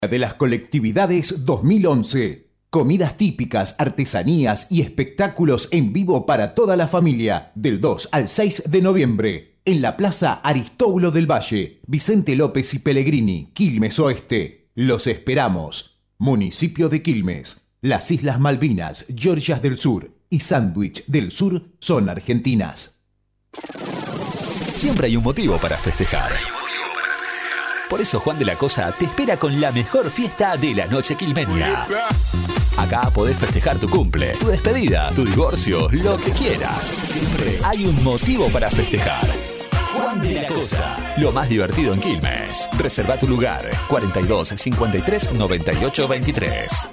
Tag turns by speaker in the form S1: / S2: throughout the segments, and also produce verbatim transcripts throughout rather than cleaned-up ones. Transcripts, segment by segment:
S1: de las colectividades dos mil once. Comidas típicas, artesanías y espectáculos en vivo para toda la familia, del dos al seis de noviembre, en la Plaza Aristóbulo del Valle, Vicente López y Pellegrini, Quilmes Oeste. Los esperamos. Municipio de Quilmes. Las Islas Malvinas, Georgias del Sur y Sándwich del Sur son argentinas.
S2: Siempre hay un motivo para festejar. Por eso Juan de la Cosa te espera con la mejor fiesta de la noche quilmeña. Acá podés festejar tu cumple, tu despedida, tu divorcio, lo que quieras. Siempre hay un motivo para festejar. Juan de la Cosa, lo más divertido en Quilmes. Reserva tu lugar, cuarenta y dos, cincuenta y tres, noventa y ocho, veintitrés.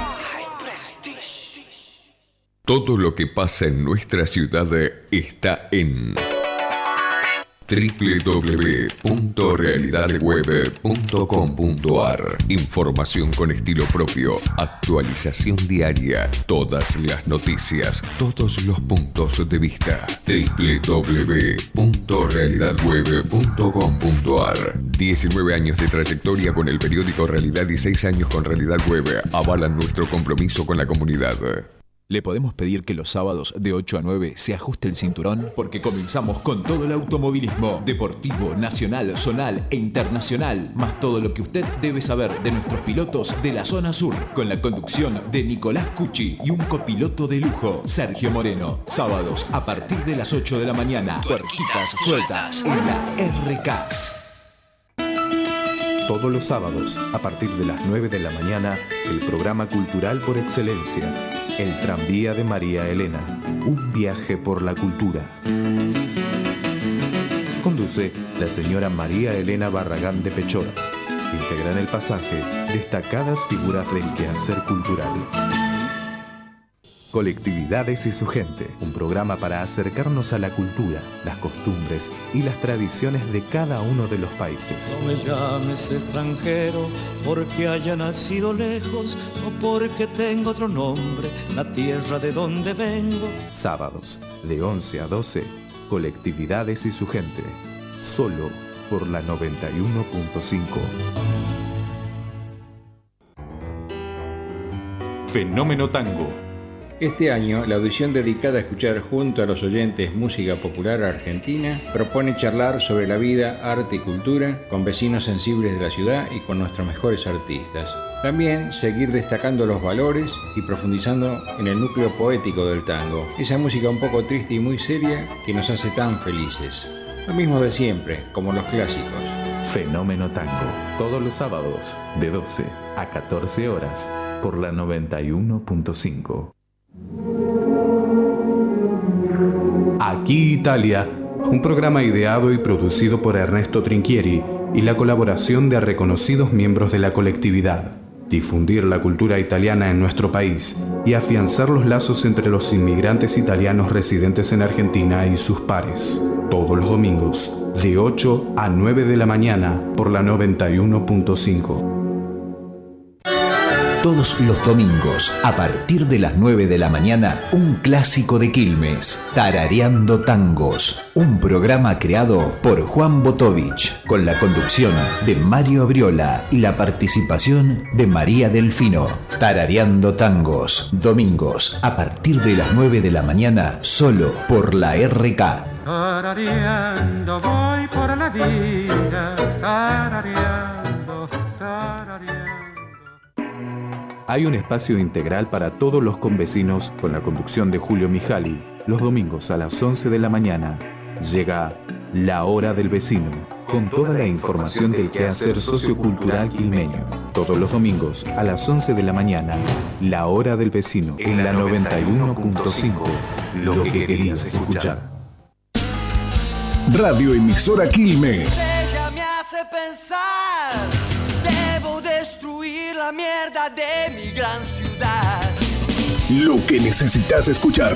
S3: Todo lo que pasa en nuestra ciudad está en doble u doble u doble u punto realidad web punto com punto a r. Información con estilo propio, actualización diaria, todas las noticias, todos los puntos de vista. doble u doble u doble u punto realidad web punto com punto a r. diecinueve años de trayectoria con el periódico Realidad y seis años con Realidad Web avalan nuestro compromiso con la comunidad.
S1: ¿Le podemos pedir que los sábados de ocho a nueve se ajuste el cinturón? Porque comenzamos con todo el automovilismo deportivo, nacional, zonal e internacional, más todo lo que usted debe saber de nuestros pilotos de la zona sur, con la conducción de Nicolás Cucci y un copiloto de lujo, Sergio Moreno. Sábados a partir de las ocho de la mañana, puertitas sueltas en la R K.
S4: Todos los sábados, a partir de las nueve de la mañana, el programa cultural por excelencia, El Tranvía de María Elena, un viaje por la cultura. Conduce la señora María Elena Barragán de Pechora. Integran el pasaje destacadas figuras del quehacer cultural. Colectividades y su gente, un programa para acercarnos a la cultura, las costumbres y las tradiciones de cada uno de los países.
S5: No me llames extranjero porque haya nacido lejos o porque tengo otro nombre, la tierra de donde vengo.
S4: Sábados, de once a doce, Colectividades y su gente, solo por la noventa y uno punto cinco.
S6: Fenómeno Tango.
S7: Este año, la audición dedicada a escuchar junto a los oyentes música popular argentina propone charlar sobre la vida, arte y cultura con vecinos sensibles de la ciudad y con nuestros mejores artistas. También seguir destacando los valores y profundizando en el núcleo poético del tango, esa música un poco triste y muy seria que nos hace tan felices. Lo mismo de siempre, como los clásicos.
S4: Fenómeno Tango, todos los sábados, de doce a catorce horas, por la noventa y uno punto cinco.
S8: Aquí Italia, un programa ideado y producido por Ernesto Trinchieri y la colaboración de reconocidos miembros de la colectividad. Difundir la cultura italiana en nuestro país y afianzar los lazos entre los inmigrantes italianos residentes en Argentina y sus pares. Todos los domingos, de ocho a nueve de la mañana, por la noventa y uno punto cinco.
S1: Todos los domingos, a partir de las nueve de la mañana, un clásico de Quilmes, Tarareando Tangos, un programa creado por Juan Botovich, con la conducción de Mario Abriola y la participación de María Delfino. Tarareando Tangos, domingos, a partir de las nueve de la mañana, solo por la R K.
S9: Tarareando voy por la vida, tarareando, tarareando.
S4: Hay un espacio integral para todos los convecinos con la conducción de Julio Mijali. Los domingos a las once de la mañana llega La Hora del Vecino, con toda la información del quehacer sociocultural quilmeño. Todos los domingos a las once de la mañana, La Hora del Vecino, en la noventa y uno punto cinco, lo que querías escuchar.
S10: Radio Emisora Quilmes.
S5: Ella me hace pensar, debo destruir la mierda de mi gran ciudad.
S10: Lo que necesitas escuchar.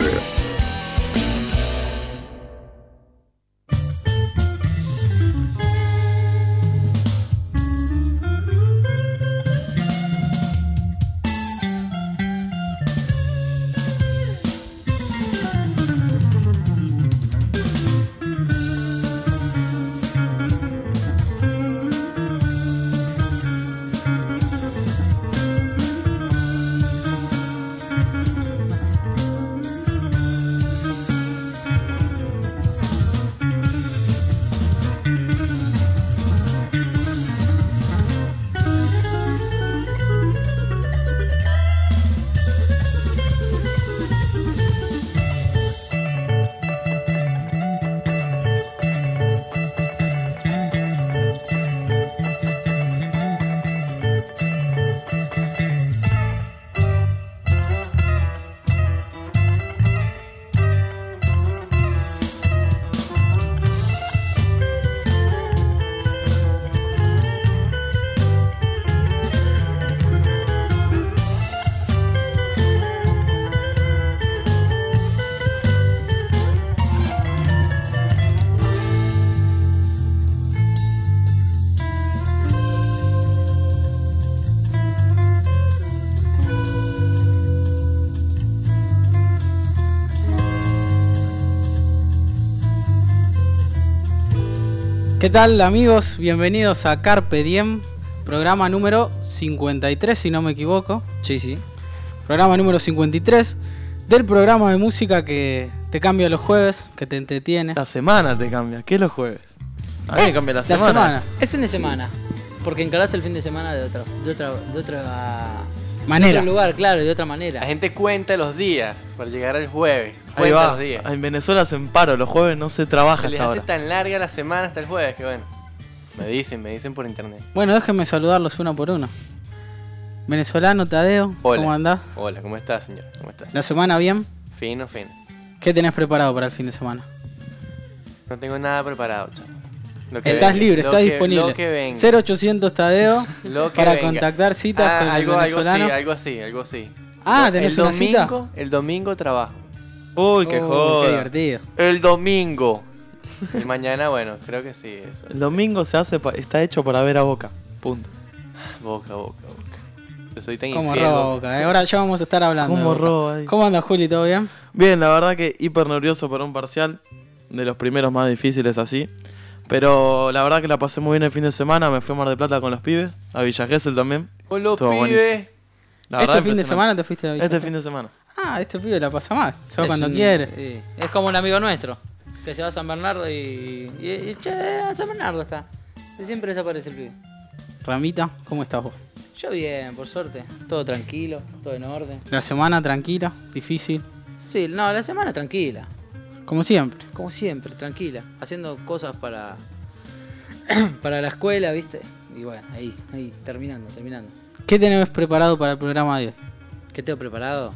S11: ¿Qué tal, amigos? Bienvenidos a Carpe Diem, programa número cincuenta y tres, si no me equivoco.
S12: Sí, sí.
S11: Programa número cincuenta y tres del programa de música que te cambia los jueves, que te entretiene.
S13: La semana te cambia. ¿Qué es los jueves? A mí me cambia la,
S11: la
S13: semana.
S11: semana.
S12: El fin de semana. Porque encarás el fin de semana de otra, de otra, de otra
S11: manera.
S12: De otro lugar, claro, de otra manera.
S14: La gente cuenta los días para llegar al jueves.
S13: Ahí
S14: Cuenta
S13: va.
S14: los días.
S13: En Venezuela hacen paro, los jueves no se trabaja
S14: Se les
S13: hasta
S14: hace
S13: ahora.
S14: tan larga la semana hasta el jueves que bueno. Me dicen, me dicen por internet.
S11: Bueno, déjenme saludarlos uno por uno. Venezolano Tadeo,
S14: Hola.
S11: ¿cómo andás?
S14: Hola, ¿cómo estás, señor? ¿Cómo estás?
S11: ¿La semana bien?
S14: Fino, fino.
S11: ¿Qué tenés preparado para el fin de semana?
S14: No tengo nada preparado, chaval. Lo que
S11: Estás
S14: venga,
S11: libre,
S14: lo
S11: estás
S14: que-
S11: disponible.
S14: Lo que venga.
S11: cero ochocientos Tadeo
S14: Lo que
S11: para
S14: venga.
S11: contactar citas
S14: Ah,
S11: con
S14: algo,
S11: el
S14: algo así,
S11: venezolano.
S14: algo así, algo así.
S11: Ah,
S14: No,
S11: ¿tenés
S14: el
S11: una
S14: domingo,
S11: cita?
S14: El domingo trabajo.
S13: Uy, qué
S11: Oh,
S13: joda.
S11: qué divertido.
S14: El domingo. Y mañana, bueno, creo que sí. Eso.
S13: El domingo se hace pa- está hecho para ver a Boca. Punto.
S14: Boca, boca, boca. Yo soy tan
S11: ¿Cómo
S14: infiel,
S11: roba
S14: Boca.
S11: Boca? eh? Ahora ya vamos a estar hablando.
S13: ¿Cómo
S11: de Boca.
S13: roba ahí?
S11: ¿Cómo anda, Juli? ¿Todo bien?
S13: Bien, la verdad que hiper nervioso por un parcial. De los primeros más difíciles así. Pero la verdad que la pasé muy bien el fin de semana. Me fui a Mar del Plata con los pibes. A Villa Gesell también.
S14: Con los
S13: Estuvo
S14: pibes.
S13: buenísimo. La
S11: ¿Este
S13: verdad,
S11: fin de
S13: impresionante.
S11: semana te fuiste a Villa
S13: Este
S11: Gesell?
S13: fin de semana.
S11: Ah, este pibe la pasa mal. Se va
S12: Es
S11: cuando
S12: un-
S11: quiere.
S12: sí. Es como un amigo nuestro, que se va a San Bernardo y... y, y che, a San Bernardo está. Y siempre desaparece el pibe.
S11: Ramita, ¿cómo estás vos?
S12: Yo bien, por suerte. Todo tranquilo, todo en orden.
S11: La semana tranquila, difícil,
S12: Sí, no, la semana tranquila.
S11: como siempre.
S12: Como siempre, tranquila. Haciendo cosas para... para la escuela, ¿viste? Y bueno, ahí, ahí, terminando, terminando.
S11: ¿Qué tenés preparado para el programa de hoy?
S12: ¿Qué tengo preparado?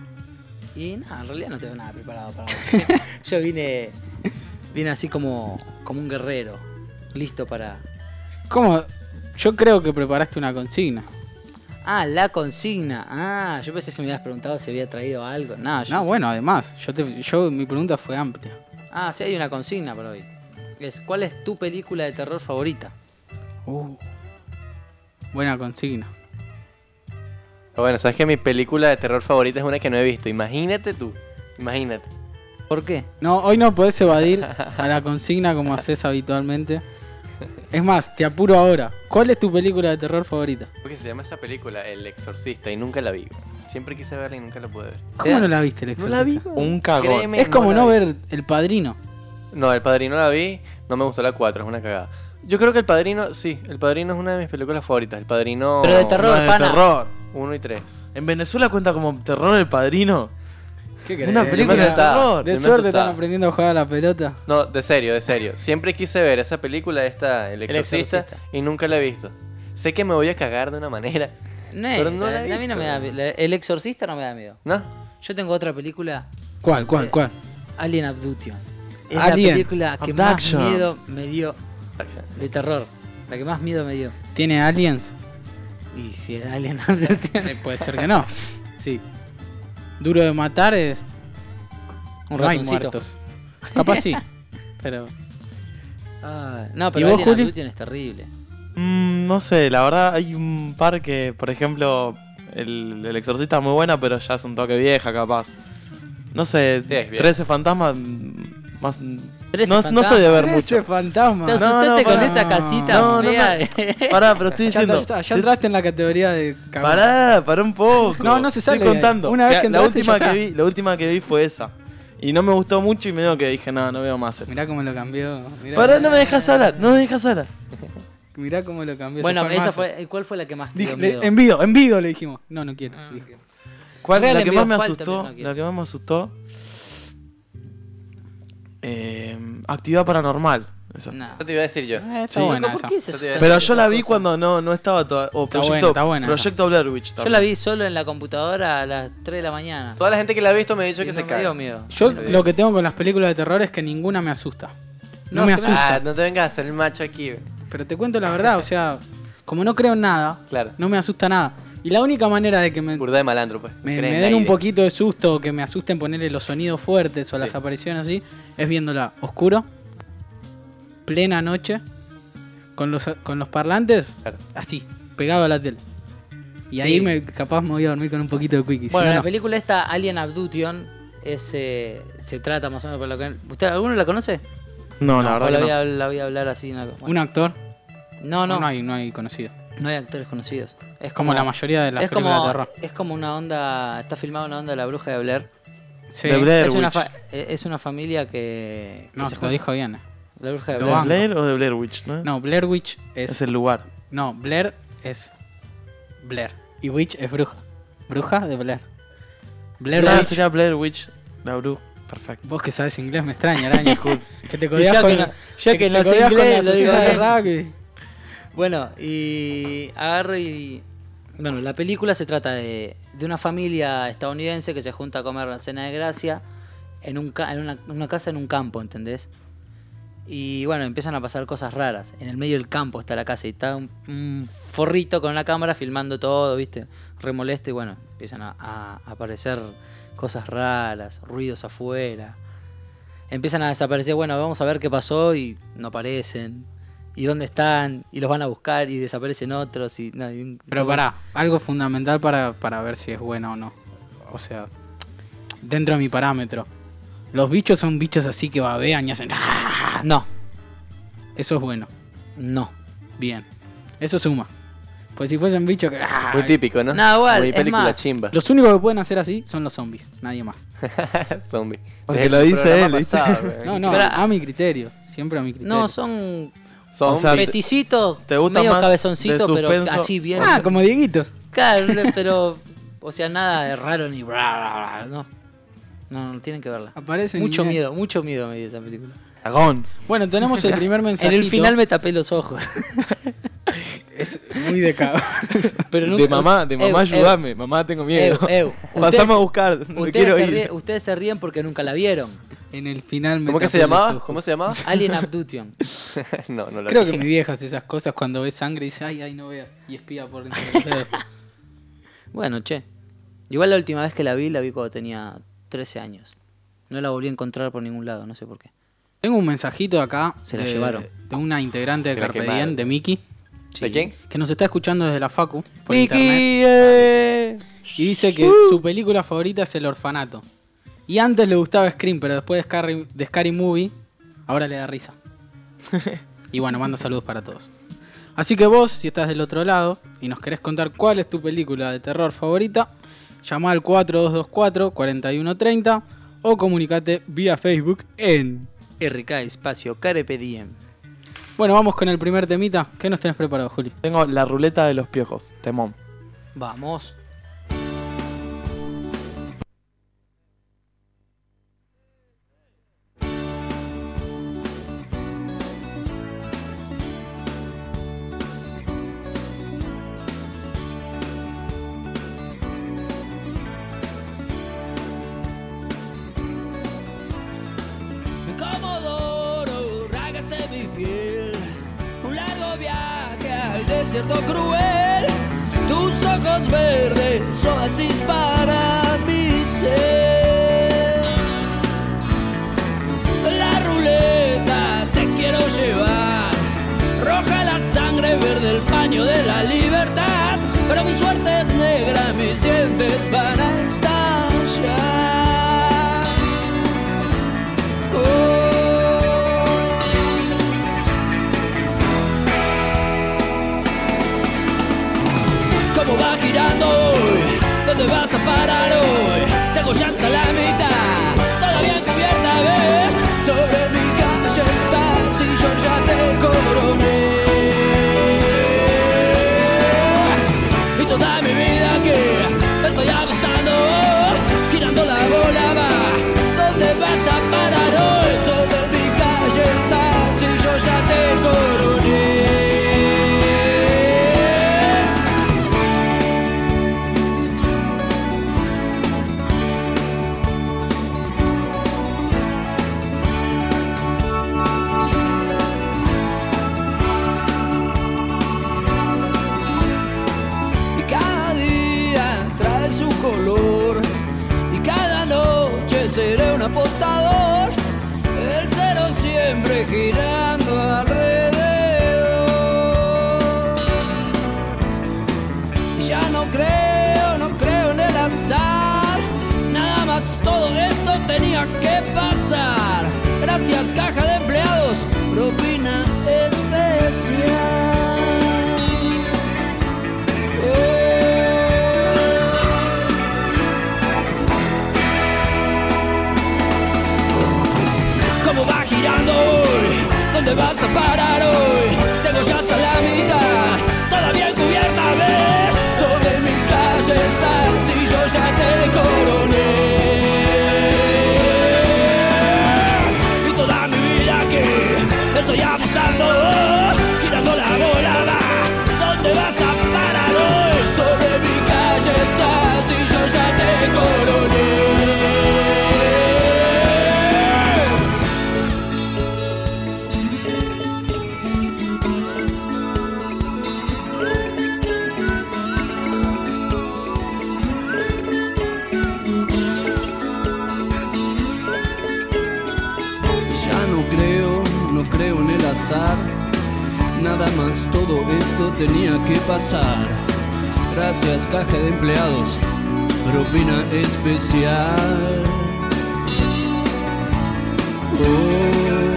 S12: Y nada, en realidad no tengo nada preparado para hoy. Yo vine... Vine así como, como un guerrero. Listo para...
S11: ¿Cómo? Yo creo que preparaste una consigna.
S12: Ah, la consigna. Ah, yo pensé que me habías preguntado si había traído algo. No, yo
S11: No, bueno, además, yo, te, yo mi pregunta fue amplia.
S12: Ah, sí, hay una consigna para hoy. Es, ¿cuál es tu película de terror favorita?
S11: Uh, buena consigna.
S14: Pero bueno, sabes que mi película de terror favorita es una que no he visto. Imagínate tú. Imagínate.
S12: ¿Por qué?
S11: No, hoy no podés evadir a la consigna como haces habitualmente. Es más, te apuro ahora. ¿Cuál es tu película de terror favorita?
S14: ¿Cómo que se llama esa película? El Exorcista. Y nunca la vi. Siempre quise verla y nunca la pude ver.
S11: ¿Cómo no la viste, el
S14: No la vi.
S11: Exorcista?
S13: Un cagón.
S14: Créeme,
S11: Es como
S14: la
S11: no
S14: vi.
S11: ver El Padrino.
S14: No, El Padrino la vi. No me gustó la cuatro. Es una cagada. Yo creo que El Padrino, sí. El Padrino es una de mis películas favoritas. El Padrino...
S12: Pero de terror,
S13: No, de
S12: pana.
S13: terror.
S14: uno y tres.
S13: En Venezuela cuenta como terror el padrino.
S11: ¿Qué
S13: Una
S11: querés?
S13: película de
S14: asustaba.
S13: terror.
S11: De
S14: Yo me
S11: suerte
S14: asustaba.
S11: están aprendiendo a jugar a la pelota.
S14: No, de serio, de serio. Siempre quise ver esa película, esta, El Exorcista,
S12: Exorcista.
S14: y nunca la he visto. Sé que me voy a cagar de una manera.
S12: No,
S14: Pero no
S12: la-
S14: la he
S12: a mí no me da
S14: visto.
S12: miedo. El Exorcista no me da miedo.
S14: ¿No?
S12: Yo tengo otra película,
S11: ¿Cuál, cuál, cuál?
S12: Alien Abduction. Es
S11: Alien
S12: la película que
S13: Abduction.
S12: más miedo me dio de terror. La que más miedo me dio.
S11: ¿Tiene aliens?
S12: Y si es Alien Abduction...
S11: Eh, puede ser que no. Sí. Duro de matar es...
S12: Un
S11: no hay
S12: ratoncito.
S11: muertos. Capaz sí, pero...
S12: Ah, no,
S11: ¿Y
S12: pero
S11: vos,
S12: Alien
S11: Juli?
S12: Abduction es terrible.
S13: Mm, no sé, la verdad hay un par que, por ejemplo, el, el Exorcista es muy buena, pero ya es un toque vieja capaz. No sé,
S14: Sí, es vieja.
S13: trece fantasmas mm, más...
S12: trece
S13: No, no
S12: fantasmas.
S13: soy de ver
S11: Ese
S13: mucho.
S11: fantasma.
S12: Te
S13: No,
S12: asustaste
S13: no,
S12: con
S13: pará.
S12: esa casita
S13: No, no,
S12: fea.
S13: Pará, pero estoy
S11: Ya,
S13: diciendo...
S11: está, ya, está, ya entraste en la categoría de... cagón.
S13: Pará, pará un poco.
S11: No, no se sale
S13: Estoy
S11: de ahí.
S13: contando.
S11: Una vez que
S13: la,
S11: entraste,
S13: última
S11: ya
S13: que
S11: está.
S13: vi, la última que vi fue esa. Y no me gustó mucho y me dio que dije, no, no veo más.
S11: Mirá cómo lo cambió. Mirá,
S13: Pará, no me dejas hablar, no me dejas hablar.
S11: mirá cómo lo cambió.
S12: Bueno,
S11: se fue al
S12: esa
S11: mazo.
S12: fue, ¿cuál fue la que más te
S11: Dije,
S12: dio
S11: le-
S12: miedo?
S11: envido, envido le dijimos. No, no quiero.
S12: Ah,
S11: dijo.
S13: ¿Cuál?
S12: Real
S13: La que
S12: envío
S13: más me
S12: falta,
S13: asustó,
S12: pero no quiero.
S13: la que más me asustó. Eh, actividad paranormal. Esa.
S12: No.
S14: Eso te iba a decir yo.
S11: Eh, está
S13: Sí.
S11: buena
S12: ¿Por
S11: esa.
S12: qué se
S14: Eso te iba a
S12: asustan
S13: Pero
S12: de
S13: yo la
S12: esas
S13: vi
S12: cosas?
S13: cuando no, no estaba toda. O
S11: Está
S13: Proyecto,
S11: buena, está buena esa.
S13: Proyecto Blair Witch
S12: Yo
S13: también.
S12: la vi solo en la computadora a las tres de la mañana.
S14: Toda la gente que la ha visto me ha dicho
S12: Y
S14: que
S12: no
S14: se
S12: me
S14: cae.
S12: dio miedo.
S11: Yo
S14: Lo
S11: lo que tengo con las películas de terror es que ninguna me asusta. No,
S12: No,
S11: me
S12: es que me-
S11: asusta.
S14: Ah, no te vengas a hacer el macho aquí.
S11: Pero te cuento la verdad, o sea, como no creo en nada,
S14: Claro.
S11: no me asusta nada. Y la única manera de que me,
S14: Burda de malandro, pues.
S11: me,
S14: Creen
S11: me
S14: en
S11: den un
S14: aire.
S11: poquito de susto o que me asusten ponerle los sonidos fuertes o las
S14: Sí.
S11: apariciones así, es viéndola oscuro, plena noche, con los, con los parlantes,
S14: Claro.
S11: así, pegado a la tele. Y ahí
S12: Sí.
S11: me capaz me voy a dormir con un poquito de quickie.
S12: Bueno,
S11: si no,
S12: la
S11: no.
S12: película esta, Alien Abduction, es, eh, se trata más o menos por lo que... ¿Usted alguno la conoce?
S13: No, la verdad
S12: la
S13: que
S12: voy,
S13: no.
S12: a, la voy a hablar así. Una, bueno.
S11: ¿Un actor?
S12: No, no.
S11: No, no hay, no hay conocido.
S12: No hay actores conocidos. Es
S11: Como la mayoría de las
S12: es
S11: películas
S12: como,
S11: de terror.
S12: Es como una onda. Está filmado una onda de la bruja de Blair.
S11: Sí.
S13: De Blair
S12: es, una
S13: Witch.
S12: fa- es una familia que. que
S11: No,
S12: se
S11: lo
S12: junta-
S11: dijo bien.
S12: La bruja de
S11: Lo
S12: Blair.
S11: banco.
S13: ¿Blair o de Blair Witch? No,
S11: No, Blair Witch es...
S13: es el lugar.
S11: No, Blair es Blair. Y Witch es bruja. Bruja de Blair. Blair
S13: Claro,
S11: Witch.
S13: sería Blair Witch, la bruja. Perfecto.
S11: Vos que sabes inglés me extraña, Araña. que te
S12: Y
S11: codías
S12: ya
S11: con,
S12: que no- ya
S11: que
S12: que
S11: te
S12: no sé
S11: codías con
S12: inglés,
S11: la
S12: lo digo
S11: sociedad de
S12: bien.
S11: rugby.
S12: Bueno, y agarro y... Bueno, la película se trata de, de una familia estadounidense que se junta a comer la cena de gracia en, un ca- en una, una casa en un campo, ¿entendés? Y bueno, empiezan a pasar cosas raras. En el medio del campo está la casa y está un, un forrito con una cámara filmando todo, ¿viste? Remolesto y bueno, empiezan a, a aparecer cosas raras, ruidos afuera. Empiezan a desaparecer, bueno, vamos a ver qué pasó y no aparecen. ¿Y dónde están? Y los van a buscar y desaparecen otros. Y, no, y un-
S11: Pero pará, algo fundamental para, para ver si es buena o no. O sea, dentro de mi parámetro. Los bichos son bichos así que babean y hacen... ¡ah!
S12: No.
S11: Eso es bueno.
S12: No.
S11: Bien. Eso suma. Pues si fuesen bichos que... ¡ah!
S14: Muy típico, ¿no?
S12: No, igual,
S14: Muy
S12: es
S14: película
S12: más,
S14: chimba.
S11: Los únicos que pueden hacer así son los zombies. Nadie más.
S14: Zombie.
S13: Porque
S14: Desde
S13: lo
S14: el
S13: dice
S14: programa
S13: él, ¿viste?
S14: pasado, güey.
S11: No, no,
S12: Pero-
S11: a mi criterio. Siempre a mi criterio.
S12: No, son
S14: Son
S13: O sea, te-
S12: peticitos,
S13: ¿te gusta
S12: medio
S13: más
S12: cabezoncitos,
S13: de
S12: pero
S13: suspenso?
S12: así bien.
S11: Ah, como Dieguitos.
S12: Claro, pero... O sea, nada de raro ni... bla, bla, bla, no. No, no, tienen que verla.
S11: Aparecen
S12: Mucho
S11: y-
S12: miedo, mucho miedo me dio esa película.
S13: Dragón.
S11: Bueno, tenemos el primer
S12: En
S11: mensajito.
S12: el final me tapé los ojos.
S11: Es muy de cabrón.
S12: Pero
S13: De
S12: nunca-
S13: mamá, de mamá,
S12: Eu,
S13: ayúdame. Mamá, tengo miedo.
S12: Eu, eu,
S13: Pasamos
S12: ustedes-
S13: a buscar. Me
S12: Ustedes
S13: quiero
S12: se,
S13: ir.
S12: ríen, ustedes se ríen porque nunca la vieron.
S11: En el final me
S14: ¿Cómo que
S11: tapé
S14: se
S11: los
S14: llamaba?
S11: ojos.
S14: ¿Cómo se llamaba?
S12: Alien Abduction.
S14: no, no la
S11: Creo
S14: vi.
S11: que mi vieja hace esas cosas cuando ve sangre y dice, ay, ay, no veas. Y espía por dentro del dedo.
S12: Bueno, che. Igual la última vez que la vi, la vi cuando tenía trece años. No la volví a encontrar por ningún lado, no sé por qué.
S11: Tengo un mensajito acá
S12: Se la
S11: de,
S12: llevaron.
S11: de una integrante de
S14: Se la
S11: Carpe
S14: quemaron.
S11: Diem, de Miki,
S14: ¿De quién?
S11: que nos está escuchando desde la Facu por
S12: Miki,
S11: internet.
S12: eh.
S11: Y dice que su película favorita es El Orfanato. Y antes le gustaba Scream, pero después de Scary, de Scary Movie, ahora le da risa. Y bueno, manda saludos para todos. Así que vos, si estás del otro lado y nos querés contar cuál es tu película de terror favorita, llama al cuatro dos dos cuatro, cuatro uno tres cero o comunicate vía Facebook en...
S12: R K espacio Carpe Diem.
S11: Bueno, vamos con el primer temita. ¿Qué nos tenés preparado, Juli?
S13: Tengo la ruleta de los piojos. Temón.
S12: Vamos.
S15: Comodoro, rágase mi piel. Un largo viaje al desierto cruel. Tus ojos verdes, oasis para mi ser. La ruleta te quiero llevar. Roja la sangre, verde el paño de la libertad. Pero mi suerte es negra, mis dientes van a estallar. ¿Cómo va girando hoy? ¿Dónde vas a parar hoy? Tengo ya hasta la mitad, todavía encubierta ves. Sobre mi calle estás y yo ya te coroné. Y toda mi vida que me estoy agotando, girando la bola va. ¿Dónde vas a parar hoy? Sobre mi calle estás y yo ya te coroné. Y cada día trae su color y cada noche seré un apostador, el cero siempre girando alrededor. Y ya no creo, no creo en el azar, nada más todo esto tenía que pasar. Gracias, caja de empleados, propina especial. ¿Cómo va girando hoy? ¿Dónde vas a parar hoy? Tengo ya hasta la mitad, todavía encubierta ves. Sobre mi calle estás y yo ya te coroné. Y toda mi vida que estoy apostando, girando la bola va. ¿Dónde vas a parar hoy? Sobre mi calle estás y yo ya te coroné. Nada más todo esto tenía que pasar. Gracias, caja de empleados, propina especial. Oh.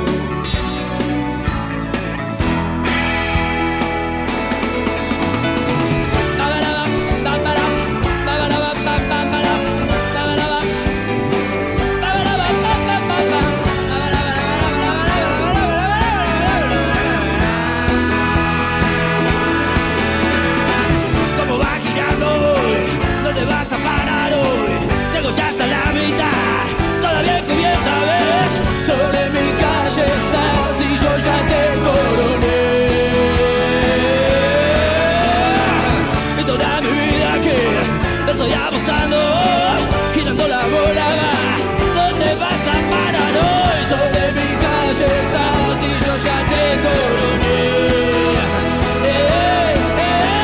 S15: Estoy apostando, girando la bola va. ¿Dónde vas a parar hoy? Sobre mi calle estás y yo ya te coroné. Eh, eh,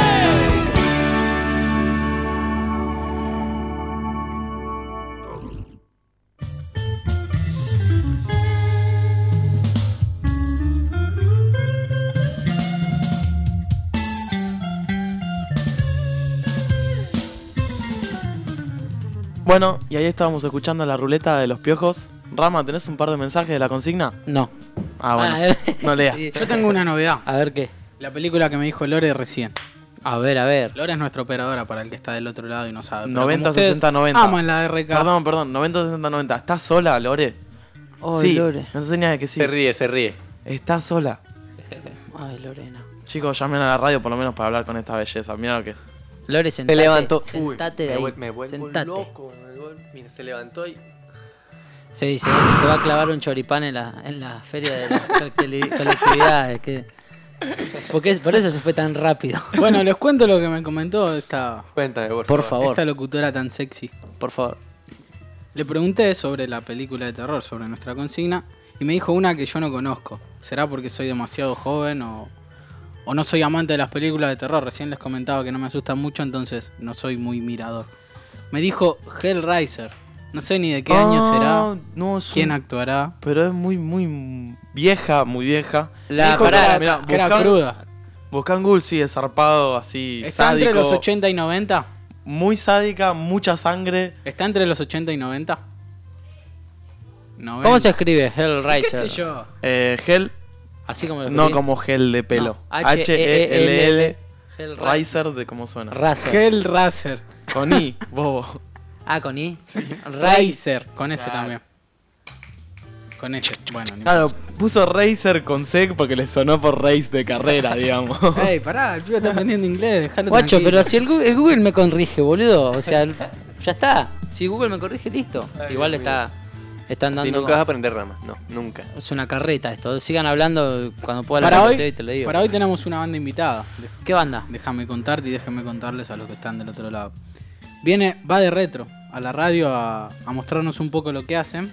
S13: Bueno, y ahí estábamos escuchando la ruleta de los piojos. Rama, ¿tenés un par de mensajes de la consigna?
S12: No.
S13: Ah, bueno,
S12: Ah, eh.
S13: no leas.
S11: Sí. Yo tengo una novedad.
S12: A ver qué.
S11: La película que me dijo Lore recién.
S12: A ver, a ver.
S11: Lore es nuestra operadora para el que está del otro lado y no sabe. Pero
S13: noventa
S11: como ustedes
S13: sesenta noventa.
S11: aman la R K.
S13: Perdón, perdón, noventa sesenta noventa. ¿Estás sola, Lore?
S12: Ay,
S13: sí,
S12: Lore.
S13: no sé señal de que sí.
S14: Se ríe, se ríe.
S13: Estás sola.
S12: Ay, Lorena.
S13: Chicos, llamen a la radio por lo menos para hablar con esta belleza. Mira lo que es.
S12: Lore, sentate.
S14: Se levantó.
S12: Sentate
S14: Uy,
S12: de ahí.
S14: me, vuel- me vuelvo
S12: sentate.
S14: loco. Me vuelvo- Mira, se levantó y...
S12: Sí, se, se va a clavar un choripán en la, en la feria de las colectivi- colectividades. Que, porque es- por eso se fue tan rápido.
S11: Bueno, les cuento lo que me comentó esta,
S14: Cuéntame, por,
S12: Por favor.
S11: esta locutora tan sexy.
S12: Por favor.
S11: Le pregunté sobre la película de terror, sobre nuestra consigna, y me dijo una que yo no conozco. ¿Será porque soy demasiado joven o, o no soy amante de las películas de terror? Recién les comentaba que no me asustan mucho, entonces no soy muy mirador. Me dijo Hellraiser. No sé ni de qué año
S13: Ah,
S11: será,
S13: no, es
S11: quién
S13: un-
S11: actuará.
S13: Pero es muy, muy vieja, muy vieja.
S11: La-
S13: Dijo
S11: pará,
S13: que, mirá,
S11: que era
S13: buscá-
S11: cruda.
S13: Buscá en Google, sí, es zarpado, así,
S11: ¿Está
S13: sádico.
S11: entre los ochenta y noventa?
S13: Muy sádica, mucha sangre.
S11: ¿Está entre los ochenta y noventa?
S12: ¿Cómo se escribe Hellraiser?
S11: ¿Qué sé yo?
S13: Eh, Hell,
S12: Así como lo
S13: no
S12: escribí.
S13: como gel de pelo.
S12: No,
S13: H E L L.
S12: Hellraiser.
S13: Riser de cómo suena.
S12: Razer.
S11: Hellraiser.
S13: Con I, bobo.
S12: Ah, con I.
S11: Razer, con ese
S13: Claro.
S11: también. Con ese, bueno. ni
S13: Claro, puso Racer con C porque le sonó por race de carrera, digamos.
S11: Ey, pará, el pibe está aprendiendo inglés, dejalo
S12: Guacho,
S11: tranquilo.
S12: pero si el Google, el Google me corrige, boludo. O sea, el- ya está. Si Google me corrige, listo.
S14: Ay,
S12: Igual
S14: Dios
S12: está. Están
S14: Así
S12: dando.
S14: nunca vas a aprender ramas. No, nunca.
S12: Es una carreta esto. Sigan hablando cuando pueda
S11: Para
S12: hablar
S11: hoy,
S12: y te lo digo.
S11: para hoy tenemos una banda invitada.
S12: ¿Qué banda?
S11: Déjame contarte y déjenme contarles a los que están del otro lado. Viene, va de retro a la radio a, a mostrarnos un poco lo que hacen.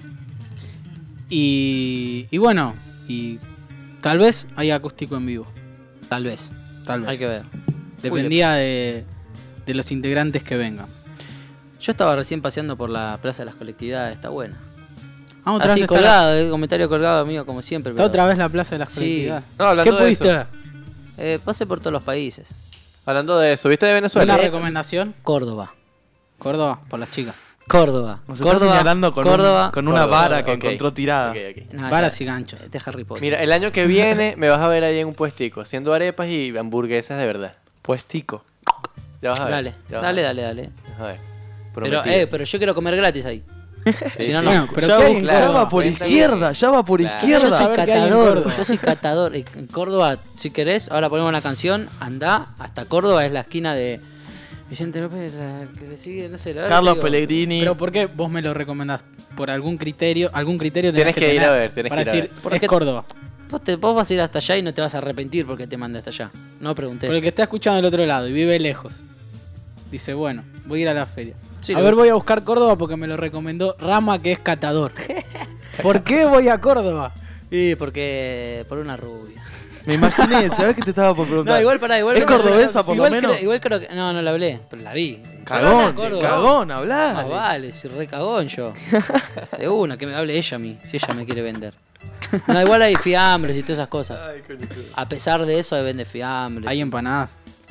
S11: Y, y bueno, y tal vez haya acústico en vivo.
S12: Tal vez.
S11: Tal vez.
S12: Hay que ver.
S11: Dependía de, de los integrantes que vengan.
S12: Yo estaba recién paseando por la Plaza de las Colectividades. Está buena.
S11: Ah, otra
S12: Así
S11: vez está
S12: colgado, eh, comentario colgado mío como siempre.
S11: ¿Está
S12: pero-
S11: otra vez la Plaza de las
S12: Sí.
S11: Colectividades?
S14: No, hablando
S11: ¿Qué
S14: de
S11: pudiste
S14: eso.
S11: ver?
S12: Eh, pasé por todos los países.
S14: Hablando de eso, ¿viste de Venezuela?
S11: ¿Una
S12: Eh,
S11: recomendación?
S12: Córdoba.
S11: Córdoba, por las chicas.
S12: Córdoba.
S13: Nos está
S12: Córdoba,
S13: señalando con,
S12: Córdoba,
S13: un- con una
S14: Córdoba,
S13: vara que
S14: ok.
S13: encontró tirada.
S14: Ok, ok.
S12: No,
S11: Varas
S12: esta-
S11: y ganchos.
S12: De Harry Potter.
S14: Mira, el año que viene me vas a ver ahí en un puestico, haciendo arepas y hamburguesas de verdad.
S13: Puestico.
S14: Ya vas a ver.
S12: Dale,
S14: ya vas a
S12: dale,
S14: ver.
S12: dale, dale.
S14: Vas a ver.
S12: Pero,
S14: Prometido.
S12: eh, pero yo quiero comer gratis ahí.
S14: Sí,
S12: si no,
S14: sí.
S12: no.
S11: Bueno, pero
S13: ya,
S11: ¿qué hay
S13: va-
S11: en
S13: ya
S11: Córdoba?
S13: va por
S14: Pensé
S13: izquierda, ya va por
S14: Claro.
S12: Yo
S13: izquierda.
S12: soy
S11: saber qué hay en
S12: catador,
S11: Córdoba.
S12: yo soy catador. En Córdoba, si querés, ahora ponemos una canción, andá hasta Córdoba, es la esquina de Vicente López, la que le sigue, no sé, la verdad
S13: Carlos
S12: te digo,
S13: Pellegrini.
S11: Pero ¿por qué vos me lo recomendás? ¿Por algún criterio? ¿Algún criterio
S14: Tenés que ir
S11: tener
S14: a ver, tenés
S11: para
S14: que ir a
S11: decir,
S14: ver.
S12: Porque
S11: es Córdoba?
S12: Vos, te, vos vas a ir hasta allá y no te vas a arrepentir porque te mandé hasta allá. No pregunté.
S11: Por el que está escuchando del otro lado y vive lejos. Dice, bueno, voy a ir a la feria.
S12: Sí,
S11: a
S12: lo-
S11: ver, voy a buscar Córdoba porque me lo recomendó Rama, que es catador. ¿Por qué voy a Córdoba?
S12: Sí, porque por una rubia.
S13: Me imaginé, ¿sabes qué te estaba por preguntar?
S12: No, igual pará, igual
S13: ¿Es
S12: no,
S13: cordobesa por lo
S12: igual
S13: menos?
S12: Creo, igual creo que no, no la hablé, pero la vi.
S13: Cagón,
S12: Córdoba.
S13: cagón, hablá.
S12: Más vale, soy re cagón yo. De una, que me hable ella a mí, si ella me quiere vender. No, igual hay fiambres y todas esas cosas. A pesar de eso, vende fiambres.
S11: Hay empanadas.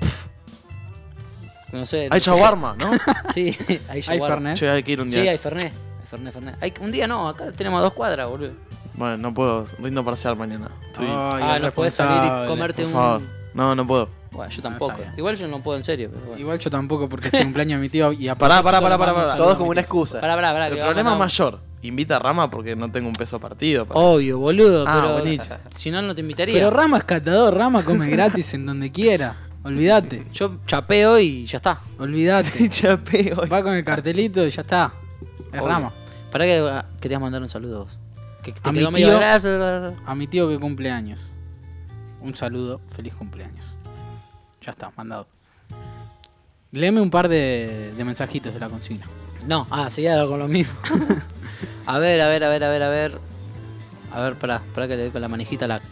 S12: No sé.
S13: Hay shawarma, ¿no?
S12: Sí, hay
S11: Hay
S12: shawarma.
S11: Fernet.
S13: Che, hay que ir un día.
S12: Sí, hay Fernet. Hay Fernet, Fernet. Hay, un día no, acá tenemos a dos cuadras, boludo.
S13: Bueno, no puedo, rindo parcial mañana. Estoy...
S11: Ay,
S12: Ah,
S11: el
S12: no podés salir y
S11: responsable.
S12: comerte
S13: por
S12: un.
S13: favor. No, no puedo.
S12: Bueno, yo tampoco.
S11: está bien.
S12: Igual yo no puedo en serio, pero bueno.
S11: Igual yo tampoco porque es el cumpleaños de mi tío y a
S13: Pará, pará,
S11: propósito
S13: pará,
S11: le
S13: pará,
S11: mando un
S13: pará.
S11: saludo
S14: Todos
S11: a
S14: como
S11: mi
S14: una
S11: tío.
S14: excusa.
S12: Pará, pará, pará.
S13: El
S12: que
S13: problema
S12: vamos a-
S13: mayor, invita a Rama porque no tengo un peso partido. para-
S12: Obvio, boludo,
S13: Ah,
S12: pero
S13: buenísimo.
S12: si no, no te invitaría.
S11: Pero Rama es catador, Rama come gratis en donde quiera. Olvídate,
S12: Yo chapeo y ya está.
S11: olvídate.
S13: Chapeo.
S11: Va con el cartelito y ya está. Es
S12: Obvio.
S11: Rama.
S12: Para que ah, querías mandar un saludo vos. Que te
S11: A mi
S12: quedó medio
S11: tío-
S12: grave.
S11: A mi tío que cumple años. Un saludo, feliz cumpleaños. Ya está, mandado. Léeme un par de, de mensajitos de la consigna.
S12: No, ah, sí, algo con lo mismo. A ver, a ver, a ver, a ver, a ver. A ver, pará, pará que le doy con la manijita la.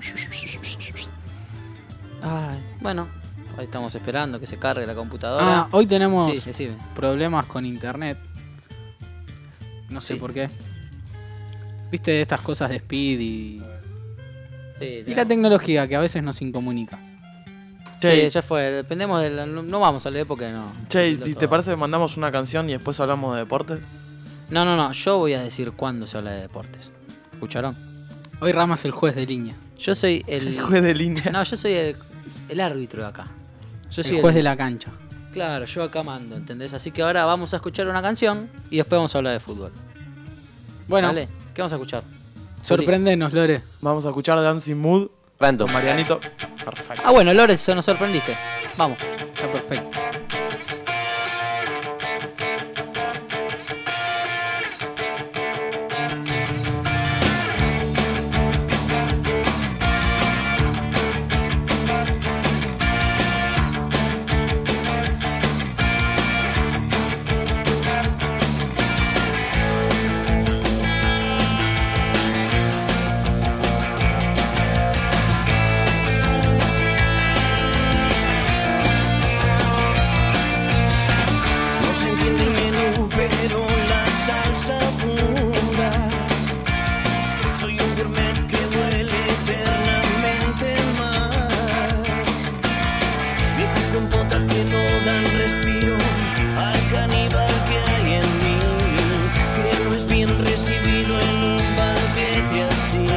S12: Ay, bueno, ahí estamos esperando que se cargue la computadora.
S11: Ah, hoy tenemos
S12: Sí, decime.
S11: problemas con internet. No sé
S12: Sí.
S11: por qué. Viste estas cosas de speed y,
S12: Sí,
S11: y
S12: ya.
S11: la tecnología que a veces nos incomunica.
S12: Sí, ya fue, dependemos de la- no, no vamos a leer porque no.
S13: Che,
S12: Lo
S13: si
S12: todo.
S13: te parece, mandamos una canción y después hablamos de deportes.
S12: No, no, no, yo voy a decir cuándo se habla de deportes. ¿Escucharon?
S11: Hoy Rama es el juez de línea.
S12: Yo soy el.
S13: El juez de línea.
S12: No, yo soy el, el árbitro de acá. Yo soy
S11: El juez de la cancha.
S12: Claro, yo acá mando, ¿entendés? Así que ahora vamos a escuchar una canción y después vamos a hablar de fútbol.
S11: Bueno,
S12: Dale, ¿qué vamos a escuchar?
S11: sorprendenos, Lore.
S13: Vamos a escuchar Dancing Mood
S14: Random.
S13: con Marianito. Perfecto.
S12: Ah, bueno, Lores, nos sorprendiste. Vamos.
S11: Está perfecto.
S5: No se entiende el menú, pero la salsa abunda. Soy un gourmet que huele eternamente mal. Viejas compotas que no dan respiro al caníbal que hay en mí, que no es bien recibido en un banquete así.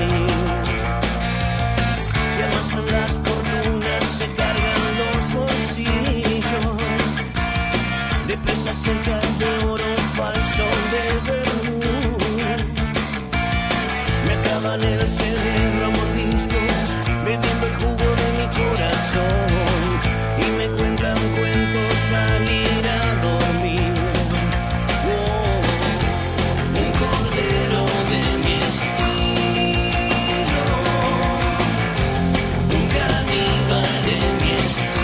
S5: Se amasan las fortunas, se cargan los bolsillos de presas secas de oro falso de vermú. Me acaban el cerebro a mordiscos, bebiendo el jugo de mi corazón, y me cuentan cuentos al ir a dormir. Oh, un cordero de mi estilo, un caníbal de mi estilo.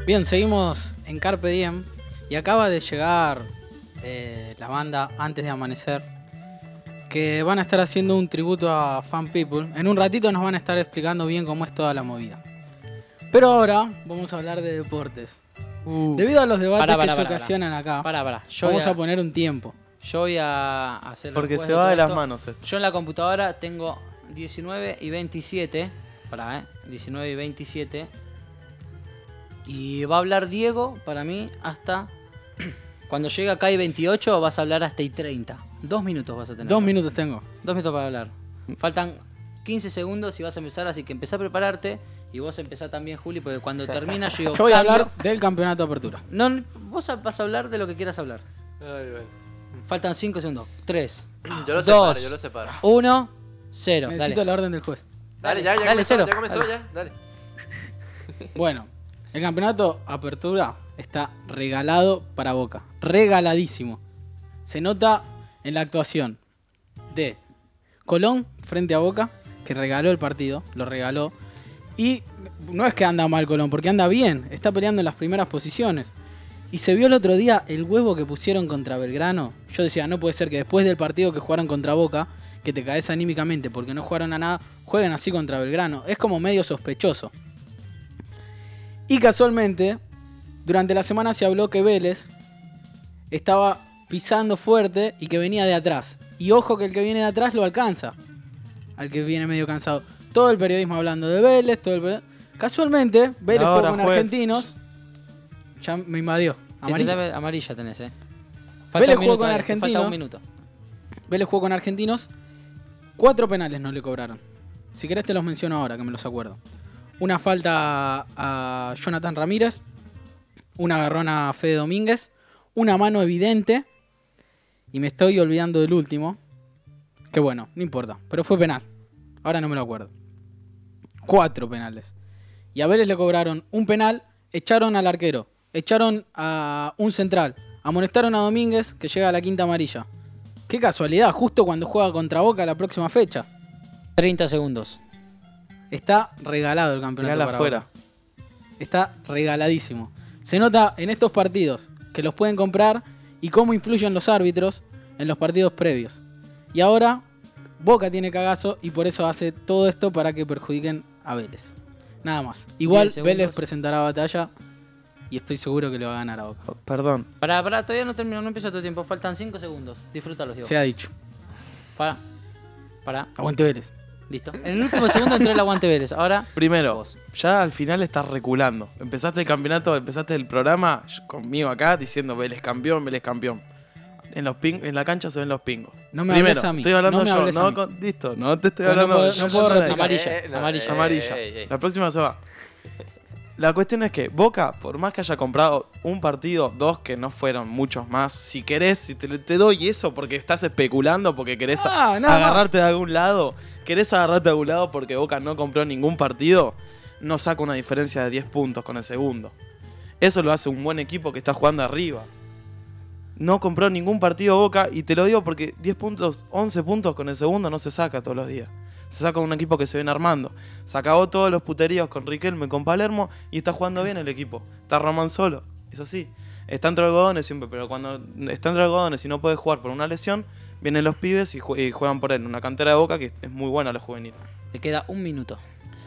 S11: Bien, seguimos en Carpe Diem y acaba de llegar eh, la banda Antes de Amanecer, que van a estar haciendo un tributo a Fan People. En un ratito nos van a estar explicando bien cómo es toda la movida. Pero ahora vamos a hablar de deportes. Uh. Debido a los debates
S12: Pará, pará,
S11: que se
S12: pará,
S11: ocasionan acá,
S12: Pará, pará. Yo
S11: vamos
S12: voy
S11: a... a poner un tiempo.
S12: Yo voy a hacer
S13: Porque
S12: el juez
S13: se
S12: de
S13: va
S12: todo
S13: de las
S12: esto.
S13: manos esto.
S12: Yo en la computadora tengo diecinueve y veintisiete. Pará, eh. diecinueve y veintisiete. Y va a hablar Diego, para mí, hasta... Cuando llega acá y veintiocho vas a hablar hasta y treinta. Dos minutos vas a tener.
S11: Dos minutos tengo.
S12: Dos minutos para hablar. Faltan quince segundos y vas a empezar, así que empezá a prepararte. Y vos empezá también, Juli, porque cuando termina yo digo...
S11: Yo voy a
S12: cambio.
S11: hablar del campeonato de apertura.
S12: No, vos vas a hablar de lo que quieras hablar.
S14: Ay, bueno.
S12: Faltan cinco segundos. tres,
S14: Yo lo
S12: dos,
S14: separo, yo lo separo.
S12: uno, cero.
S11: Necesito
S12: Dale.
S11: la orden del juez.
S14: Dale, ya, ya
S12: Dale,
S14: comenzó,
S12: cero.
S14: ya comenzó,
S12: Dale.
S14: ya, dale.
S11: Bueno, el campeonato apertura está regalado para Boca. Regaladísimo. Se nota en la actuación de Colón frente a Boca, que regaló el partido, lo regaló. Y no es que anda mal Colón, porque anda bien, está peleando en las primeras posiciones. Y se vio el otro día el huevo que pusieron contra Belgrano. Yo decía, no puede ser que después del partido que jugaron contra Boca, que te caes anímicamente porque no jugaron a nada, jueguen así contra Belgrano. Es como medio sospechoso. Y casualmente, durante la semana se habló que Vélez estaba pisando fuerte y que venía de atrás. Y ojo que el que viene de atrás lo alcanza, al que viene medio cansado. Todo el periodismo hablando de Vélez, todo el peri- Casualmente, Vélez jugó
S13: Ahora,
S11: con
S13: juez.
S11: Argentinos. Ya me invadió. Amarilla.
S12: Amarilla, amarilla tenés, eh. Falta
S11: Vélez
S12: un
S11: jugó
S12: minuto,
S11: con
S12: dale, te falta
S11: Argentinos.
S12: un minuto.
S11: Vélez jugó con Argentinos. Cuatro penales no le cobraron. Si querés te los menciono ahora, que me los acuerdo. Una falta a Jonathan Ramírez. Una agarrón a Fede Domínguez. Una mano evidente. Y me estoy olvidando del último. Que bueno, no importa. Pero fue penal. Ahora no me lo acuerdo. Cuatro penales. Y a Vélez le cobraron un penal. Echaron al arquero. Echaron a un central. Amonestaron a Domínguez, que llega a la quinta amarilla. Qué casualidad, justo cuando juega contra Boca la próxima fecha.
S12: treinta segundos.
S11: Está regalado el campeonato
S13: Regal
S11: para
S13: afuera.
S11: Boca. Está regaladísimo. Se nota en estos partidos que los pueden comprar y cómo influyen los árbitros en los partidos previos. Y ahora Boca tiene cagazo y por eso hace todo esto para que perjudiquen a Vélez. Nada más. Igual
S12: diez segundos.
S11: Vélez presentará batalla y estoy seguro que le va a ganar a Boca.
S13: Perdón.
S12: Pará, pará, todavía no terminó, no empieza tu tiempo. Faltan cinco segundos. Disfrútalos, Diego.
S11: Se ha dicho.
S12: Pará. Pará.
S11: Aguante Vélez.
S12: Listo. En el último segundo entró el aguante Vélez. Ahora,
S13: Primero,
S12: vos.
S13: ya al final estás reculando. Empezaste el campeonato, empezaste el programa conmigo acá diciendo Vélez campeón, Vélez campeón. En los ping, en la cancha se ven los pingos.
S11: No me
S13: Primero,
S11: hables a mí,
S13: estoy hablando
S11: no me
S13: yo.
S11: hables a
S13: No,
S11: mí.
S13: con- listo, no te estoy
S11: Pero no
S13: hablando
S11: puedo-
S13: yo.
S11: no puedo
S13: Yo-
S11: replicar.
S12: Amarilla,
S14: Eh, no,
S12: amarilla.
S14: eh,
S13: Amarilla.
S14: ey, ey.
S13: La próxima se va. La cuestión es que Boca, por más que haya comprado un partido, dos que no fueron muchos más, si querés, si te, te doy eso porque estás especulando, porque querés
S11: Ah, nada
S13: agarrarte de algún lado, querés agarrarte de algún lado porque Boca no compró ningún partido, no saca una diferencia de diez puntos con el segundo. Eso lo hace un buen equipo que está jugando arriba. No compró ningún partido Boca y te lo digo porque diez puntos, once puntos con el segundo no se saca todos los días. Se saca un equipo que se viene armando. Se acabó todos los puteríos con Riquelme, con Palermo y está jugando bien el equipo. Está Román solo, es así. Está entre algodones siempre, pero cuando está entre algodones y no puede jugar por una lesión, vienen los pibes y, jue- y juegan por él. Una cantera de Boca que es muy buena la juvenil.
S12: te queda un minuto.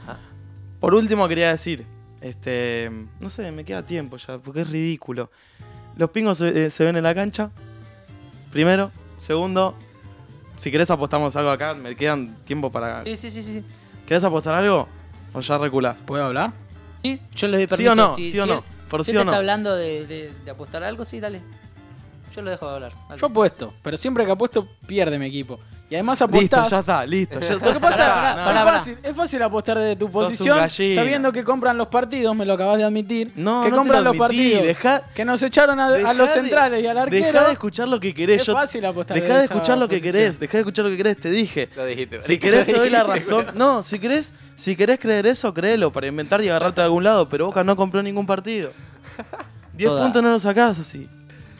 S13: Por último quería decir, este, no sé, me queda tiempo ya, porque es ridículo. Los pingos se, eh, se ven en la cancha, primero. Segundo, si querés apostamos algo acá, me quedan tiempo para...
S12: Sí, sí, sí, sí.
S13: ¿Querés apostar algo? ¿O ya reculás?
S11: ¿Puedo hablar?
S12: Sí, yo les doy
S13: ¿Sí
S12: permiso.
S13: o no?
S12: Si-
S13: ¿Sí o
S12: si
S13: no?
S12: él-
S13: Por
S12: si
S13: sí
S12: él
S13: o
S12: te
S13: no.
S12: está hablando de, de- de apostar algo, sí, dale. Yo lo dejo de hablar. dale.
S11: Yo apuesto, pero siempre que apuesto pierde mi equipo. Y además
S13: Listo,
S11: apostás.
S13: ya está, listo. Ya,
S11: Lo que pasa
S13: Pará,
S11: es,
S13: no,
S11: es
S12: pará, pará.
S11: fácil, es fácil apostar desde tu
S13: Sos un
S11: posición,
S13: gallina.
S11: sabiendo que compran los partidos, me lo acabas de admitir.
S13: No,
S11: que
S13: no te
S11: compran
S13: lo
S11: los
S13: admití,
S11: partidos.
S13: dejá-
S11: que nos echaron a, a
S13: Dejá
S11: los
S13: de-
S11: centrales y al arquero.
S13: Dejá de escuchar lo que querés.
S11: Es
S13: yo-
S11: fácil apostar
S13: Dejá
S11: desde
S13: de
S11: esa
S13: escuchar lo que
S11: posición.
S13: querés, dejá de escuchar lo que querés, te dije.
S14: Lo dijiste.
S13: Si querés te doy la razón. No, si querés, si querés creer eso, créelo para inventar y agarrarte de algún lado, pero Boca no compró ningún partido. diez
S12: Toda.
S13: puntos no lo sacás así.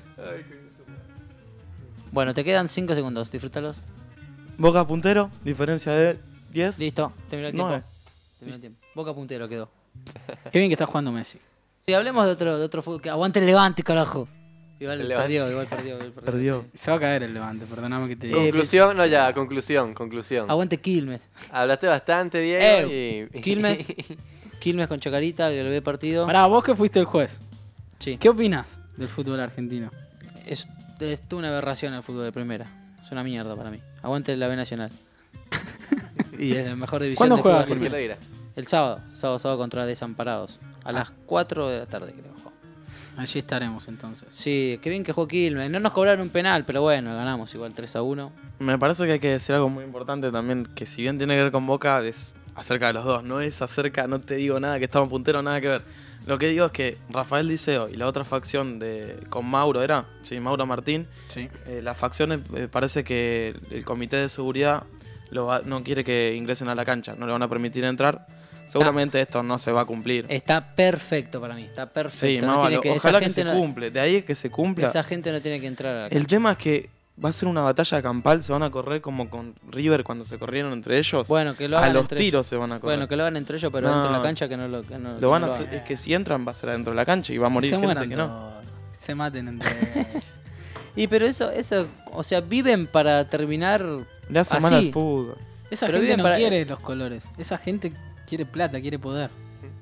S12: Bueno, te quedan cinco segundos. Disfrútalos.
S13: Boca puntero, diferencia de diez.
S12: Listo, terminó el tiempo.
S13: Nueve.
S12: Terminó el tiempo. Boca puntero quedó.
S11: Qué bien que está jugando Messi.
S12: Y hablemos de otro, de otro fútbol. Que aguante el Levante, carajo. Igual
S14: El
S12: perdió,
S14: Levante.
S12: igual perdió. Igual perdió.
S11: Perdió. Se va a caer el Levante, perdóname que te diga.
S14: Conclusión, no ya, conclusión, conclusión.
S12: Aguante Quilmes.
S14: Hablaste bastante, Diego,
S12: Eh,
S14: y...
S12: Quilmes, Quilmes con Chacarita, que lo ve partido.
S11: Pará, vos que fuiste el juez.
S12: Sí.
S11: ¿Qué opinas del fútbol argentino?
S12: Es, es una aberración el fútbol de primera. Es una mierda para mí. Aguante la B Nacional. Y es la mejor división
S11: ¿Cuándo
S12: de
S11: juega
S12: fútbol
S11: Quilmes?
S12: argentino. El sábado, sábado, sábado contra Desamparados. A las cuatro de la tarde, creo.
S11: Allí estaremos entonces.
S12: Sí, qué bien que jugó Quilmes. No nos cobraron un penal, pero bueno, ganamos igual tres a uno.
S13: Me parece que hay que decir algo muy importante también, que si bien tiene que ver con Boca, es acerca de los dos. No es acerca, no te digo nada que estamos punteros, nada que ver. Lo que digo es que Rafael Diceo y la otra facción de con Mauro, ¿era? Sí, Mauro Martín.
S11: Sí.
S13: Eh, las facciones, eh, parece que el comité de seguridad lo va- no quiere que ingresen a la cancha, no le van a permitir entrar. Seguramente esto no se va a cumplir.
S12: Está perfecto para mí, está perfecto.
S13: Sí,
S12: No
S13: más
S12: tiene
S13: vale.
S12: que- esa
S13: Ojalá que
S12: gente
S13: se
S12: no-
S13: cumple. De ahí es que se cumpla.
S12: Esa gente no tiene que entrar a la
S13: El
S12: cancha.
S13: tema es que va a ser una batalla campal, se van a correr como con River cuando se corrieron entre ellos.
S12: Bueno, que lo
S13: a
S12: hagan
S13: los
S12: entre
S13: tiros
S12: ellos.
S13: se van a correr.
S12: Bueno, que lo hagan entre ellos, pero
S13: No.
S12: dentro de la cancha que no lo, que no, que
S13: Lo van
S12: no
S13: a
S12: lo
S13: hacer,
S12: hagan.
S13: es que si entran va a ser adentro de la cancha y va a morir
S11: se
S13: gente
S11: mueran
S13: que no.
S11: todos. Se maten entre ellos.
S12: Y pero eso, eso, o sea, viven para terminar
S13: Le hace
S12: así.
S13: mal al fútbol.
S11: Esa
S12: Pero
S11: gente
S12: viven
S11: no
S12: para-
S11: quiere los colores. Esa gente quiere plata, quiere poder.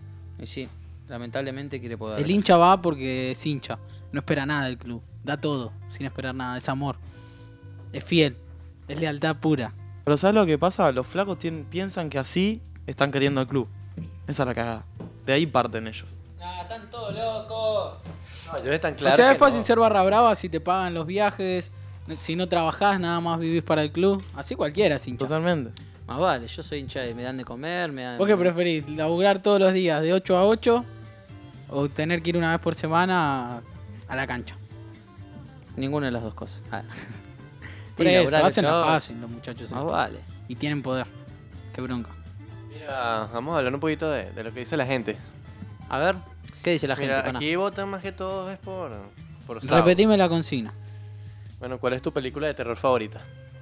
S12: Y sí, lamentablemente quiere poder.
S11: El hincha va porque es hincha. No espera nada del club. Da todo, sin esperar nada. Es amor. Es fiel. Es lealtad pura.
S13: Pero ¿sabes lo que pasa? Los flacos tienen- piensan que así están queriendo al club. Esa es la cagada. De ahí parten ellos.
S12: Ah, están todos locos.
S14: No, yo es tan
S11: O
S14: claro
S11: sea,
S14: que
S11: es fácil
S14: no.
S11: ser barra brava si te pagan los viajes. Si no trabajás, nada más vivís para el club. Así cualquiera es hincha.
S13: Totalmente.
S12: Más vale, yo soy hincha de me dan de comer, me dan...
S11: ¿Vos qué preferís? ¿Laburar todos los días de ocho a ocho? ¿O tener que ir una vez por semana a, a la cancha?
S12: Ninguna de las dos cosas. Ah.
S11: Por
S12: Sí,
S11: eso,
S12: laburar
S11: hacen
S12: ocho
S11: la
S12: horas.
S11: fácil los muchachos.
S12: Más
S11: estos.
S12: vale.
S11: Y tienen poder. Qué bronca.
S14: Mira, vamos a hablar un poquito de, de lo que dice la gente.
S12: A ver, ¿qué dice la
S14: Mira,
S12: gente, pana?
S14: aquí votan más que todo es por, por sábado.
S11: Repetime la consigna.
S14: Bueno, ¿cuál es tu película de terror favorita?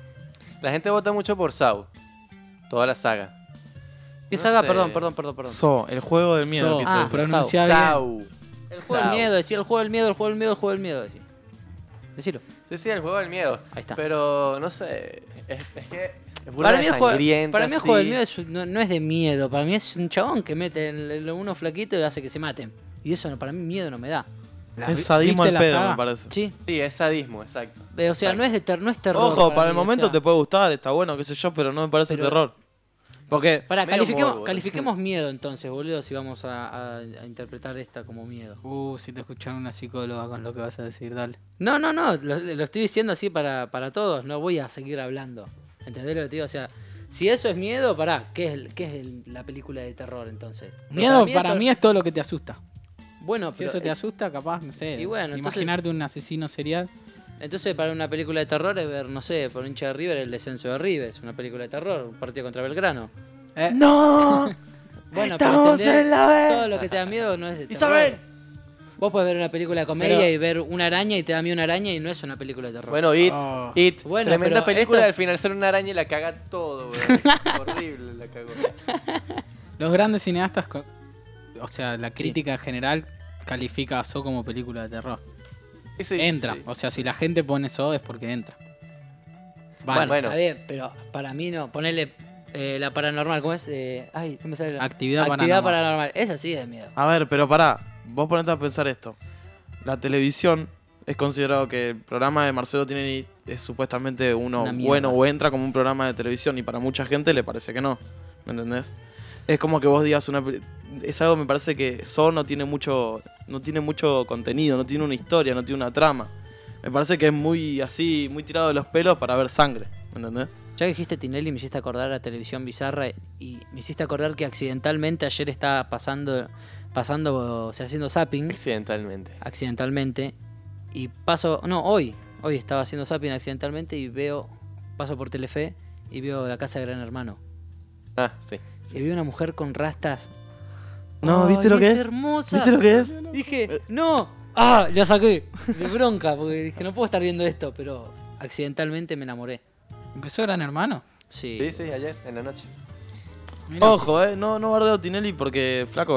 S14: La gente vota mucho por Saw. Toda la saga.
S12: ¿Qué
S14: No
S12: saga?
S14: sé.
S12: Perdón, perdón, perdón, perdón.
S13: So, el juego del miedo.
S11: So.
S13: quise
S12: Ah,
S13: decir.
S11: pronuncia bien.
S14: Saw.
S12: El juego del
S14: Saw.
S12: miedo, decía el juego del miedo, el juego del miedo, el juego del miedo, decía. Decilo.
S14: Sí, sí, el juego del miedo.
S12: Ahí está.
S14: Pero, no sé, es, es que es burda
S12: Para
S14: de
S12: mí, el juego,
S14: sangrienta,
S12: para mí el juego del
S14: sí.
S12: miedo es- no, no es de miedo, para mí es un chabón que mete el, el- uno flaquito y hace que se maten. Y eso no, para mí miedo no me da.
S13: Es sadismo
S11: ¿Viste
S13: al
S11: la
S13: pedo,
S11: saga?
S13: me parece.
S12: Sí.
S14: Sí, es sadismo, exacto.
S12: Eh, O sea, no es, de ter- no es terror.
S13: Ojo, para,
S12: para
S13: el
S12: mí, o
S13: momento
S12: sea.
S13: te puede gustar, está bueno, qué sé yo, pero no me parece
S12: Pero-
S13: terror. Porque
S12: Pará,
S14: Medio
S12: califiquemos,
S14: morbo,
S12: califiquemos miedo entonces, boludo, si vamos a, a- a interpretar esta como miedo.
S11: Uh, si te escucharon una psicóloga con lo que vas a decir, dale.
S12: No, no, no, lo, lo estoy diciendo así para, para todos, no voy a seguir hablando. ¿Entendés lo que te digo? O sea, si eso es miedo, pará, ¿qué es, el- qué es el- la película de terror entonces? Pero
S11: Miedo para
S12: eso-
S11: mí es todo lo que te asusta.
S12: Bueno,
S11: Si
S12: pero
S11: eso te
S12: es-
S11: asusta, capaz, no sé.
S12: Y bueno, entonces-
S11: imaginarte un asesino serial.
S12: Entonces, para una película de terror es ver, no sé, por un hincha de River, el descenso de River, es una película de terror, un partido contra Belgrano.
S11: Eh,
S13: ¡No!
S12: Bueno,
S13: Estamos
S12: pero entendés,
S13: en la B.
S12: todo lo que te da miedo no es de terror.
S13: ¡Isabel!
S12: Vos podés ver una película de comedia
S11: Pero-
S12: y ver una araña y te da miedo una araña y no es una película de terror.
S14: Bueno, It,
S11: Oh.
S14: It,
S12: Bueno,
S14: tremenda
S12: pero
S14: película
S12: esto-
S14: y al final sale una araña y la caga todo, weón. Horrible la cagó.
S11: Los grandes cineastas, co- o sea, la crítica en general califica a So como película de terror.
S14: Sí, sí,
S11: entra.
S14: sí.
S11: O sea, si la gente pone So es porque entra.
S12: Bueno,
S11: Vale.
S14: bueno.
S12: está bien, pero para mí no. Ponerle eh, la paranormal, ¿cómo es? Eh, ay, no me sale la...
S11: Actividad
S12: Actividad
S11: paranormal.
S12: paranormal. Esa sí es de miedo.
S13: A ver, pero pará, vos ponete a pensar esto. La televisión es considerado que el programa de Marcelo Tinelli es supuestamente uno
S12: Una mierda.
S13: bueno o entra como un programa de televisión y para mucha gente le parece que no. ¿Me entendés? Es como que vos digas una pe- es algo me parece que So no tiene mucho no tiene mucho contenido, no tiene una historia, no tiene una trama. Me parece que es muy así, muy tirado de los pelos para ver sangre, ¿me entendés?
S12: Ya que dijiste Tinelli, me hiciste acordar a Televisión Bizarra y me hiciste acordar que accidentalmente ayer estaba pasando, pasando, o sea, haciendo zapping.
S14: Accidentalmente.
S12: Accidentalmente. Y paso, no, hoy, hoy estaba haciendo zapping accidentalmente y veo, paso por Telefe y veo La Casa de Gran Hermano.
S14: Ah, sí.
S12: Y veo una mujer con rastas.
S13: No,
S12: Ay,
S13: ¿viste lo que es?
S12: hermosa.
S13: ¿Viste lo que es?
S12: Dije, no. Ah, la saqué. De bronca, porque dije, no puedo estar viendo esto, pero accidentalmente me enamoré.
S11: ¿Empezó Gran Hermano?
S12: Sí.
S14: Sí, sí, ayer, en la noche.
S11: Mirá,
S13: Ojo, eh, no, no bardeo Tinelli porque, flaco,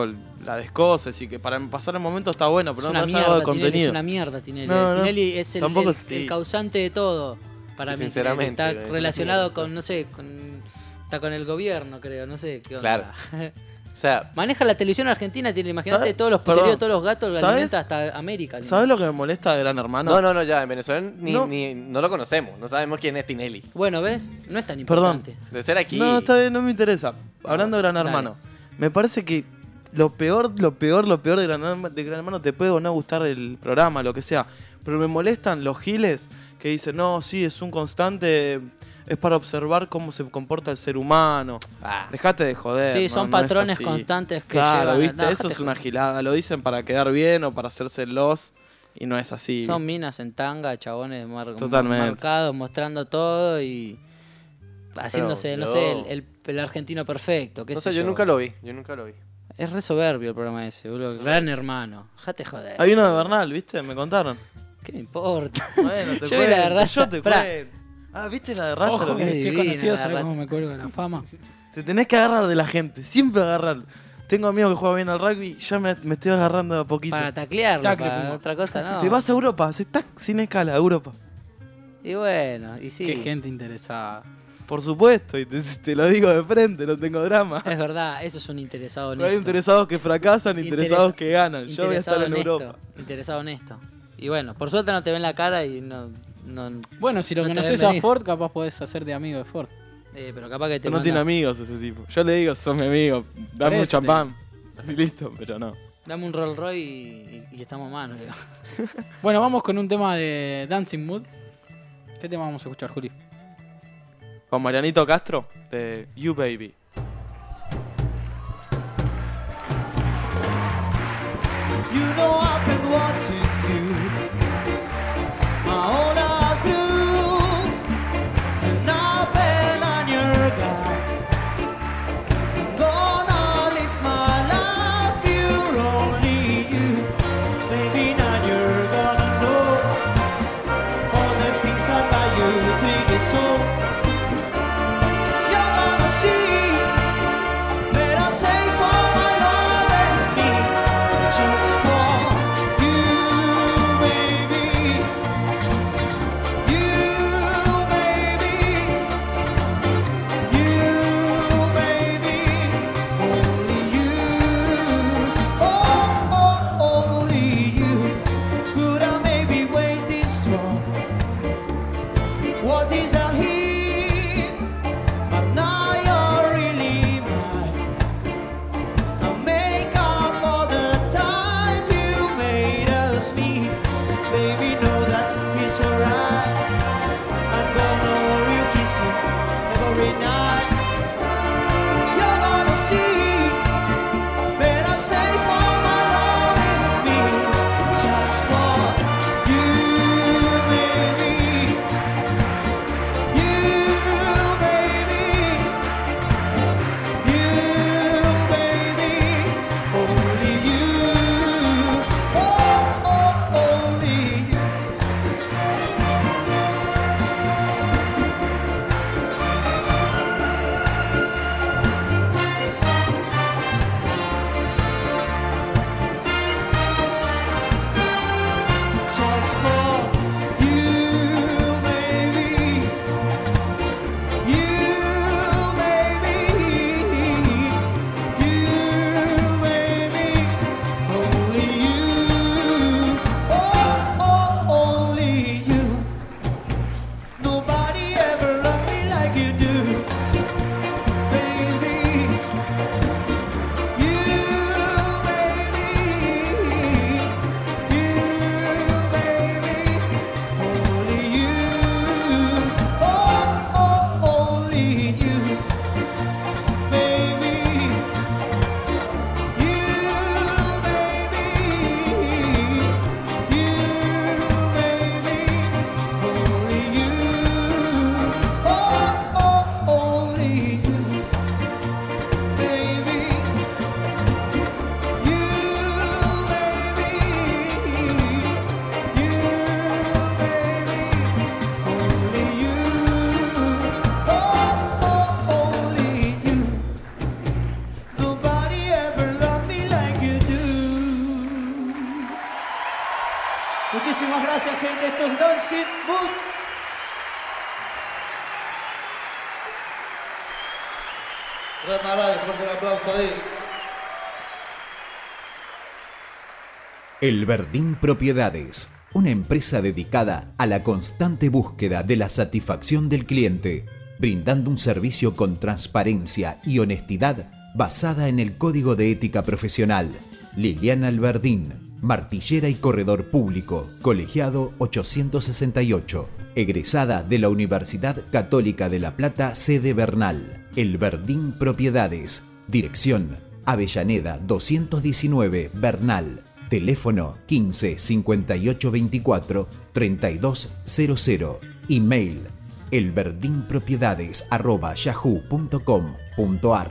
S13: la descoses y que para pasar el momento está bueno, pero
S12: Es
S13: no
S12: una
S13: pasa algo de
S12: mierda, Tinelli,
S13: contenido.
S12: es una mierda, Tinelli.
S13: No, no,
S12: Tinelli es el,
S13: tampoco
S12: el-
S13: sí.
S12: el causante de todo. Para mí,
S14: Sinceramente,
S12: Tinelli.
S14: es
S12: Está
S14: una
S12: relacionado
S14: mierda.
S12: con, no sé, con, está con el gobierno, creo, no sé qué onda.
S14: Claro. O sea,
S12: maneja la televisión argentina, tiene, imagínate
S13: ¿Sabes?
S12: todos los
S13: Perdón.
S12: puteríos de todos los gatos, lo
S13: ¿Sabes?
S12: alimenta hasta América.
S13: ¿Sabes lo que me molesta de Gran Hermano?
S14: no, no, no, ya, en Venezuela ni
S13: No.
S14: no. Ni, no lo conocemos, no sabemos quién es Tinelli.
S12: Bueno, ¿ves? No es tan
S13: Perdón.
S12: importante.
S14: De ser aquí.
S13: No, está bien, no me interesa. Hablando de Gran
S12: dale.
S13: Hermano, me parece que lo peor, lo peor, lo peor de Gran, Herma- de Gran Hermano te puede o no gustar el programa, lo que sea. Pero me molestan los giles que dicen, no, sí, es un constante, es para observar cómo se comporta el ser humano.
S14: Ah.
S13: Dejate de joder.
S12: Sí,
S13: no,
S12: son
S13: no es
S12: patrones
S13: así.
S12: constantes que
S13: Claro,
S12: llevan-
S13: ¿viste?
S12: no,
S13: Eso
S12: dejate
S13: es una
S12: joder.
S13: gilada. Lo dicen para quedar bien o para hacerse los y no es así.
S12: Son minas en tanga, chabones mar-
S13: Totalmente.
S12: marcados, mostrando todo y haciéndose, no
S14: yo-
S12: sé, el, el- el argentino perfecto. Qué
S14: No
S12: sé
S14: sé, yo nunca lo vi, yo nunca lo vi.
S12: Es re soberbio el programa ese, boludo. Gran Hermano. Dejate joder.
S13: Hay uno de Bernal, ¿viste? Me contaron.
S12: ¿Qué me importa?
S13: Bueno, te
S12: Yo vi
S13: cuento,
S12: la de Rasta.
S13: yo te
S12: Pará.
S13: cuento. Ah, ¿viste la de Rasta?
S11: Ojo,
S13: Lo que
S11: que
S13: es?
S11: si es
S12: divina,
S11: conocido,
S12: la
S11: ¿sabes
S12: rata.
S11: cómo me cuelgo de la fama?
S13: Te tenés que agarrar de la gente, siempre agarrar. Tengo amigos que juegan bien al rugby, ya me, me estoy agarrando de a poquito.
S12: Para taclearlo,
S11: Tacle,
S12: para
S11: Puma.
S12: otra cosa no.
S13: Te vas a Europa, haces tac sin escala a Europa.
S12: Y bueno, y sí.
S11: Qué gente interesada.
S13: Por supuesto, y te, te lo digo de frente, no tengo drama.
S12: Es verdad, eso es un interesado
S13: No
S12: honesto.
S13: hay interesados que fracasan, interesados
S12: Interesa-
S13: que ganan. Yo voy a estar
S12: interesado
S13: en
S12: honesto,
S13: Europa.
S12: Interesado honesto. Y bueno, por suerte no te ven la cara y no... no
S11: Bueno, si lo
S12: no te
S11: conoces
S12: ven
S11: a
S12: venir.
S11: Ford, capaz podés hacer de amigo de Ford.
S12: Eh, pero capaz que te
S13: No
S12: manda-
S13: tiene amigos ese tipo. Yo le digo, sos mi amigo, dame un
S11: eso te
S13: champán. Y listo, pero no.
S12: Dame un Rolls Royce y, y- y estamos a mano. digo.
S11: Bueno, vamos con un tema de Dancing Mood. ¿Qué tema vamos a escuchar, Juli?
S13: Con Marianito Castro, de You Baby.
S5: You know I've been watching you my whole life through, and I've been on your guard. Gonna live my life, you're only you. Maybe now you're gonna know all the things about you think is so. You're gonna see that I say for my love and me, just for
S16: Muchísimas gracias, gente. Esto es Dancing Mood.
S17: Red Maral, fuerte el aplauso ahí.
S1: El Verdín Propiedades, una empresa dedicada a la constante búsqueda de la satisfacción del cliente, brindando un servicio con transparencia y honestidad basada en el Código de Ética Profesional. Liliana Alberdín, martillera y corredor público, colegiado ochocientos sesenta y ocho, egresada de la Universidad Católica de La Plata, sede Bernal. El Verdín Propiedades, dirección Avellaneda doscientos diecinueve, Bernal. Teléfono quince cincuenta y ocho veinticuatro treinta y dos cero cero. Email elverdinpropiedades arroba yahoo punto com punto ar.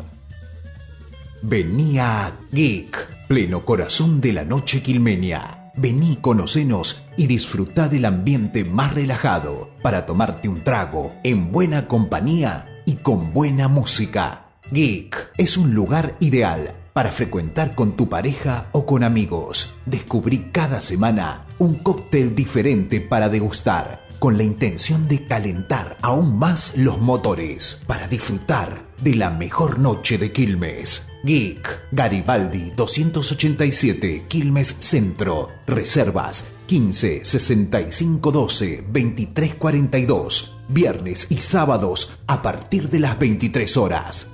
S1: Venía Geek, pleno corazón de la noche quilmenia. Vení, conocenos y disfrutá del ambiente más relajado para tomarte un trago en buena compañía y con buena música. Geek es un lugar ideal para frecuentar con tu pareja o con amigos. Descubrí cada semana un cóctel diferente para degustar, con la intención de calentar aún más los motores, para disfrutar de la mejor noche de Quilmes. Geek, Garibaldi doscientos ochenta y siete, Quilmes Centro. Reservas quince sesenta y cinco doce veintitrés cuarenta y dos. Viernes y sábados a partir de las veintitrés horas.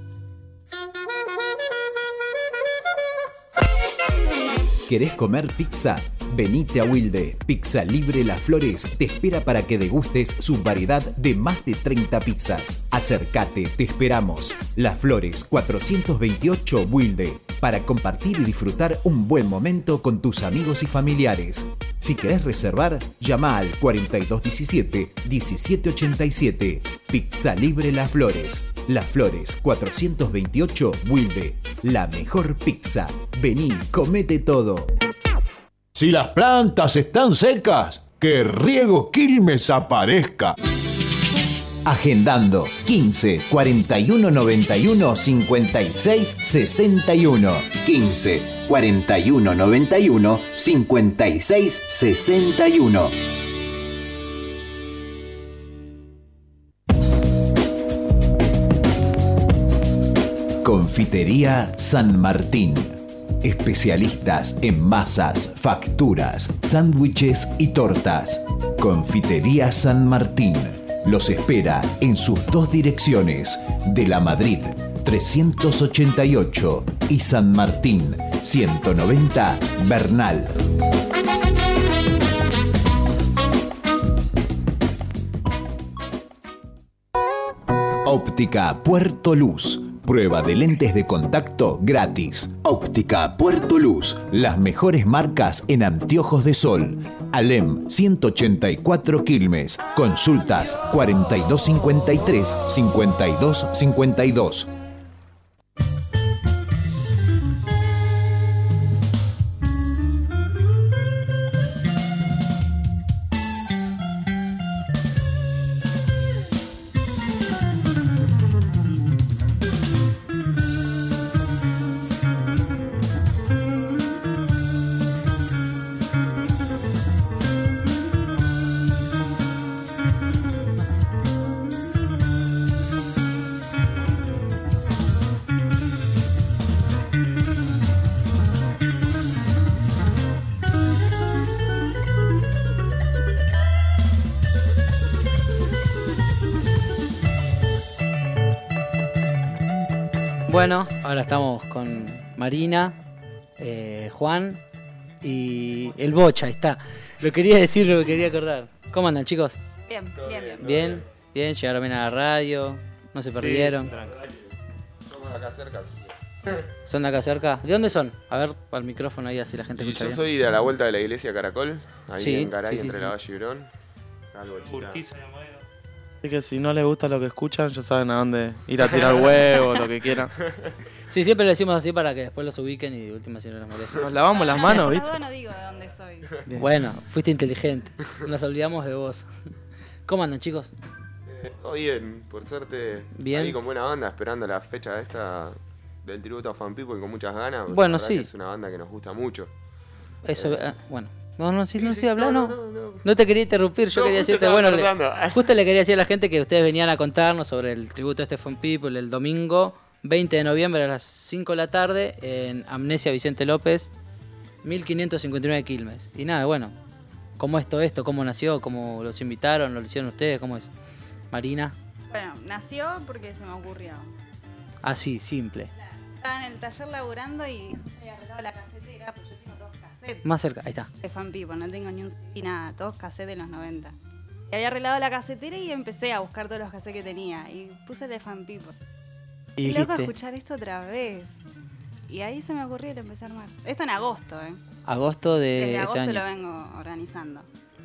S1: ¿Querés comer pizza? Venite a Wilde. Pizza Libre Las Flores te espera para que degustes su variedad de más de treinta pizzas. Acércate, te esperamos. Las Flores cuatrocientos veintiocho Wilde, para compartir y disfrutar un buen momento con tus amigos y familiares. Si querés reservar, llama al cuarenta y dos diecisiete diecisiete ochenta y siete. Pizza Libre Las Flores. Las Flores cuatrocientos veintiocho Wilde. La mejor pizza. Vení, comete todo.
S18: Si las plantas están secas, que Riego Quilmes aparezca.
S1: Agendando quince cuarenta y uno noventa y uno cincuenta y seis sesenta y uno. quince cuarenta y uno noventa y uno cincuenta y seis sesenta y uno. Confitería San Martín. Especialistas en masas, facturas, sándwiches y tortas. Confitería San Martín los espera en sus dos direcciones, de la Madrid trescientos ochenta y ocho y San Martín ciento noventa, Bernal. Óptica Puerto Luz. Prueba de lentes de contacto gratis. Óptica Puerto Luz. Las mejores marcas en anteojos de sol. Alem ciento ochenta y cuatro Quilmes. Consultas cuarenta y dos cincuenta y tres cincuenta y dos cincuenta y dos.
S12: Bueno, ahora estamos con Marina, eh, Juan y el Bocha, ahí está. Lo quería decir, lo quería acordar. ¿Cómo andan, chicos?
S19: Bien, bien, bien.
S12: Bien, bien, llegaron bien a la radio, no se perdieron.
S20: Somos de acá cerca, así que...
S12: ¿Son de acá cerca? ¿De dónde son? A ver, al micrófono ahí, así la gente
S20: Y
S12: escucha
S20: yo
S12: bien.
S20: soy de la vuelta de la iglesia Caracol, ahí
S12: Sí,
S20: en Garay,
S12: sí, sí,
S20: entre
S12: sí.
S20: la Valle y Brón.
S13: Urquiza. Así que si no les gusta lo que escuchan, ya saben a dónde ir a tirar huevos, lo que quieran.
S12: Sí, siempre lo decimos así para que después los ubiquen y de última si no los molesten.
S13: Nos lavamos las manos, ¿viste?
S19: No, no digo de dónde soy.
S13: Bien.
S12: Bueno, fuiste inteligente. Nos olvidamos de vos. ¿Cómo andan, chicos?
S20: Eh, todo bien, por suerte,
S12: Bien.
S20: ahí con buena banda, esperando la fecha esta del tributo a Fan People con muchas ganas.
S12: Bueno,
S20: La verdad
S12: sí.
S20: que es una banda que nos gusta mucho.
S12: Eso,
S20: Eh,
S12: eh, bueno. No, no, sí, no, sí, habla, no. No te quería interrumpir, yo
S20: No,
S12: quería
S20: justo
S12: decirte,
S20: estaba
S12: bueno, le-
S20: acordando.
S12: justo le quería decir a la gente que ustedes venían a contarnos sobre el tributo a Stephen People el domingo veinte de noviembre a las cinco de la tarde en Amnesia Vicente López, mil quinientos cincuenta y nueve Quilmes. Y nada, bueno, ¿cómo es todo esto? ¿Cómo nació? ¿Cómo los invitaron? ¿Lo hicieron ustedes? ¿Cómo es? Marina.
S19: Bueno, nació porque se me ocurrió.
S12: Así, simple.
S19: Estaba en el taller laburando y había arreglado la casetera, pues yo tengo todos cassettes.
S12: Más cerca, ahí está.
S19: De Fan People, no tengo ni un C D, nada, todos cassettes de los noventa. Y había arreglado la casetera y empecé a buscar todos los cassettes que tenía. Y puse de Fan People.
S12: Y
S19: Y loco
S12: dijiste,
S19: escuchar esto otra vez. Y ahí se me ocurrió y lo empecé a armar. Esto en agosto, ¿eh?
S12: agosto de
S19: Desde
S12: este
S19: agosto
S12: año.
S19: lo vengo organizando.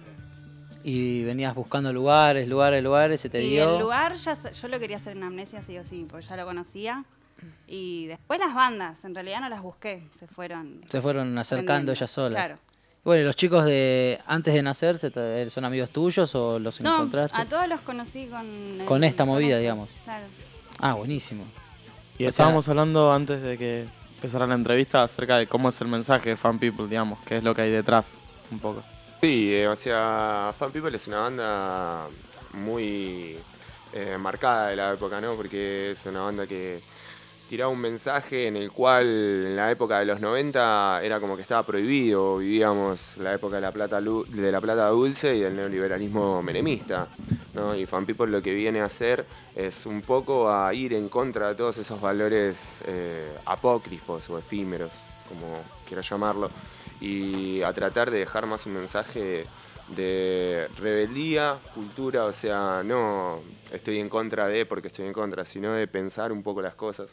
S12: Y venías buscando lugares, lugares, lugares, se te
S19: y
S12: dio.
S19: el lugar, ya, so- yo lo quería hacer en Amnesia sí o sí, porque ya lo conocía. Y después las bandas, en realidad no las busqué, se fueron.
S12: Se fueron acercando
S19: prendiendo.
S12: ellas solas.
S19: Claro.
S12: Bueno, ¿y los chicos de antes de nacer se te- son amigos tuyos o los
S19: No,
S12: encontraste?
S19: a todos los conocí con... el-
S12: Con esta movida,
S19: estos,
S12: digamos.
S19: Claro.
S12: Ah, buenísimo.
S13: Y
S12: O
S13: estábamos hablando antes de que empezara la entrevista acerca de cómo es el mensaje de Fan People, digamos, qué es lo que hay detrás, un poco.
S20: Sí, eh, o sea, Fan People es una banda muy eh, marcada de la época, ¿no? Porque es una banda que tiraba un mensaje en el cual en la época de los noventa era como que estaba prohibido, vivíamos la época de la plata, lu- de la plata dulce y del neoliberalismo menemista, ¿no? Y Fan People lo que viene a hacer es un poco a ir en contra de todos esos valores eh, apócrifos o efímeros, como quiero llamarlo, y a tratar de dejar más un mensaje de rebeldía, cultura, o sea, no estoy en contra de porque estoy en contra, sino de pensar un poco las cosas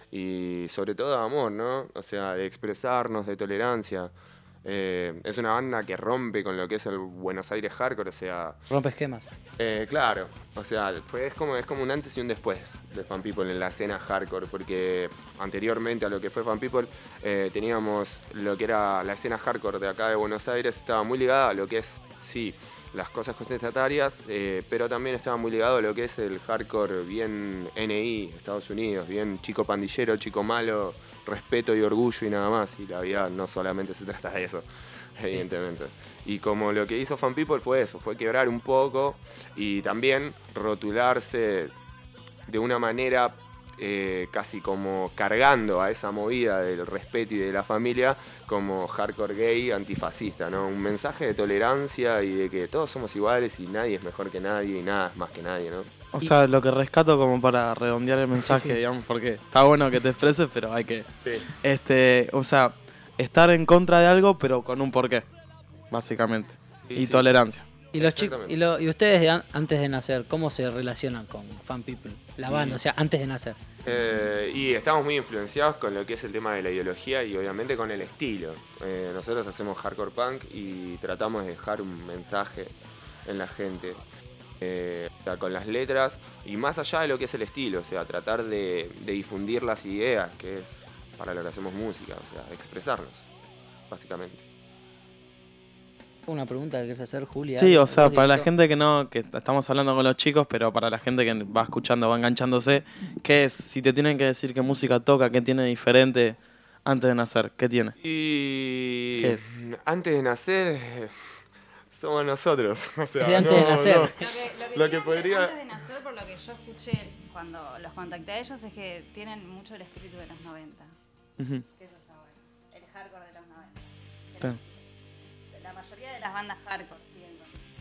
S20: y sobre todo de amor, ¿no? O sea, de expresarnos, de tolerancia. Eh, es una banda que rompe con lo que es el Buenos Aires hardcore, o sea...
S12: Rompe esquemas.
S20: Eh, claro, o sea, fue, es, como, es como un antes y un después de Fan People en la escena hardcore, porque anteriormente a lo que fue Fan People eh, teníamos lo que era la escena hardcore de acá de Buenos Aires, estaba muy ligada a lo que es, sí, las cosas contestatarias, eh, pero también estaba muy ligado a lo que es el hardcore bien N I, Estados Unidos, bien chico pandillero, chico malo, respeto y orgullo y nada más, y la vida no solamente se trata de eso, evidentemente. Y como lo que hizo Fan People fue eso, fue quebrar un poco y también rotularse de una manera eh, casi como cargando a esa movida del respeto y de la familia como hardcore gay antifascista, ¿no? Un mensaje de tolerancia y de que todos somos iguales y nadie es mejor que nadie y nada es más que nadie, ¿no?
S13: O sea, lo que rescato como para redondear el mensaje,
S20: Sí, sí.
S13: digamos, porque está bueno que te expreses, pero hay que...
S20: Sí.
S13: Este, o sea, estar en contra de algo, pero con un porqué, básicamente.
S20: Sí,
S13: y
S20: sí.
S13: tolerancia.
S12: Y los chicos, y, lo- y ustedes de an- antes de nacer, ¿cómo se relacionan con Fan People? La banda,
S20: Y-
S12: o sea, antes de nacer.
S20: Eh, y estamos muy influenciados con lo que es el tema de la ideología y obviamente con el estilo. Eh, nosotros hacemos hardcore punk y tratamos de dejar un mensaje en la gente. Eh, o sea, con las letras y más allá de lo que es el estilo, o sea, tratar de, de difundir las ideas, que es para lo que hacemos música, o sea, expresarnos, básicamente.
S12: Una pregunta que querés hacer, Julia.
S13: Sí, o sea,
S12: Vos,
S13: para la
S12: directo.
S13: gente que no, que estamos hablando con los chicos, pero para la gente que va escuchando, va enganchándose, ¿qué es? Si te tienen que decir qué música toca, qué tiene diferente antes de nacer, ¿qué tiene?
S20: Y
S13: ¿Qué es?
S20: antes de nacer eh, somos nosotros, o sea,
S12: Desde antes de
S20: no,
S12: nacer.
S20: no.
S19: Lo que, lo que
S20: Lo que
S19: tienen
S20: podría-
S19: antes de nacer, por lo que yo escuché cuando los contacté a ellos, es que tienen mucho el espíritu de los noventa.
S13: Ujú.
S19: Que eso está bueno. El hardcore de los noventa.
S13: Claro.
S19: La mayoría de las bandas hardcore siguen con eso.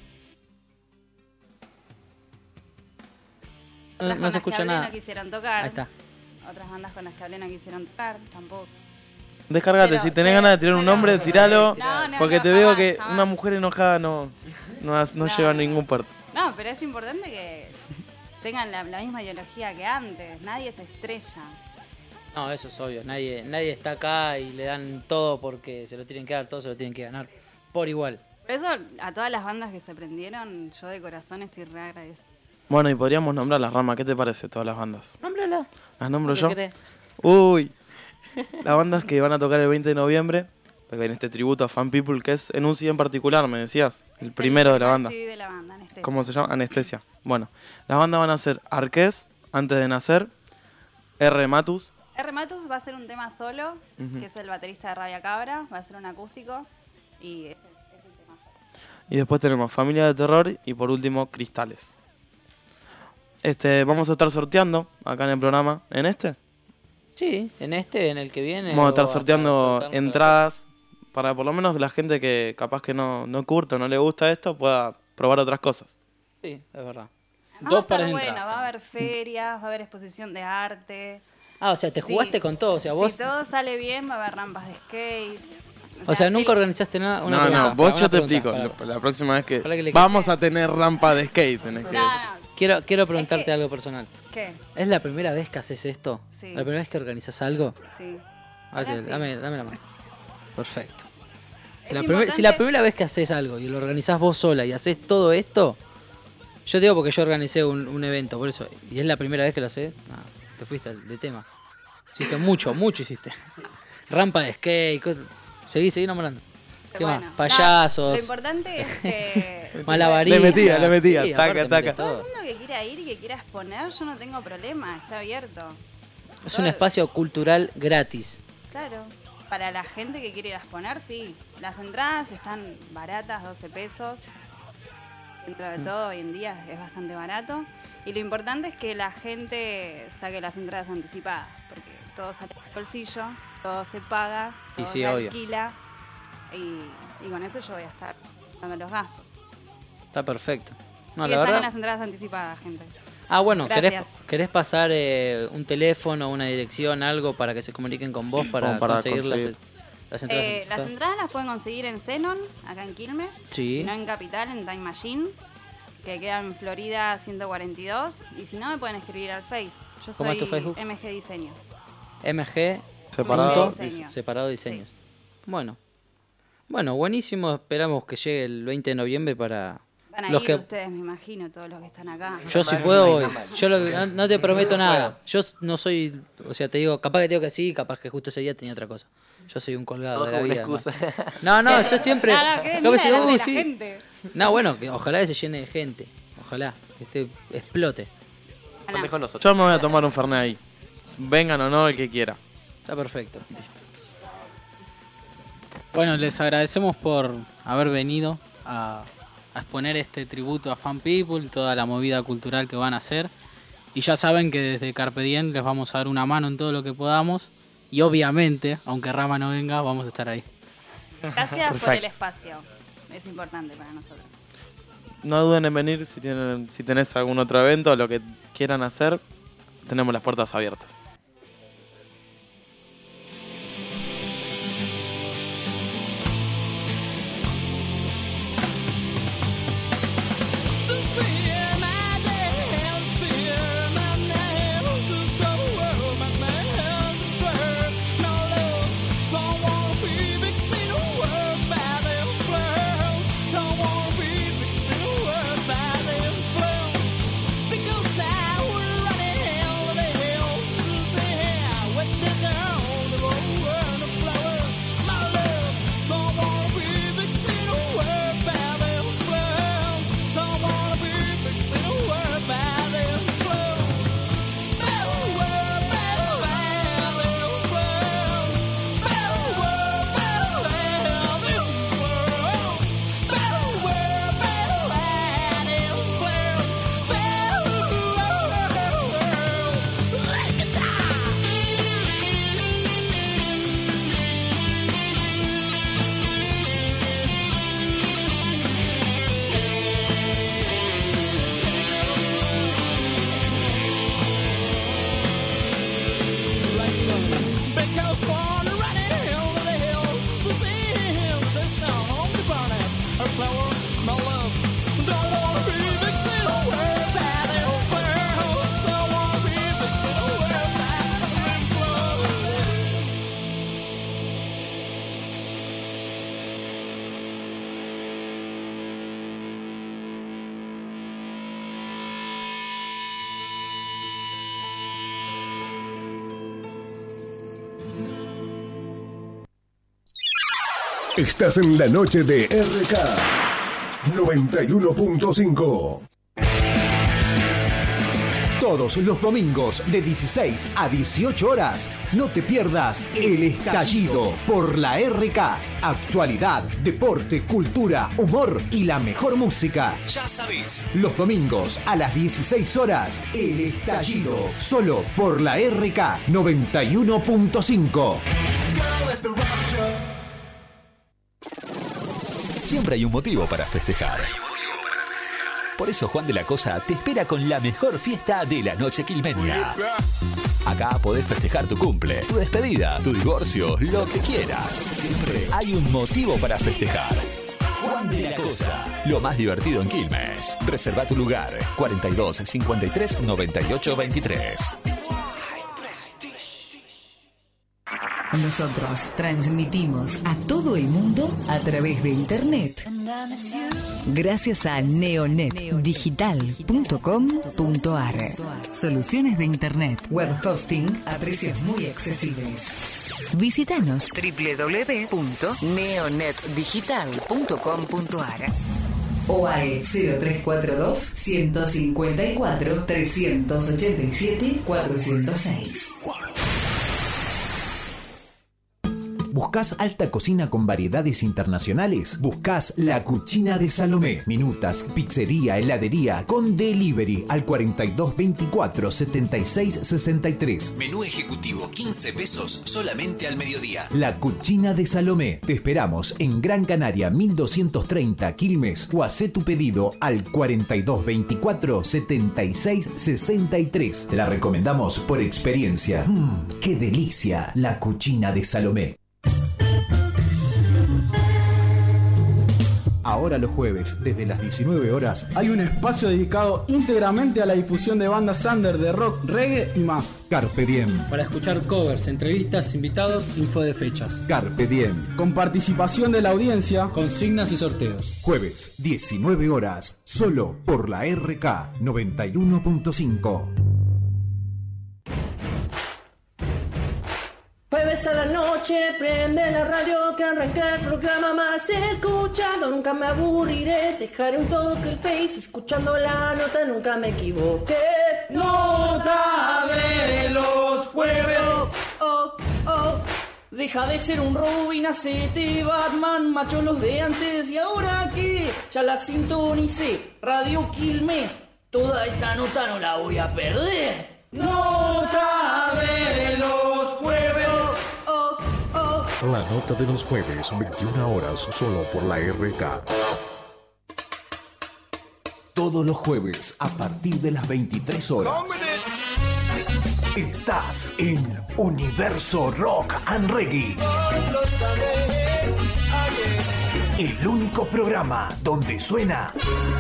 S12: No-
S19: Otras
S12: no
S19: con
S12: se
S19: las
S12: escucha
S19: que hablé
S12: nada.
S19: no quisieron tocar.
S12: Ahí está.
S19: Otras bandas con las que hablé no quisieron tocar, tampoco.
S13: Descargate,
S19: Pero
S13: si tenés
S19: se-
S13: ganas de tirar un
S19: pero-
S13: nombre, tiralo,
S19: No, no,
S13: porque
S19: no,
S13: te veo
S19: jamás,
S13: que
S19: jamás.
S13: una mujer enojada no, no, no
S19: No.
S13: lleva a ningún puerto.
S19: No, pero es importante que tengan la, la misma ideología que antes. Nadie se estrella.
S12: No, eso es obvio. Nadie, nadie está acá y le dan todo porque se lo tienen que dar, todo se lo tienen que ganar. Por igual.
S19: Por eso, a todas las bandas que se prendieron, yo de corazón estoy re agradecida.
S13: Bueno, y podríamos nombrar las ramas, ¿qué te parece todas las bandas?
S12: Nómbrala.
S13: ¿Las nombro
S12: ¿Qué
S13: yo?
S12: querés?
S13: Uy, las bandas que van a tocar el veinte de noviembre, en este tributo a Fan People, que es en un C D en particular, me decías, el primero de la banda.
S19: Sí, de la banda, Anestesia.
S13: ¿Cómo se llama? Anestesia. Bueno, las bandas van a ser Arqués, Antes de Nacer, R. Matus,
S19: R. Matus va a ser un tema solo,
S13: Ujú.
S19: que es el baterista de Rabia Cabra, va a ser un acústico y ese, ese
S13: Y después tenemos Familia de Terror y por último Cristales. Este, vamos a estar sorteando acá en el programa. ¿En este?
S12: Sí, en este, en el que viene.
S13: Vamos a estar
S12: o
S13: sorteando
S12: hasta-
S13: entradas para por lo menos la gente que capaz que no, no curta o no le gusta esto pueda probar otras cosas.
S12: Sí, es verdad.
S19: Además
S11: Dos
S19: va a estar
S11: pares de
S19: bueno,
S11: entradas.
S19: va a haber ferias, va a haber exposición de arte.
S12: Ah, o sea, te
S19: Sí.
S12: jugaste con todo, o sea, vos...
S19: Si todo sale bien, va a haber rampas de skate.
S12: O sea,
S19: sí.
S12: nunca organizaste nada. Una
S13: No,
S12: pregunta,
S13: no, vos
S12: una
S13: yo te
S12: pregunta,
S13: explico.
S12: para-
S13: La, la próxima vez que,
S12: Ojalá que le-
S13: vamos a tener rampa de skate. Tenés que
S19: No,
S13: decir.
S19: no,
S12: Quiero, quiero preguntarte algo personal.
S19: ¿qué?
S12: ¿Es la primera vez que haces esto?
S19: Sí.
S12: ¿La primera vez que organizas algo?
S19: Sí.
S12: Ah,
S19: Ahora
S12: te-
S19: sí.
S12: dame, dame la mano. Perfecto. Si
S19: Es
S12: la, primer- si la
S19: importante-
S12: primera vez que haces algo y lo organizás vos sola y haces todo esto, yo digo porque yo organicé un, un evento, por eso, y es la primera vez que lo haces, ah, te fuiste de tema. Hiciste mucho, mucho hiciste. Rampa de skate, cosas. Seguí, seguí nombrando. ¿Qué
S19: Bueno,
S12: más?
S19: no,
S12: Payasos.
S19: lo importante es que...
S12: Malabaristas.
S13: Le metía, le metía,
S12: Sí,
S13: taca,
S12: aparte
S13: taca.
S12: metés
S19: Todo
S12: todo.
S19: el mundo que quiera ir y que quiera exponer, yo no tengo problema, está abierto.
S12: Es un espacio cultural gratis.
S19: Claro, para la gente que quiere ir a exponer, sí. Las entradas están baratas, doce pesos. Dentro de todo, hoy en día es bastante barato. Y lo importante es que la gente saque las entradas anticipadas, porque todo sale del bolsillo, todo se paga,
S12: Y
S19: todo
S12: sí,
S19: se
S12: obvio.
S19: alquila. Y, y con eso yo voy a estar dando los gastos.
S12: Está perfecto. No,
S19: que
S12: la
S19: saquen
S12: verdad.
S19: las entradas anticipadas, gente.
S12: Ah, bueno, ¿querés,
S19: Gracias.
S12: querés pasar eh, un teléfono, una dirección, algo para que se comuniquen con vos para,
S13: Como para
S12: conseguir,
S13: conseguir.
S12: Las, las entradas?
S19: Eh, las
S12: anticipadas?
S19: entradas las pueden conseguir en Zenon, acá en Quilmes.
S12: Sí.
S19: Si no en Capital, en Time Machine, que queda en Florida ciento cuarenta y dos. Y si no, me pueden escribir al Face. Yo
S12: ¿Cómo
S19: soy
S12: es tu Facebook?
S19: M G Diseños.
S12: M G
S13: Separado.
S12: punto
S19: Diseños.
S12: separado diseños. Bueno. Bueno, buenísimo. Esperamos que llegue el veinte de noviembre para
S19: Van a
S12: los
S19: ir
S12: que...
S19: ustedes, me imagino, todos los que están acá.
S12: Yo si puedo voy. Yo lo- no, no te prometo nada. Yo no soy, o sea, te digo, capaz que te digo que sí, capaz que justo ese día tenía otra cosa. Yo soy un colgado
S14: Todo
S12: de la
S14: como una
S12: vida. ¿no?
S14: excusa.
S12: No, no, yo siempre.
S19: No, no, qué
S12: capaz
S19: mira
S12: que,
S19: delante
S12: uh,
S19: de la
S12: sí.
S19: gente.
S12: No, bueno, que ojalá se llene de gente. Ojalá que este explote.
S14: Están mejor nosotros.
S13: Yo me voy a tomar un Fernet ahí. Vengan o no, el que quiera.
S12: Está perfecto.
S11: Bueno, les agradecemos por haber venido a, a exponer este tributo a Fan People, toda la movida cultural que van a hacer. Y ya saben que desde Carpe Diem les vamos a dar una mano en todo lo que podamos. Y obviamente, aunque Rama no venga, vamos a estar ahí.
S19: Gracias por
S13: Perfecto.
S19: el espacio. Es importante para nosotros.
S13: No duden en venir si tienen, si tenés algún otro evento o lo que quieran hacer. Tenemos las puertas abiertas.
S10: Estás en la noche de R K noventa y uno punto cinco.
S1: Todos los domingos de dieciséis a dieciocho horas, no te pierdas El Estallido por la R K. Actualidad, deporte, cultura, humor y la mejor música. Ya sabés. Los domingos a las dieciséis horas, El Estallido. Solo por la R K noventa y uno punto cinco.
S2: Siempre hay un motivo para festejar. Por eso Juan de la Cosa te espera con la mejor fiesta de la noche quilmeña. Acá podés festejar tu cumple, tu despedida, tu divorcio, lo que quieras. Siempre hay un motivo para festejar. Juan de la Cosa, lo más divertido en Quilmes. Reserva tu lugar, cuarenta y dos, cincuenta y tres, noventa y ocho, veintitrés.
S21: Nosotros transmitimos a todo el mundo a través de Internet. Gracias a neonet digital punto com punto ar. Soluciones de Internet, web hosting a precios muy accesibles. Visítanos doble u doble u doble u punto neonet digital punto com punto ar o al cero tres cuatro dos, ciento cincuenta y cuatro, trescientos ochenta y siete, cuatrocientos seis.
S1: ¿Buscás alta cocina con variedades internacionales? Buscás La Cucina de Salomé. Minutas, pizzería, heladería, con delivery al cuarenta y dos veinticuatro, setenta y seis sesenta y tres.
S22: Menú ejecutivo, quince pesos solamente al mediodía.
S1: La Cucina de Salomé. Te esperamos en Gran Canaria mil doscientos treinta, Quilmes, o hacé tu pedido al cuarenta y dos veinticuatro, setenta y seis sesenta y tres. Te la recomendamos por experiencia. Mmm, qué delicia. La Cucina de Salomé. Ahora los jueves, desde las diecinueve horas,
S11: hay un espacio dedicado íntegramente a la difusión de bandas under de rock, reggae y más.
S1: Carpe Diem.
S23: Para escuchar covers, entrevistas, invitados, info de fechas.
S1: Carpe Diem.
S11: Con participación de la audiencia,
S23: consignas y sorteos.
S1: Jueves, diecinueve horas, solo por la R K noventa y uno punto cinco.
S24: Jueves a la noche, prende la radio que arranca el programa más escuchado. Nunca me aburriré, dejaré un toque el face, escuchando la nota, nunca me equivoqué.
S15: Nota de los jueves.
S24: Oh, oh, oh.
S15: Deja de ser un Robin, hacete Batman, macho los de antes. Y ahora que ya la sintonicé, Radio Quilmes, toda esta nota no la voy a perder. Nota de los jueves.
S10: La nota de los jueves, veintiuna horas, solo por la R K.
S1: Todos los jueves, a partir de las veintitrés horas. Estás en Universo Rock and Reggae. El único programa donde suena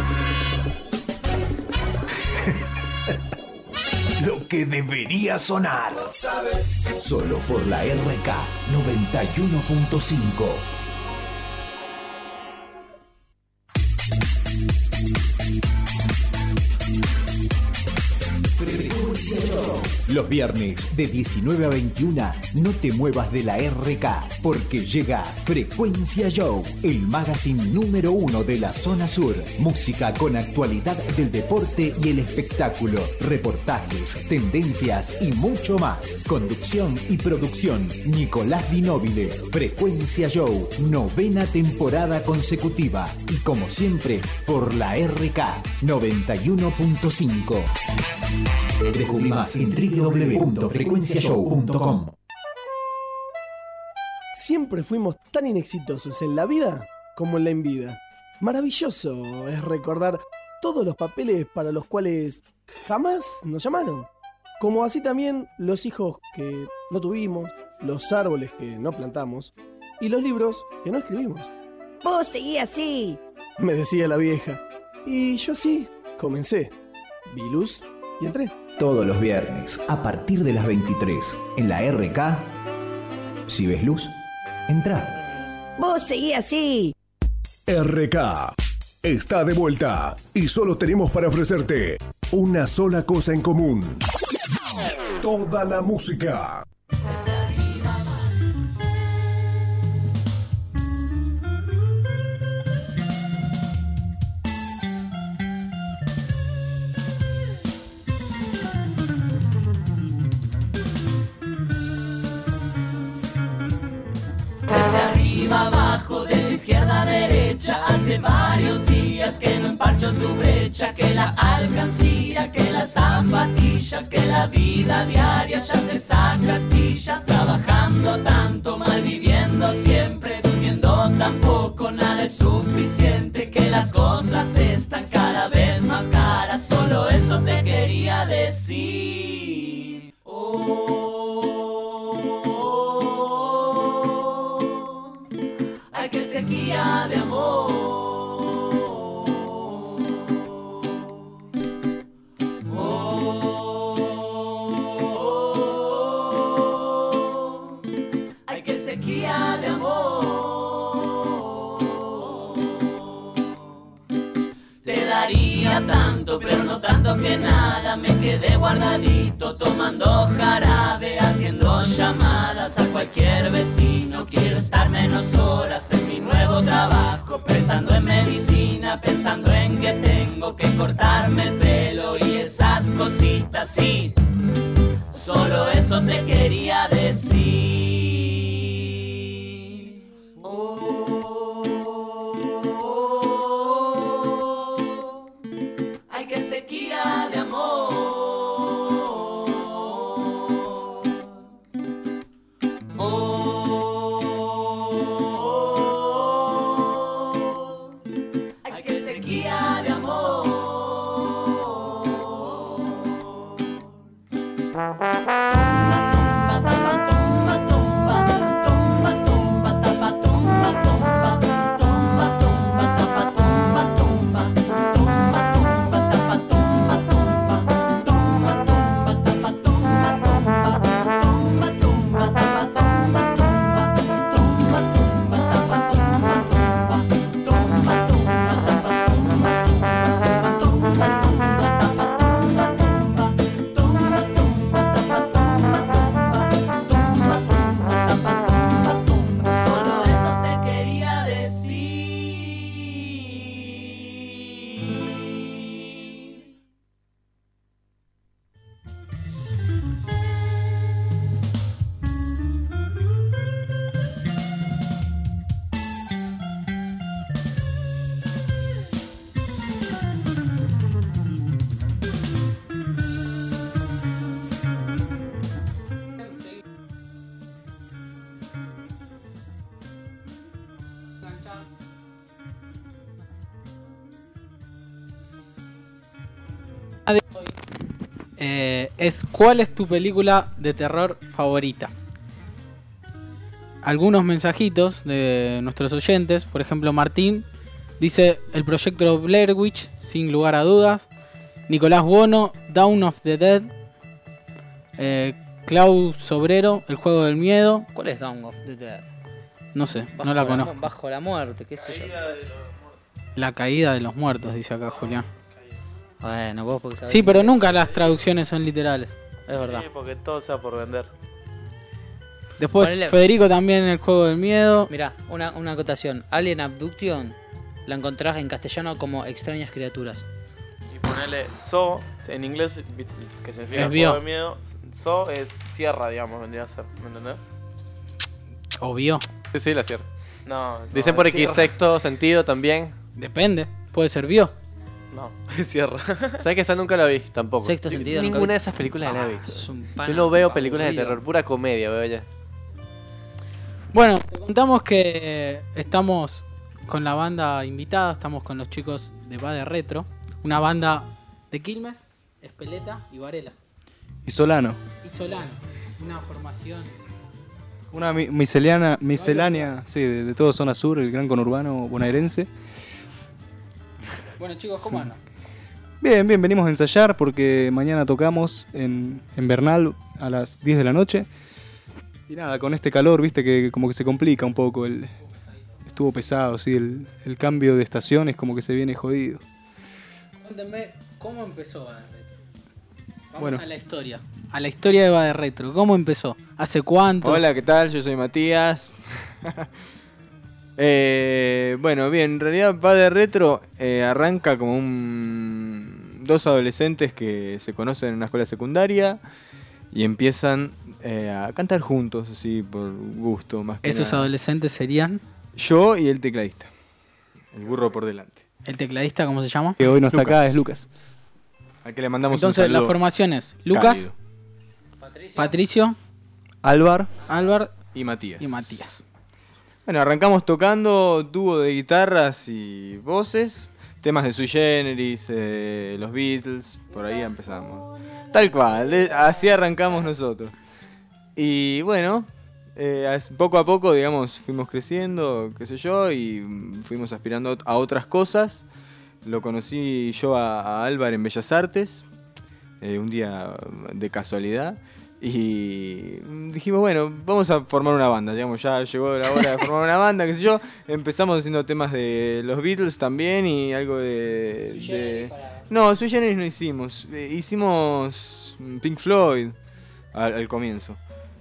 S1: lo que debería sonar. Solo por la R K noventa y uno punto cinco. Los viernes de diecinueve a veintiuna, no te muevas de la R K, porque llega Frecuencia Show, el magazine número uno de la zona sur. Música con actualidad del deporte y el espectáculo, reportajes, tendencias y mucho más. Conducción y producción, Nicolás Di Nobile. Frecuencia Show, novena temporada consecutiva. Y como siempre, por la R K noventa y uno punto cinco. Descubrí más en doble u doble u doble u punto frecuencia show punto com.
S25: Siempre fuimos tan inexitosos en la vida como en la envidia. Maravilloso es recordar todos los papeles para los cuales jamás nos llamaron. Como así también los hijos que no tuvimos, los árboles que no plantamos y los libros que no escribimos.
S24: Vos seguí así,
S25: me decía la vieja. Y yo así comencé. Vi luz y entré.
S1: Todos los viernes, a partir de las veintitrés, en la R K. Si ves luz, entra.
S24: Vos seguí así.
S10: R K está de vuelta y solo tenemos para ofrecerte una sola cosa en común. Toda la música.
S15: días que no emparcho tu brecha, que la alcancía, que las zapatillas, que la vida diaria ya te saca astillas, trabajando tanto, mal viviendo siempre, durmiendo tampoco, nada es suficiente, que las cosas están cada vez más caras, solo eso te quería decir. Oh, ay, que sequía de amor. Oh, ay, que sequía de amor. Te daría tanto, pero no tanto que nada, me quedé guardadito tomando jarabe, haciendo llamadas a cualquier vecino. Quiero estar menos horas en mi nuevo trabajo, pensando en medicina, pensando en que tengo que cortarme el pelo y esas cositas, sí. Solo eso te quería decir. Oh, ay, que sequía de amor. Oh, ay, que sequía de amor. Solo eso te quería decir.
S11: de hoy eh, es ¿cuál es tu película de terror favorita? Algunos mensajitos de nuestros oyentes, por ejemplo Martín dice el proyecto Blair Witch, sin lugar a dudas. Nicolás Bono, Dawn of the Dead. eh, Clau Sobrero, El Juego del Miedo.
S12: ¿Cuál es Dawn of the Dead?
S11: No sé,
S12: Bajo
S11: no la
S12: mu-
S11: conozco.
S12: Bajo la muerte, qué sé yo.
S11: La caída de los muertos, dice acá Julián.
S12: Bueno, vos porque sabés
S11: Sí, pero
S12: inglés.
S11: nunca las traducciones son literales.
S12: Es verdad.
S13: Sí, porque todo sea por vender.
S11: Después
S12: Ponele-
S11: Federico también en El Juego del Miedo.
S12: Mirá, una, una acotación. Alien Abduction la encontrás en castellano como Extrañas Criaturas.
S13: Y ponerle so, en inglés, viste, que significa
S11: Es bio.
S13: juego de miedo. So es sierra, digamos, vendría a ser. ¿Me entendés?
S11: Obvio.
S14: Sí, sí, la cierra.
S13: No, no,
S14: Dicen por
S13: es
S14: aquí
S13: sierra.
S14: sexto sentido también.
S11: Depende, puede ser bio.
S13: No, es sierra.
S14: ¿Sabes que esa nunca la vi? Tampoco.
S12: Sexto
S14: Ni-
S12: sentido, nunca
S14: Ninguna
S12: vi.
S14: de esas películas la he
S12: Ah,
S14: visto.
S12: sos un
S14: Yo
S12: pana
S14: no veo películas de
S12: aburrido.
S14: terror, pura comedia, veo ya.
S11: Bueno, te contamos que estamos con la banda invitada, estamos con los chicos de Bade Retro, una banda de Quilmes, Espeleta y Varela.
S3: Y Solano.
S11: Y Solano, una formación.
S3: Una mi- miscelánea, miscelánea sí, de, de todo zona sur, el gran conurbano bonaerense.
S11: Bueno chicos, ¿cómo
S3: Sí.
S11: andan?
S3: Bien, bien, venimos a ensayar porque mañana tocamos en, en Bernal a las diez de la noche. Y nada, con este calor, viste que como que se complica un poco. El, estuvo pesado, sí, el, el cambio de estación es como que se viene jodido.
S11: Cuéntenme, ¿cómo empezó Bade Retro? Vamos
S3: Bueno.
S11: a la historia, a la historia de Bade Retro, ¿cómo empezó? ¿Hace cuánto?
S6: Hola, ¿qué tal? Yo soy Matías. Eh, bueno, bien, en realidad Bade Retro eh, arranca como un dos adolescentes que se conocen en una escuela secundaria y empiezan eh, a cantar juntos, así por gusto más que
S11: Esos
S6: nada.
S11: adolescentes serían...
S6: Yo y el tecladista, el burro por delante.
S11: ¿El tecladista cómo se llama?
S3: Que hoy no está
S6: Lucas.
S3: acá, es Lucas.
S6: Al que le mandamos
S11: Entonces,
S6: un saludo
S11: las formaciones: Lucas,
S6: cálido.
S11: Patricio, Patricio
S3: Álvar
S11: Álvar
S6: y Matías.
S11: y Matías.
S6: Bueno, arrancamos tocando dúo de guitarras y voces, temas de Sui Generis, eh, los Beatles, por ahí empezamos. Tal cual, de- así arrancamos nosotros. Y bueno, eh, as- poco a poco, digamos, fuimos creciendo, qué sé yo, y mm, fuimos aspirando a otras cosas. Lo conocí yo a, a Álvar en Bellas Artes, eh, un día de casualidad. Y dijimos, bueno, vamos a formar una banda, digamos, ya llegó la hora de formar una banda, qué sé yo. Empezamos haciendo temas de los Beatles también y algo de... de... No, Sui Generis no hicimos, eh, hicimos Pink Floyd al, al comienzo.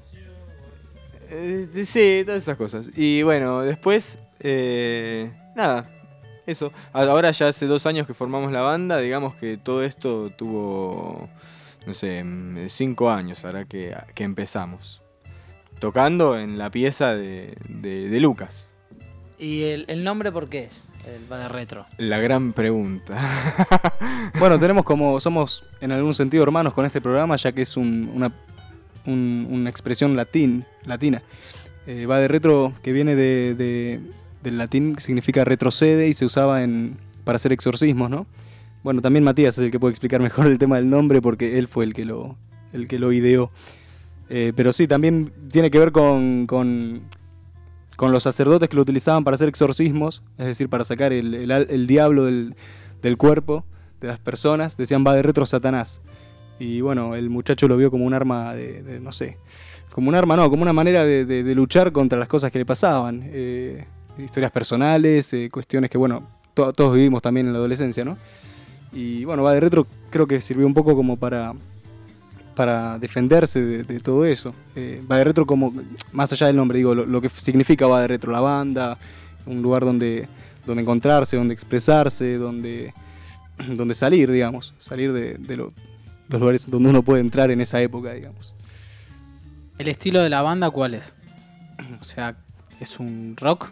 S6: Eh, sí, todas esas cosas. Y bueno, después, eh, nada, eso. Ahora ya hace dos años que formamos la banda, digamos que todo esto tuvo... no sé, mm, cinco años ahora que, que empezamos. Tocando en la pieza de, de, de Lucas.
S12: ¿Y el, el nombre por qué es? El Va de Retro.
S6: La gran pregunta.
S3: Bueno, tenemos como, somos en algún sentido hermanos con este programa, ya que es un- una, un- una expresión latín, latina. Eh, va de retro, que viene de, de- del latín, que significa retrocede y se usaba en, para hacer exorcismos, ¿no? Bueno, también Matías es el que puede explicar mejor el tema del nombre porque él fue el que lo, el que lo ideó. Eh, pero sí, también tiene que ver con, con, con los sacerdotes que lo utilizaban para hacer exorcismos, es decir, para sacar el, el, al- el diablo del, del cuerpo de las personas. Decían, va de retro Satanás. Y bueno, el muchacho lo vio como un arma de, de, no sé, como un arma no, como una manera de, de- de luchar contra las cosas que le pasaban. Eh, historias personales, eh, cuestiones que, bueno, to- todos vivimos también en la adolescencia, ¿no? Y bueno, va de retro creo que sirvió un poco como para, para defenderse de, de todo eso. Eh, va de retro como, más allá del nombre, digo, lo, lo que significa va de retro, la banda, un lugar donde, donde encontrarse, donde expresarse, donde, donde salir, digamos, salir de, de lo- los lugares donde uno puede entrar en esa época, digamos.
S11: ¿El estilo de la banda cuál es? O sea, ¿es un rock?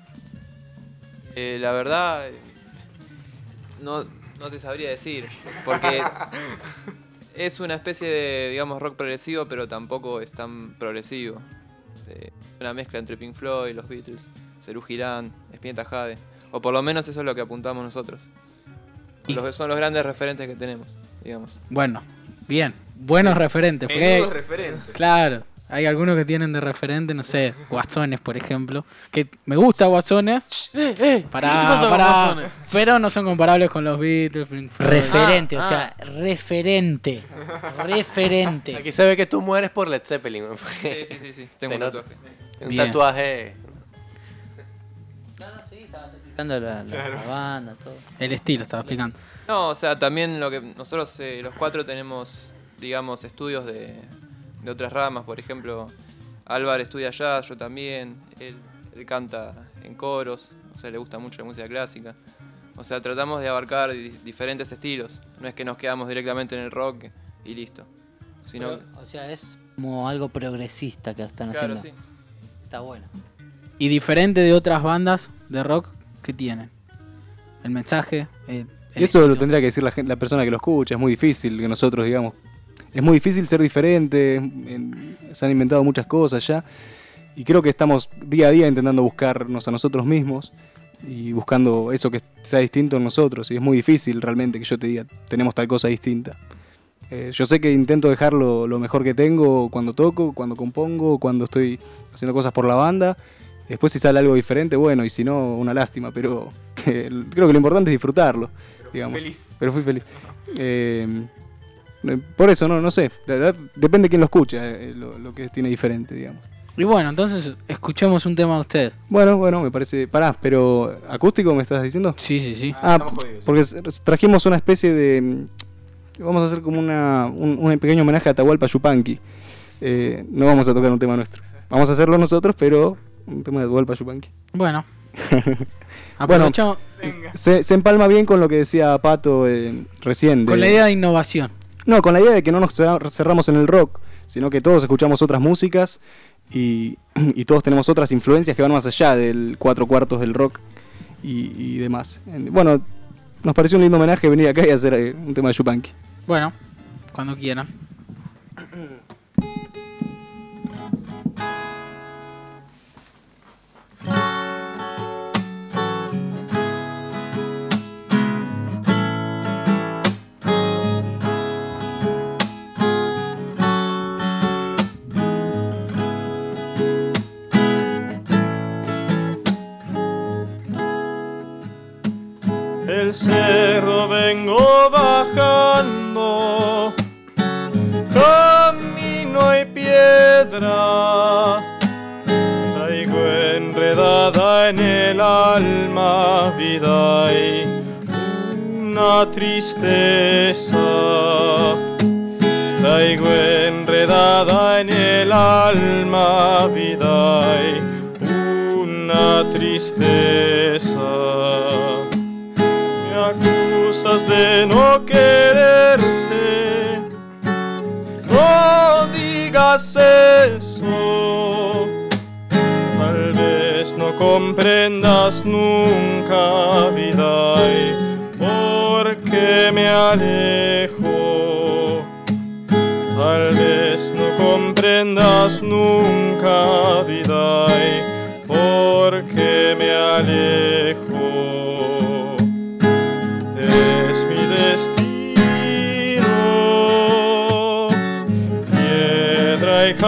S4: Eh, la verdad, eh, no, no te sabría decir, porque es una especie de, digamos, rock progresivo, pero tampoco es tan progresivo. Eh, una mezcla entre Pink Floyd, los Beatles, Serú Girán, Spinetta Jade, o por lo menos eso es lo que apuntamos nosotros. Los que son los grandes referentes que tenemos, digamos.
S11: Bueno, bien, buenos referentes. porque
S4: Menudos
S11: hay-
S4: referentes.
S11: Claro, hay algunos que tienen de referente, no sé, Guasones, por ejemplo. Que me gusta Guasones.
S12: Eh, eh,
S11: Pará,
S12: ¿qué te pasa con
S11: pará,
S12: Guasones?
S11: pero no son comparables con los Beatles, Pink Floyd.
S12: Referente,
S4: Ah,
S12: o sea, referente. Referente.
S14: Aquí se ve que tú mueres por Led Zeppelin.
S4: Sí, sí, sí, sí, tengo
S14: Se
S4: un
S14: nota.
S4: tatuaje.
S14: Un
S11: Bien.
S14: tatuaje.
S12: Explicando la, la- la banda, todo.
S11: El estilo estaba explicando.
S4: No, o sea, también lo que nosotros eh, los cuatro tenemos, digamos, estudios de, de otras ramas. Por ejemplo, Álvaro estudia jazz, yo también. Él, él canta en coros, o sea, le gusta mucho la música clásica. O sea, tratamos de abarcar di- diferentes estilos. No es que nos quedamos directamente en el rock y listo. Sino,
S12: Pero, o sea, es como algo progresista que están
S4: claro,
S12: haciendo.
S4: sí.
S12: Está bueno.
S11: Y diferente de otras bandas de rock que tienen. El mensaje. el- el
S3: Y eso
S11: estilo.
S3: lo tendría que decir la, gen- la persona que lo escucha, es muy difícil que nosotros, digamos, es muy difícil ser diferente, en- se han inventado muchas cosas ya, y creo que estamos día a día intentando buscarnos a nosotros mismos y buscando eso que sea distinto en nosotros, y es muy difícil realmente que yo te diga, tenemos tal cosa distinta. Eh, yo sé que intento dejar lo, lo mejor que tengo cuando toco, cuando compongo, cuando estoy haciendo cosas por la banda. Después si sale algo diferente, bueno, y si no, una lástima, pero eh, creo que lo importante es disfrutarlo, digamos.
S6: feliz.
S3: Pero fui feliz. Eh, por eso, no, no sé, la verdad, depende de quién lo escucha, eh, lo, lo que tiene diferente, digamos.
S11: Y bueno, entonces escuchemos un tema de ustedes.
S3: Bueno, bueno, me parece... Pará, pero ¿acústico me estás diciendo?
S11: Sí, sí, sí.
S3: Ah, porque s- trajimos una especie de... Vamos a hacer como una, un, un pequeño homenaje a Atahualpa Yupanqui. Eh, no vamos a tocar un tema nuestro. Vamos a hacerlo nosotros, pero un tema de Atahualpa Yupanqui.
S11: Bueno.
S3: Bueno,
S11: Aprovechamos
S3: se, se empalma bien con lo que decía Pato eh, recién.
S11: con
S3: de-
S11: la idea de innovación.
S3: No, con la idea de que no nos cerra- cerramos en el rock, sino que todos escuchamos otras músicas y, y todos tenemos otras influencias que van más allá del cuatro cuartos del rock. y, y demás. Bueno, nos pareció un lindo homenaje venir acá y hacer eh, un tema de Yupanqui.
S11: Bueno, cuando quieran.
S5: El cerro vengo bajando, camino y piedra, traigo enredada en el alma vida y una tristeza, traigo enredada en el alma vida y una tristeza. Me acusas de no quererte, no digas eso. Tal vez no comprendas nunca, vida, y por qué me alejo. Tal vez no comprendas nunca, vida, y por qué me alejo. Es mi destino, piedra y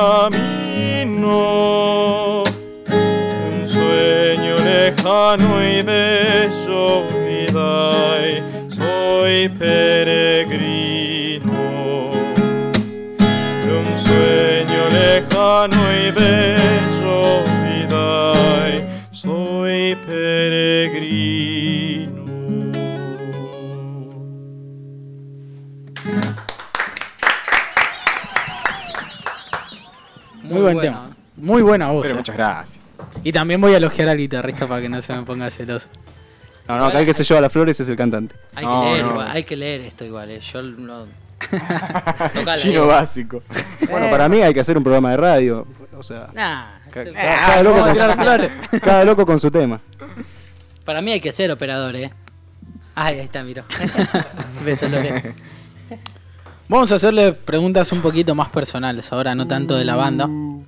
S5: camino, un sueño lejano y bello, vida, y soy peregrino. Un sueño lejano y bello, vida, y soy peregrino.
S11: Muy buen tema. Muy buena voz.
S6: Pero
S11: eh.
S6: muchas gracias.
S11: Y también voy a elogiar al guitarrista para que no se me ponga celoso.
S3: No, no, acá el que se lleva las flores es el cantante.
S12: Hay,
S3: No,
S12: que leer,
S3: no.
S12: igual, hay que leer esto igual, eh. Yo no... Tocala,
S6: Chino
S12: eh.
S6: básico.
S3: Bueno, para mí hay que hacer un programa de radio. O sea,
S12: Nah,
S3: ca-
S12: se-
S3: ca- cada,
S12: Ah,
S3: loco
S12: no,
S3: con
S12: tirar
S3: su,
S12: flores.
S3: cada loco con su tema.
S12: Para mí hay que ser operador, eh. Ay, ahí está, miro. Beso, Lore.
S11: Vamos a hacerle preguntas un poquito más personales ahora, no tanto de la banda.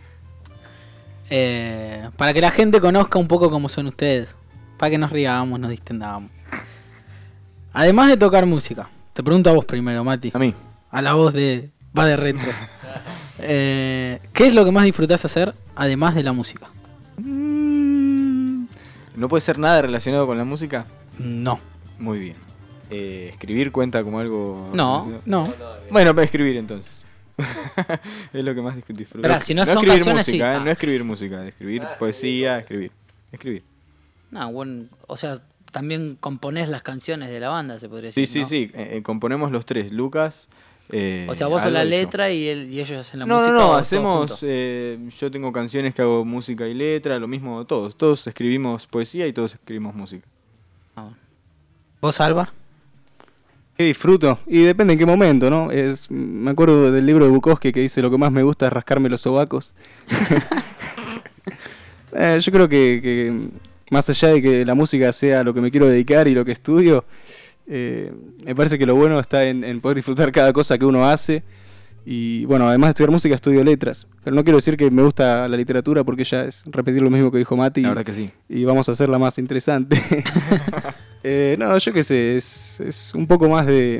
S11: Eh, para que la gente conozca un poco cómo son ustedes. Para que nos riamos, nos distendamos. Además de tocar música, te pregunto a vos primero, Mati.
S6: A mí.
S11: A la voz de Va de Retro. Eh, ¿Qué es lo que más disfrutás hacer además de la música?
S6: ¿No puede ser nada relacionado con la música?
S11: No.
S6: Muy bien. Eh, ¿Escribir cuenta como algo...?
S12: No,
S6: relacionado?
S11: no.
S6: Bueno, para escribir entonces. Es lo que más disfruto.
S12: Esperá, si no
S6: no
S12: son
S6: escribir
S12: canciones,
S6: música,
S12: sí.
S6: eh,
S12: Ah.
S6: no escribir música, escribir poesía, escribir. Escribir.
S12: No, bueno, o sea, también componés las canciones de la banda, se podría
S6: Sí,
S12: decir,
S6: sí,
S12: ¿no?
S6: sí. eh, eh, componemos los tres. Lucas... eh,
S12: O sea, vos sos
S6: Alba
S12: la
S6: y yo.
S12: letra y, él, y ellos hacen la
S6: No,
S12: música.
S6: no, no,
S12: o todo
S6: hacemos,
S12: junto?
S6: eh, yo tengo canciones que hago música y letra, lo mismo todos, todos escribimos poesía y todos escribimos música.
S11: ¿Vos, Álvaro?
S3: ¿Qué disfruto? Y depende en qué momento, ¿no? Es, me acuerdo del libro de Bukowski que dice lo que más me gusta es rascarme los sobacos. Eh, yo creo que, que más allá de que la música sea lo que me quiero dedicar y lo que estudio, eh, me parece que lo bueno está en, en poder disfrutar cada cosa que uno hace. Y bueno, además de estudiar música, estudio letras. Pero no quiero decir que me gusta la literatura porque ya es repetir lo mismo que dijo Mati.
S6: La verdad que sí.
S3: Y vamos a hacerla más interesante. eh, no, yo qué sé, es, es un poco más de...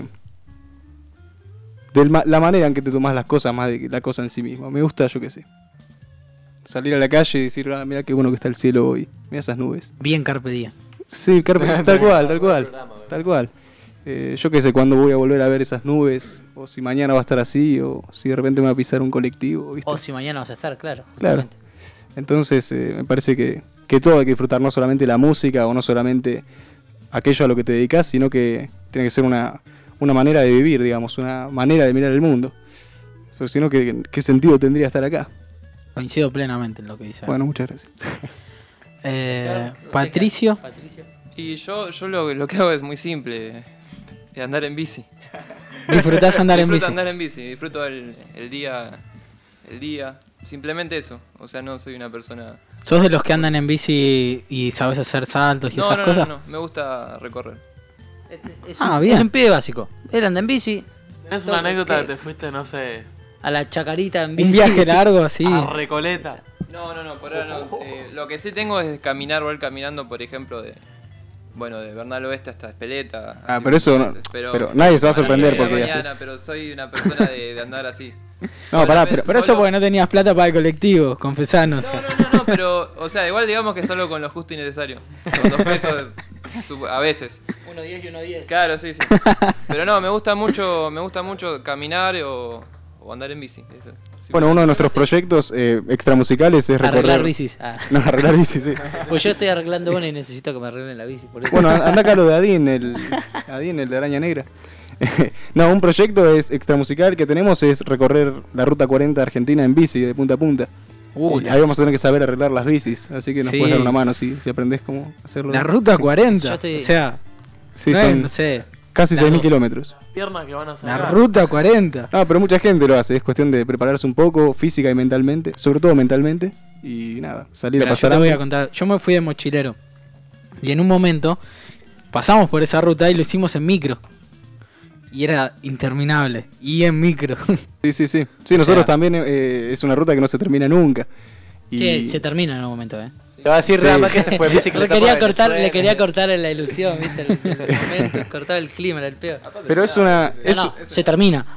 S3: de la manera en que te tomas las cosas más de que la cosa en sí misma. Me gusta, yo qué sé, salir a la calle y decir, ah, mira qué bueno que está el cielo hoy, mira esas nubes.
S11: Bien Carpe Diem.
S3: Sí, carpe, tal cual, tal cual, tal cual. Eh, yo qué sé cuándo voy a volver a ver esas nubes, o si mañana va a estar así, o si de repente me va a pisar un colectivo, ¿viste?
S12: O si mañana vas a estar, claro.
S3: Claro.
S12: justamente.
S3: Entonces eh, me parece que, que todo hay que disfrutar, no solamente la música o no solamente aquello a lo que te dedicas, sino que tiene que ser una, una manera de vivir, digamos, una manera de mirar el mundo. O si no, ¿qué, ¿qué sentido tendría estar acá?
S11: Coincido plenamente en lo que dice.
S3: Bueno, muchas gracias.
S11: Eh, Patricio.
S4: Y yo, yo lo, lo que hago es muy simple, eh, andar en bici.
S11: ¿Disfrutás andar en
S4: Disfruto
S11: bici?
S4: andar en bici, disfruto el, el día, el día, simplemente eso. O sea, no soy una persona...
S11: ¿Sos de los que andan en bici y sabes hacer saltos y
S4: no,
S11: esas
S4: no,
S11: cosas?
S4: No, no, no, me gusta recorrer.
S12: Es
S11: Ah,
S12: un,
S11: bien.
S12: es un pibe básico. Él anda en bici.
S13: ¿Tenés una anécdota que te fuiste, no sé,
S12: A la chacarita en bici.
S11: Un viaje largo así.
S13: a Recoleta?
S4: No, no, no, por ahora no. Eh, lo que sí tengo es caminar, volver caminando, por ejemplo, de... Bueno, de Bernal Oeste hasta Espeleta.
S3: Ah,
S4: así
S3: pero eso
S4: muchas
S3: no-
S4: veces,
S3: pero nadie se va a
S4: a las
S3: sorprender
S4: nueve de la
S3: porque
S4: mañana,
S3: haces.
S4: pero soy una persona de, de andar así.
S3: No, pará, pero-
S11: Pero eso porque no tenías plata para el colectivo, confesanos.
S4: No, no, no, no, pero, o sea, igual digamos que solo con lo justo y necesario. Con dos pesos, su- a veces.
S12: Uno diez y uno diez.
S4: Claro, sí, sí. Pero no, me gusta mucho, me gusta mucho caminar o, o andar en bici. Eso. Sí,
S3: Bueno, uno de nuestros proyectos eh, extramusicales es recorrer...
S12: Arreglar bicis. Ah.
S3: No, arreglar bicis, sí.
S12: Pues yo estoy arreglando una y necesito que me arreglen la bici. Por eso.
S3: Bueno, anda acá lo de Adin, el Adin, el de Araña Negra. No, un proyecto es extramusical que tenemos es recorrer la ruta cuarenta de Argentina en bici de punta a punta.
S11: Uh,
S3: Ahí vamos a tener que saber arreglar las bicis, así que nos
S11: Sí.
S3: puedes dar una mano si, si aprendés cómo hacerlo.
S11: La ruta cuarenta.
S12: Yo estoy-
S11: O sea,
S3: Sí,
S11: no,
S3: son
S11: no sé.
S3: casi
S11: Las
S3: seis mil
S11: dos.
S3: kilómetros.
S13: Piernas que van a
S11: La
S13: sacar.
S11: ruta cuarenta.
S3: No, pero mucha gente lo hace, es cuestión de prepararse un poco física y mentalmente, sobre todo mentalmente, y nada, salir
S11: Mira,
S3: a pasar
S11: yo te voy a
S3: hambre.
S11: contar. Yo me fui de mochilero. Y en un momento pasamos por esa ruta y lo hicimos en micro. Y era interminable. Y en micro.
S3: Sí, sí, sí. Sí,
S11: O
S3: nosotros
S11: sea-
S3: también eh, es una ruta que no se termina nunca. Y...
S12: Che, se termina en algún momento, ¿eh?
S14: Te va a decir
S3: Sí.
S14: nada más que se fue en bicicleta
S12: le quería
S14: por
S12: cortar,
S14: Venezuela.
S12: le quería cortar la ilusión, ¿viste? El, el momento, cortar el clima, era el peor.
S3: Pero es una...
S12: No,
S3: es-
S12: no, se termina.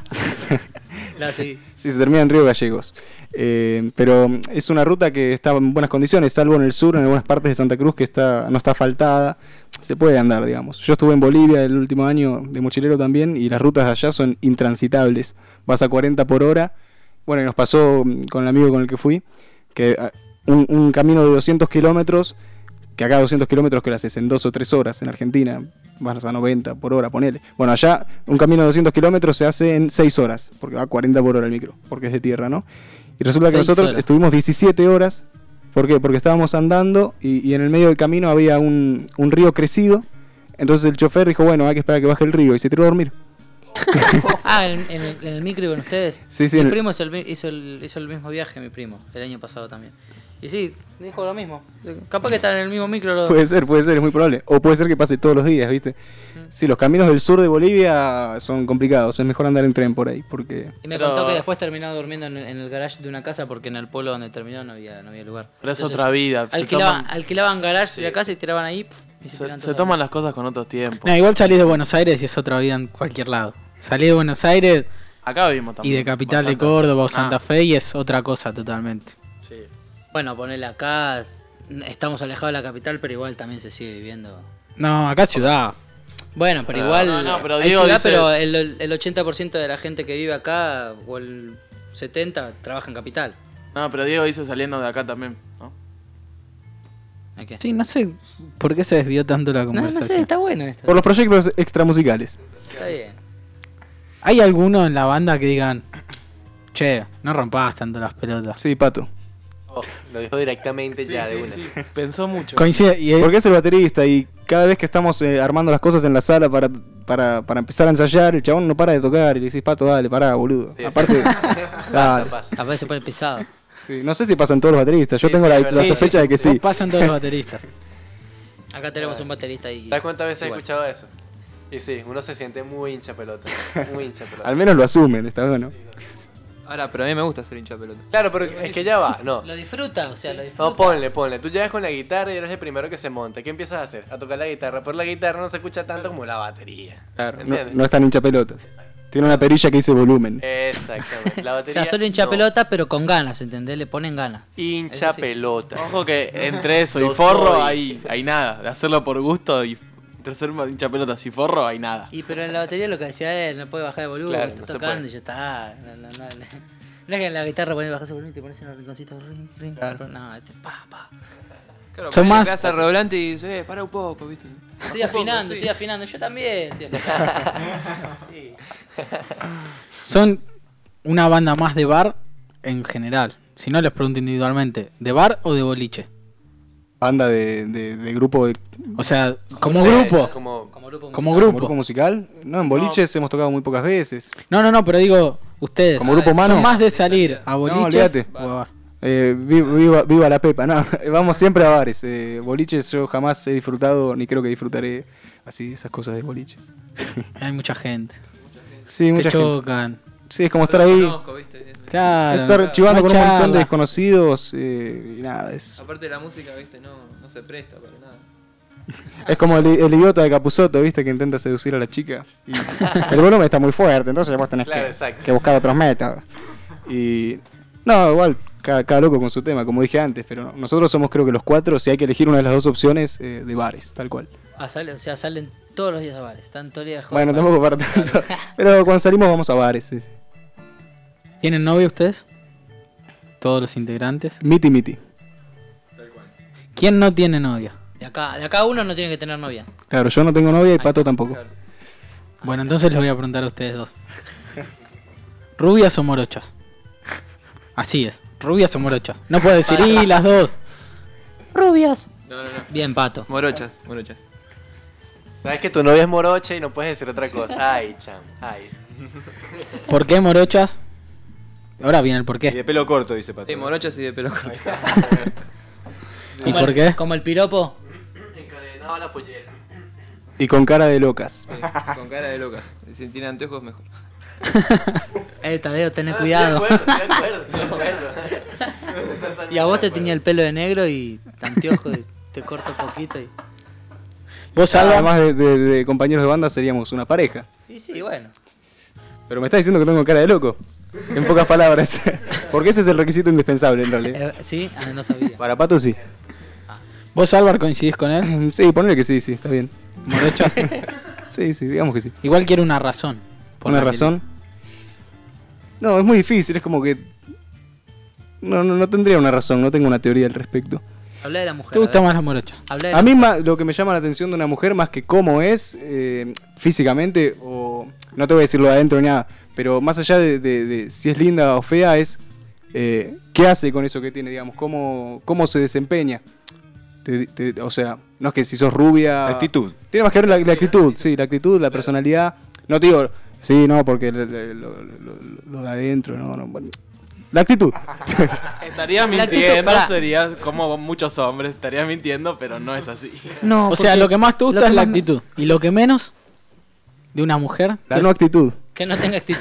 S12: No, sí.
S3: Sí, se termina en Río Gallegos. Eh, pero es una ruta que está en buenas condiciones, salvo en el sur, en algunas partes de Santa Cruz que está no está asfaltada. Se puede andar, digamos. Yo estuve en Bolivia el último año de mochilero también y las rutas de allá son intransitables. Vas a cuarenta por hora. Bueno, y nos pasó mm, con el amigo con el que fui, que ah, un, un camino de doscientos kilómetros, que acá doscientos kilómetros que lo haces en dos o tres horas en Argentina, vas a noventa por hora, ponele. Bueno, allá un camino de doscientos kilómetros se hace en seis horas, porque va a cuarenta por hora el micro, porque es de tierra, ¿no? Y resulta que
S12: Seis
S3: nosotros
S12: horas.
S3: estuvimos diecisiete horas. ¿Por qué? Porque estábamos andando y, y en el medio del camino había un, un río crecido. Entonces el chofer dijo, bueno, hay que esperar a que baje el río, y se tiró a dormir.
S12: Ah, en, en el, en el micro con ustedes.
S3: Sí, sí,
S12: Mi
S3: en el-
S12: primo hizo el, mi- hizo, el, hizo el mismo viaje, mi primo, el año pasado también. Y sí, dijo lo mismo. Capaz que están en el mismo micro los dos.
S3: Puede ser, puede ser, es muy probable. O puede ser que pase todos los días, ¿viste? Sí, los caminos del sur de Bolivia son complicados, es mejor andar en tren por ahí, porque...
S12: Y me
S13: Pero-
S12: contó que después terminó durmiendo en, en el garage de una casa porque en el pueblo donde terminó no había, no había lugar.
S13: Pero es otra vida, se
S12: Alquilaban,
S13: toman-
S12: alquilaban garage de la casa y tiraban ahí. pf, y se,
S13: Se,
S12: tiran
S13: se
S12: todos
S13: toman las cosas con otro tiempo.
S11: No, igual salís de Buenos Aires y es otra vida en cualquier lado. Salís de Buenos Aires
S13: Acá vivimos
S11: y
S13: también.
S11: de Capital
S13: bastante.
S11: de Córdoba o Santa
S13: Ah,
S11: Fe y es otra cosa totalmente.
S13: sí.
S12: Bueno, ponele acá, estamos alejados de la capital, pero igual también se sigue viviendo.
S11: No, acá es ciudad.
S12: Bueno, pero
S13: No,
S12: igual
S13: no, no, pero
S12: hay
S13: Diego
S12: ciudad,
S13: dice-
S12: pero el, el ochenta por ciento de la gente que vive acá, o el setenta por ciento, trabaja en capital.
S13: No, pero Diego dice saliendo de acá también, ¿no?
S12: ¿A qué?
S11: Sí, no sé por qué se desvió tanto la
S12: No,
S11: conversación.
S12: no sé, está bueno esto.
S3: Por los proyectos extramusicales.
S12: Está bien.
S11: ¿Hay alguno en la banda que digan, che, no rompas tanto las pelotas?
S3: Sí, Pato.
S14: Oh, lo dijo directamente ya de una.
S13: Pensó mucho.
S11: Coincide, y él-
S3: Porque es el baterista y cada vez que estamos eh, armando las cosas en la sala para, para, para empezar a ensayar, el chabón no para de tocar y le decís, Pato, dale, pará, boludo.
S14: Sí,
S3: Aparte, dale.
S12: A veces se pone pesado.
S3: Sí, no sé si pasan todos los bateristas, yo
S14: Sí,
S3: tengo
S14: sí,
S3: la,
S14: es
S3: la
S14: verdad. Sí,
S3: sospecha
S14: sí,
S3: de que sí.
S11: pasan todos los bateristas.
S12: Acá tenemos un baterista y.
S14: ¿Sabes cuántas veces he
S12: igual.
S14: escuchado eso? Y sí, uno se siente muy hincha pelota. Muy hincha pelota.
S3: Al menos lo asumen, está bueno.
S4: Ahora, pero a mí me gusta ser hincha de pelota.
S14: Claro, pero es que ya va, no.
S12: Lo disfruta, o sea, lo disfruta.
S14: No, ponle, ponle. Tú llegas con la guitarra y eres el primero que se monta. ¿Qué empiezas a hacer? A tocar la guitarra. Pero la guitarra no se escucha tanto como la batería.
S3: Claro, no,
S14: ¿Entiendes?
S3: no es tan hincha pelotas. Tiene una perilla que dice volumen.
S14: Exactamente. La
S12: O
S14: batería.
S12: sea, solo hincha
S14: no.
S12: pelota, pero con ganas, ¿entendés? Le ponen ganas.
S14: Hincha
S12: Eso sí.
S14: pelota.
S13: Ojo que entre eso y
S14: Lo
S13: forro
S14: soy.
S13: hay, hay nada. De hacerlo por gusto y entre ser hincha pelotas y forro hay nada.
S12: Y pero en la batería lo que decía él, no puede bajar el volumen,
S14: Claro,
S12: está
S14: no se
S12: tocando
S14: puede.
S12: y ya está. No, no, no, no. No es que en la guitarra pones bajas el volumen y te pones en el rinconcito, ring, ring, no, este, pa, pa.
S4: Claro,
S11: Son
S4: ponele,
S11: más-
S4: pegás al redoblante y dices, eh, para un poco, ¿viste?
S12: Estoy afinando, estoy afinando, yo también. Estoy afinando. Sí.
S11: Son una banda más de bar en general. Si no les pregunto individualmente, ¿de bar o de boliche?
S3: Banda de, de, de grupo de...
S11: O sea, como
S14: grupo,
S11: grupo.
S14: como-
S12: Como grupo
S11: Como
S12: musical.
S3: ¿Como
S11: grupo.
S3: grupo musical? No, en boliches hemos tocado muy pocas veces.
S11: No, no, no, pero digo, ustedes.
S3: Como grupo
S11: ¿son
S3: humano?
S11: más de salir a boliches?
S3: olvídate.
S11: o a bar?
S3: Eh, vi- viva, viva la Pepa, no, vamos siempre a bares. Eh, boliches yo jamás he disfrutado, ni creo que disfrutaré así esas cosas de boliche.
S11: Hay mucha gente.
S3: Sí,
S11: Te
S3: mucha gente.
S11: chocan.
S3: Sí, es como
S4: Yo
S3: estar
S4: lo
S3: ahí.
S4: conozco, ¿viste?
S11: Claro.
S3: Estar chivando
S11: no
S3: con un montón
S11: charla.
S3: de desconocidos eh, y nada, es,
S4: Aparte de la música, ¿viste? No, no se presta para nada.
S3: es como el, el idiota de Capusotto, ¿viste? Que intenta seducir a la chica. Y el volumen está muy fuerte, entonces vos tenés
S14: Claro,
S3: que,
S14: exacto.
S3: que buscar otros métodos. Y no, igual, cada, cada loco con su tema, como dije antes, pero nosotros somos creo que los cuatro, si hay que elegir una de las dos opciones, eh, de bares, tal cual.
S12: Ah, sale- o sea, salen todos los días a bares. Están todo el día de joda.
S3: Bueno, tampoco para tanto. Pero cuando salimos vamos a bares, sí, sí.
S11: ¿Tienen novio ustedes? Todos los integrantes.
S3: Miti miti.
S11: ¿Quién no tiene novia?
S12: De acá, de acá uno no tiene que tener novia.
S3: Claro, yo no tengo novia y Pato tampoco.
S11: Bueno, entonces les voy a preguntar a ustedes dos. ¿Rubias o morochas? Así es, rubias o morochas. No puedo decir, y las dos.
S12: Rubias.
S4: No, no, no.
S12: Bien, Pato.
S4: Morochas, morochas.
S14: Sabes que tu novia es morocha y no puedes decir otra cosa. Ay, cham, ay.
S11: ¿Por qué morochas? Ahora viene el por
S6: Y
S11: qué.
S6: de pelo corto, dice Pato.
S4: Sí, morochas y de pelo corto.
S11: ¿Y
S12: Como
S11: por
S12: el-
S11: qué?
S12: Como el piropo.
S14: Encadenado la pollera.
S3: Y con cara de locas.
S4: Sí, con cara de locas. Si tiene anteojos, mejor.
S12: Eh, Tadeo, tené
S14: Ah,
S12: cuidado.
S14: Estoy de acuerdo, estoy de acuerdo, estoy de acuerdo.
S12: Y a vos te tenía el pelo de negro y anteojos y te corto poquito y...
S11: ¿Vos, Alba?
S3: Además de, de- de compañeros de banda seríamos una pareja.
S12: Y sí, bueno.
S3: Pero me está diciendo que tengo cara de loco. En pocas palabras. Porque ese es el requisito indispensable en realidad.
S12: Eh, ¿Sí? Ah, no sabía.
S3: Para Pato sí.
S11: ¿Vos, Álvaro, coincidís con él?
S3: Sí, ponle que sí, sí, está bien.
S11: ¿Morochas?
S3: Sí, sí, digamos que sí.
S11: Igual quiero una razón. por
S3: ¿Una
S11: la que-
S3: razón? No, es muy difícil, es como que... No, no, no tendría una razón, no tengo una teoría al respecto.
S12: Habla de la mujer.
S11: ¿Te gusta
S12: a ver.
S11: más la morocha?
S12: Habla de
S3: A
S12: la
S3: mí
S12: mujer.
S3: ma- lo que me llama la atención de una mujer más que cómo es eh, físicamente, o no te voy a decir lo de adentro ni nada, pero más allá de, de- de si es linda o fea, es eh, qué hace con eso que tiene, digamos, cómo, cómo se desempeña. Te- te- o sea, no es que si sos rubia...
S6: La actitud.
S3: Tiene más que ver la, la actitud, sí, la actitud, la personalidad. No te digo, sí, no, porque lo, lo- lo- lo- lo de adentro, no, no, bueno. La actitud.
S13: Estarías
S12: La actitud,
S13: mintiendo,
S12: pará.
S13: serías como muchos hombres, estarías mintiendo, pero no es así.
S12: No,
S11: O sea,
S12: porque
S11: lo que más te
S12: lo
S11: gusta
S12: que
S11: es la
S12: más me-
S11: actitud. ¿Y lo que menos de una mujer?
S3: La no actitud.
S12: Que no tenga actitud.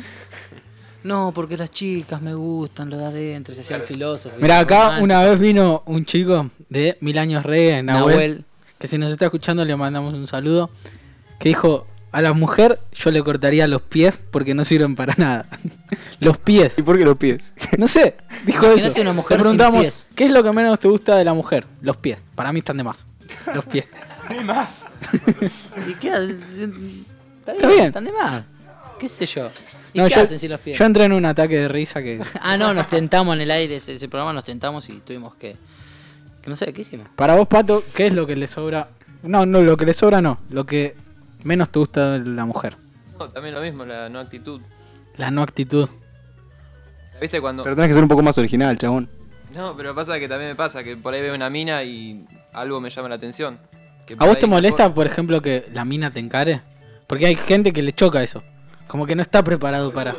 S12: No, porque las chicas me gustan, lo de adentro, se hacía el filósofo.
S11: Mira, acá
S12: romántico.
S11: una vez vino un chico de Mil Años Re, Nahuel,
S12: Nahuel.
S11: que si nos está escuchando le mandamos un saludo, que dijo, a la mujer yo le cortaría los pies porque no sirven para nada. Los pies.
S3: ¿Y por qué los pies?
S11: No sé, dijo
S12: Imagínate
S11: eso.
S12: una mujer
S11: Le
S12: sin
S11: preguntamos,
S12: pies.
S11: ¿qué es lo que menos te gusta de la mujer? Los pies. Para mí están de más. Los pies.
S13: Ni más.
S12: ¿Y qué? Está bien,
S11: Está bien.
S12: están de más. ¿Qué sé yo? ¿Y
S11: No,
S12: qué
S11: yo,
S12: hacen sin los pies?
S11: yo entré en un ataque de risa que...
S12: Ah, no, nos tentamos en el aire, ese, ese programa nos tentamos y tuvimos que... que no sé, ¿qué hicimos?
S11: Para vos, Pato, ¿qué es lo que le sobra? No, no, lo que le sobra no. Lo que menos te gusta de la mujer.
S4: No, también lo mismo, la no actitud.
S11: La no actitud.
S4: ¿Viste cuando.?
S3: Pero tenés que ser un poco más original, chabón.
S4: No, pero pasa que también me pasa que por ahí veo una mina y algo me llama la atención. Que
S11: ¿A
S4: por
S11: vos
S4: ahí
S11: te
S4: me
S11: molesta,
S4: acuerdo-
S11: por ejemplo, que la mina te encare? Porque hay gente que le choca eso. Como que no está preparado para...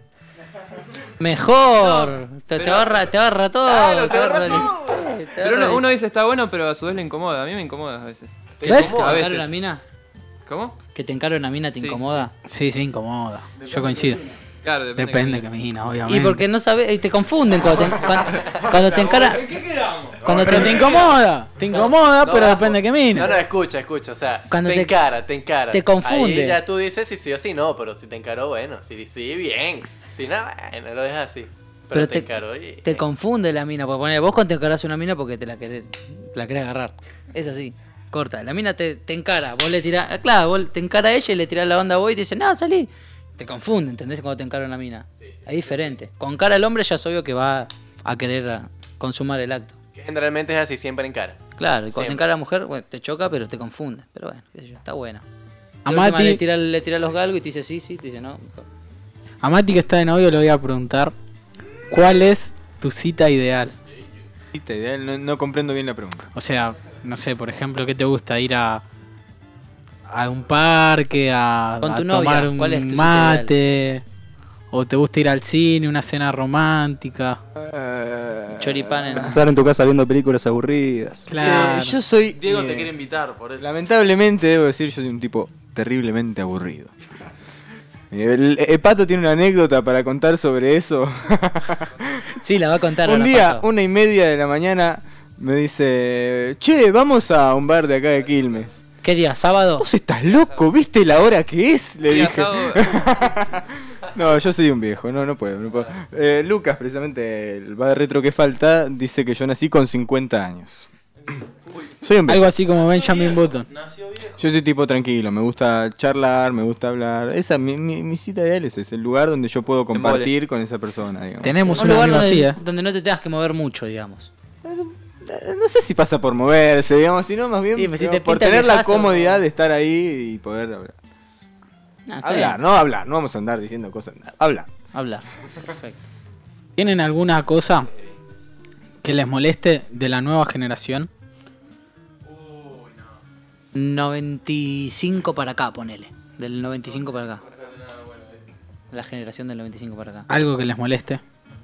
S12: Mejor. te, te
S4: pero-
S12: ahorra, te ahorra todo.
S4: Claro,
S12: te ahorra el- te
S4: Pero
S12: ahorra
S4: uno,
S12: el-
S4: uno dice está bueno, pero a su vez le incomoda. A mí me incomoda a veces.
S12: ¿Te
S11: ¿Ves?
S12: incomoda
S4: A
S12: que te
S4: veces.
S12: encare una mina?
S4: ¿Cómo?
S12: ¿Que te encare una mina te
S4: Sí,
S12: incomoda?
S11: Sí, sí, incomoda. Yo coincido.
S4: Claro, depende.
S11: Depende
S4: que
S11: que mina, obviamente.
S12: Y porque no sabes, y te confunden cuando te, cuando, cuando te encara. Cuando
S11: Pero te incomoda, te incomoda,
S14: No,
S11: pero
S14: bajo.
S11: depende que mina.
S14: No, no, escucha, escucha, o sea,
S12: Cuando
S14: te,
S12: te-
S14: encara, te encara.
S12: te confunde.
S14: Ahí ya tú dices si sí o si no, pero si te encaró, bueno, si sí, bien. Si no, bueno, lo dejas así. Pero,
S12: Pero
S14: te,
S12: te,
S14: encaró y...
S12: te confunde la mina. Porque poner, vos cuando te encarás una mina porque te la querés, te la querés agarrar. Es así, corta. La mina te, te encara, vos le tirás. ah, Claro, vos te encara a ella y le tirás la onda a vos y te dice, no, salí. Te confunde, ¿entendés? Cuando te encara una mina. Es diferente. Con cara el hombre ya es obvio que va a querer a consumar el acto.
S14: Generalmente es así, siempre encara.
S12: Claro, y cuando te
S14: Siempre.
S12: encara la mujer, bueno, te choca, pero te confunde. Pero bueno, qué sé yo, está buena.
S11: A
S12: La última
S11: Mati-
S12: le tira, le tira los galgos y te dice sí, sí, te dice no.
S11: A Mati, que está de novio, le voy a preguntar, ¿cuál es tu cita ideal?
S6: Cita ideal, no, no comprendo bien la pregunta.
S11: O sea, no sé, por ejemplo, ¿qué te gusta? ¿Ir a, a un parque, a,
S12: Con tu
S11: a
S12: novia,
S11: tomar un
S12: ¿cuál es tu cita
S11: mate? ¿O te gusta ir al cine, una cena romántica?
S6: Eh,
S12: choripán en...
S3: Estar en tu casa viendo películas aburridas.
S6: Claro. Sí, yo soy.
S13: Diego te
S6: eh,
S13: quiere invitar, por eso.
S6: Lamentablemente, debo decir, yo soy un tipo terriblemente aburrido. El, el Pato tiene una anécdota para contar sobre eso.
S12: Sí, la va a contar.
S6: Un
S12: ahora,
S6: día,
S12: Pato.
S6: una y media de la mañana, me dice: che, vamos a un bar de acá de Quilmes.
S12: ¿Qué día? ¿Sábado?
S6: ¿Vos estás loco? ¿Viste la hora que es? Le
S12: Día
S6: dije.
S12: sábado.
S6: No, yo soy un viejo, no, no puedo. No puedo. Eh, Lucas, precisamente, el bar de retro que falta, dice que yo nací con cincuenta años. Soy un viejo.
S11: Algo así como Benjamin Button.
S6: Yo soy tipo tranquilo, me gusta charlar, me gusta hablar. Esa, mi, mi, mi cita ideal es ese, el lugar donde yo puedo compartir con esa persona. Digamos.
S11: Tenemos
S12: Un
S11: una
S12: lugar
S11: amiga
S12: donde,
S11: así, ¿eh?
S12: donde no te tengas que mover mucho, digamos.
S6: No sé si pasa por moverse, digamos, sino más bien
S12: Sí, pues si
S6: digamos,
S12: te
S6: por
S12: pinta el
S6: tener la
S12: viejazo,
S6: comodidad de estar ahí y poder hablar.
S12: Ah, está
S6: Hablar,
S12: bien.
S6: no hablar, no vamos a andar diciendo cosas. Hablar.
S12: Hablar. Perfecto.
S11: ¿Tienen alguna cosa que les moleste de la nueva generación?
S12: noventa y cinco para acá, ponele. Del noventa y cinco para acá. La generación del noventa y cinco para acá.
S11: Algo que les moleste.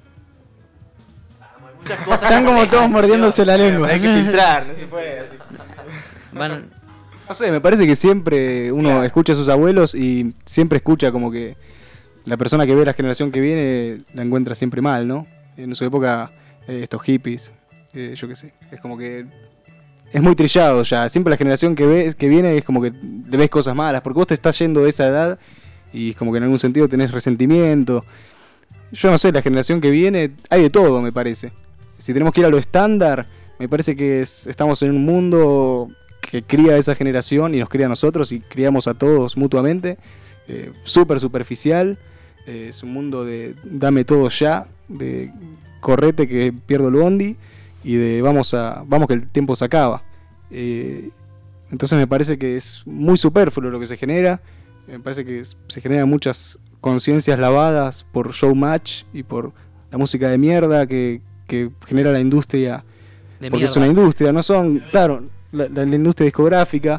S13: Cosas
S11: Están como todos mordiéndose la lengua.
S6: Hay que filtrar, no se puede así.
S12: Van...
S3: No sé, me parece que siempre uno
S6: Claro.
S3: escucha a sus abuelos y siempre escucha como que la persona que ve la generación que viene la encuentra siempre mal, ¿no? En su época, eh, estos hippies, eh, yo qué sé, es como que es muy trillado ya. Siempre la generación que ves, que viene es como que le ves cosas malas, porque vos te estás yendo de esa edad y es como que en algún sentido tenés resentimiento. Yo no sé, la generación que viene, hay de todo, me parece. Si tenemos que ir a lo estándar, me parece que es- estamos en un mundo que cría a esa generación y nos cría a nosotros y criamos a todos mutuamente. Eh, súper superficial. Eh, es un mundo de dame todo ya, de correte que pierdo el bondi y de vamos a vamos que el tiempo se acaba. Eh, entonces me parece que es muy superfluo lo que se genera. Me parece que es- se generan muchas conciencias lavadas por showmatch y por la música de mierda que, que genera la industria.
S12: De
S3: porque es
S12: mierda.
S3: una industria, no son, claro, la, la- la industria discográfica.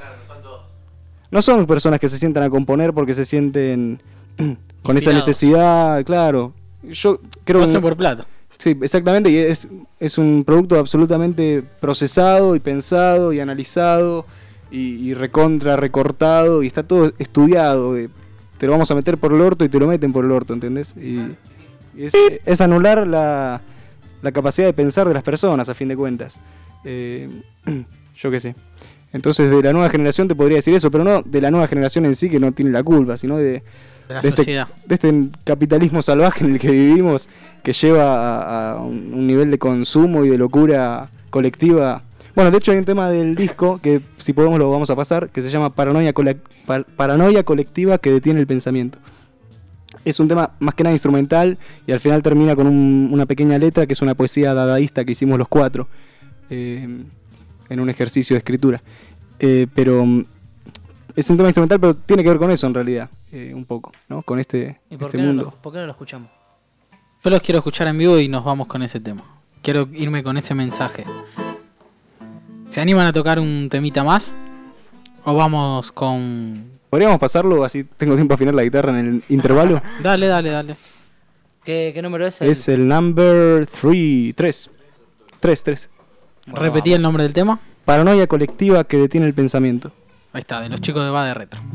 S3: No son personas que se sientan a componer porque se sienten con esa
S11: Inspirados.
S3: necesidad, claro. Yo creo
S11: Lo
S3: que
S11: hacen
S3: no-
S11: por plata.
S3: Sí, exactamente, y es, es un producto absolutamente procesado y pensado y analizado y, y recontra recortado y está todo estudiado. de- te lo vamos a meter por el orto y te lo meten por el orto, ¿entendés? Y, y es, es anular la, la capacidad de pensar de las personas, a fin de cuentas. Eh, yo qué sé. Entonces, de la nueva generación te podría decir eso, pero no de la nueva generación en sí, que no tiene la culpa, sino de,
S11: De la
S3: de, este,
S11: sociedad.
S3: de este capitalismo salvaje en el que vivimos, que lleva a, a un, un nivel de consumo y de locura colectiva. Bueno, de hecho hay un tema del disco, que si podemos lo vamos a pasar, que se llama Paranoia, Cole- Par- Paranoia Colectiva que detiene el pensamiento. Es un tema más que nada instrumental y al final termina con un- una pequeña letra que es una poesía dadaísta que hicimos los cuatro. Eh, en un ejercicio de escritura. Eh, pero mm, es un tema instrumental, pero tiene que ver con eso en realidad, eh, un poco, ¿no? Con este,
S12: ¿Y por
S3: este
S12: qué, no
S3: mundo.
S12: lo, por qué no lo escuchamos?
S11: Yo los quiero escuchar en vivo y nos vamos con ese tema. Quiero irme con ese mensaje. ¿Se animan a tocar un temita más? ¿O vamos con...?
S3: ¿Podríamos pasarlo así tengo tiempo a afinar la guitarra en el intervalo?
S11: Dale, dale, dale.
S12: ¿Qué, qué número es? El...
S3: Es el number tres. tres. tres, tres.
S11: ¿Repetí el nombre del tema?
S3: Paranoia colectiva que detiene el pensamiento.
S11: Ahí está, de los chicos de Va de Retro.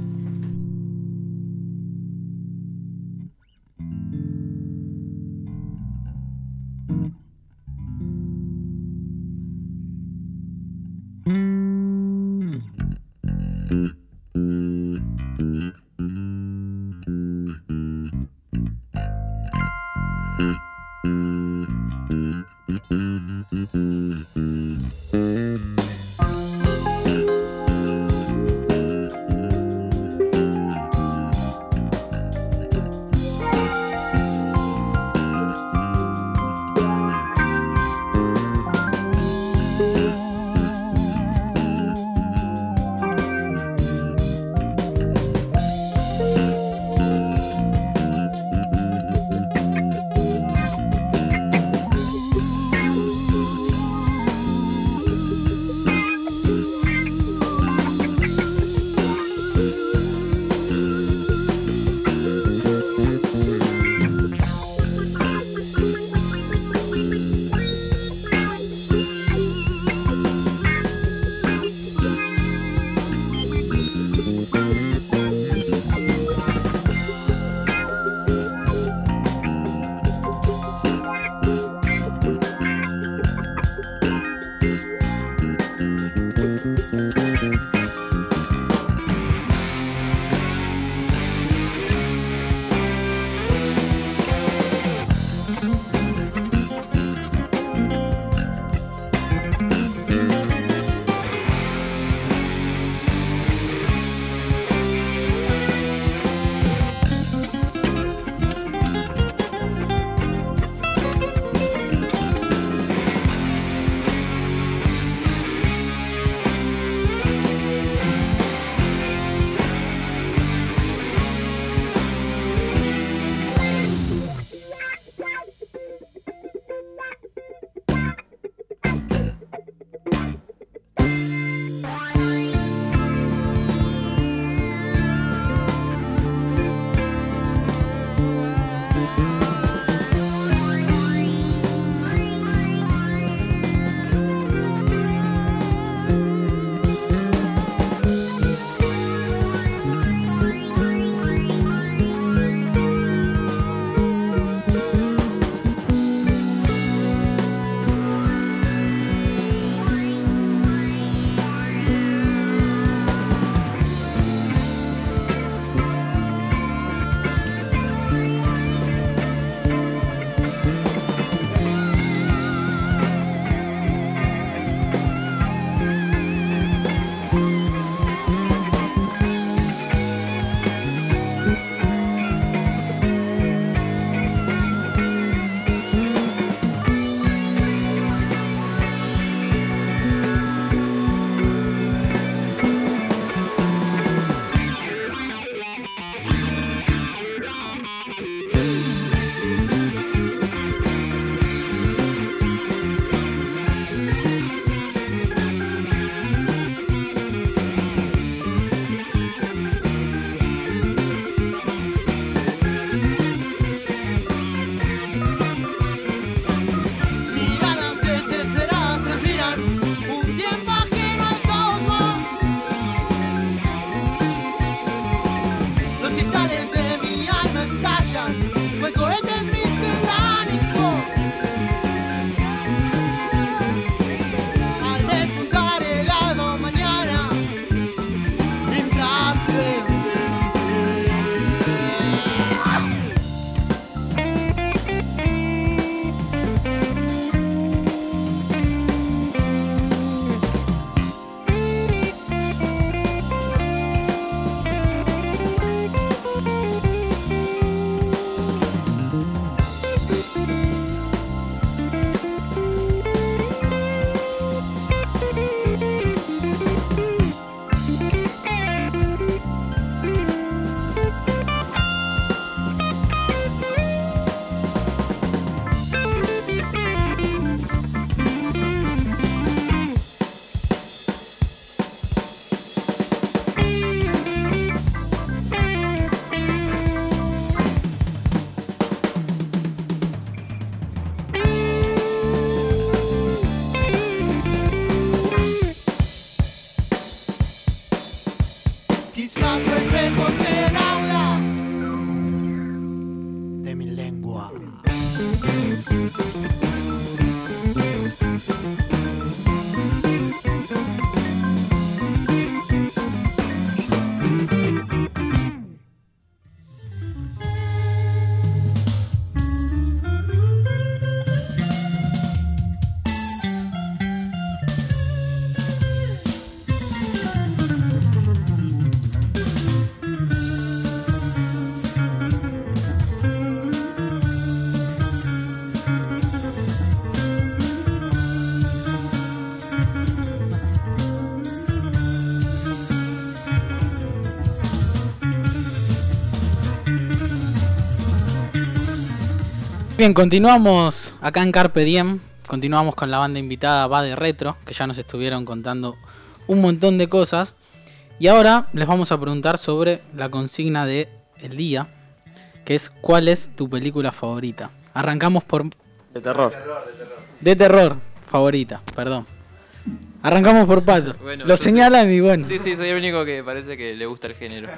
S11: Bien, continuamos acá en Carpe Diem. Continuamos con la banda invitada Va de Retro, que ya nos estuvieron contando un montón de cosas. Y ahora les vamos a preguntar sobre la consigna de el día, que es ¿cuál es tu película favorita? Arrancamos por...
S13: De terror.
S11: De terror, favorita, perdón. Arrancamos por Pato.
S4: Bueno,
S11: Lo
S4: entonces-
S11: señalan y bueno.
S4: Sí, sí, soy el único que parece que le gusta el género.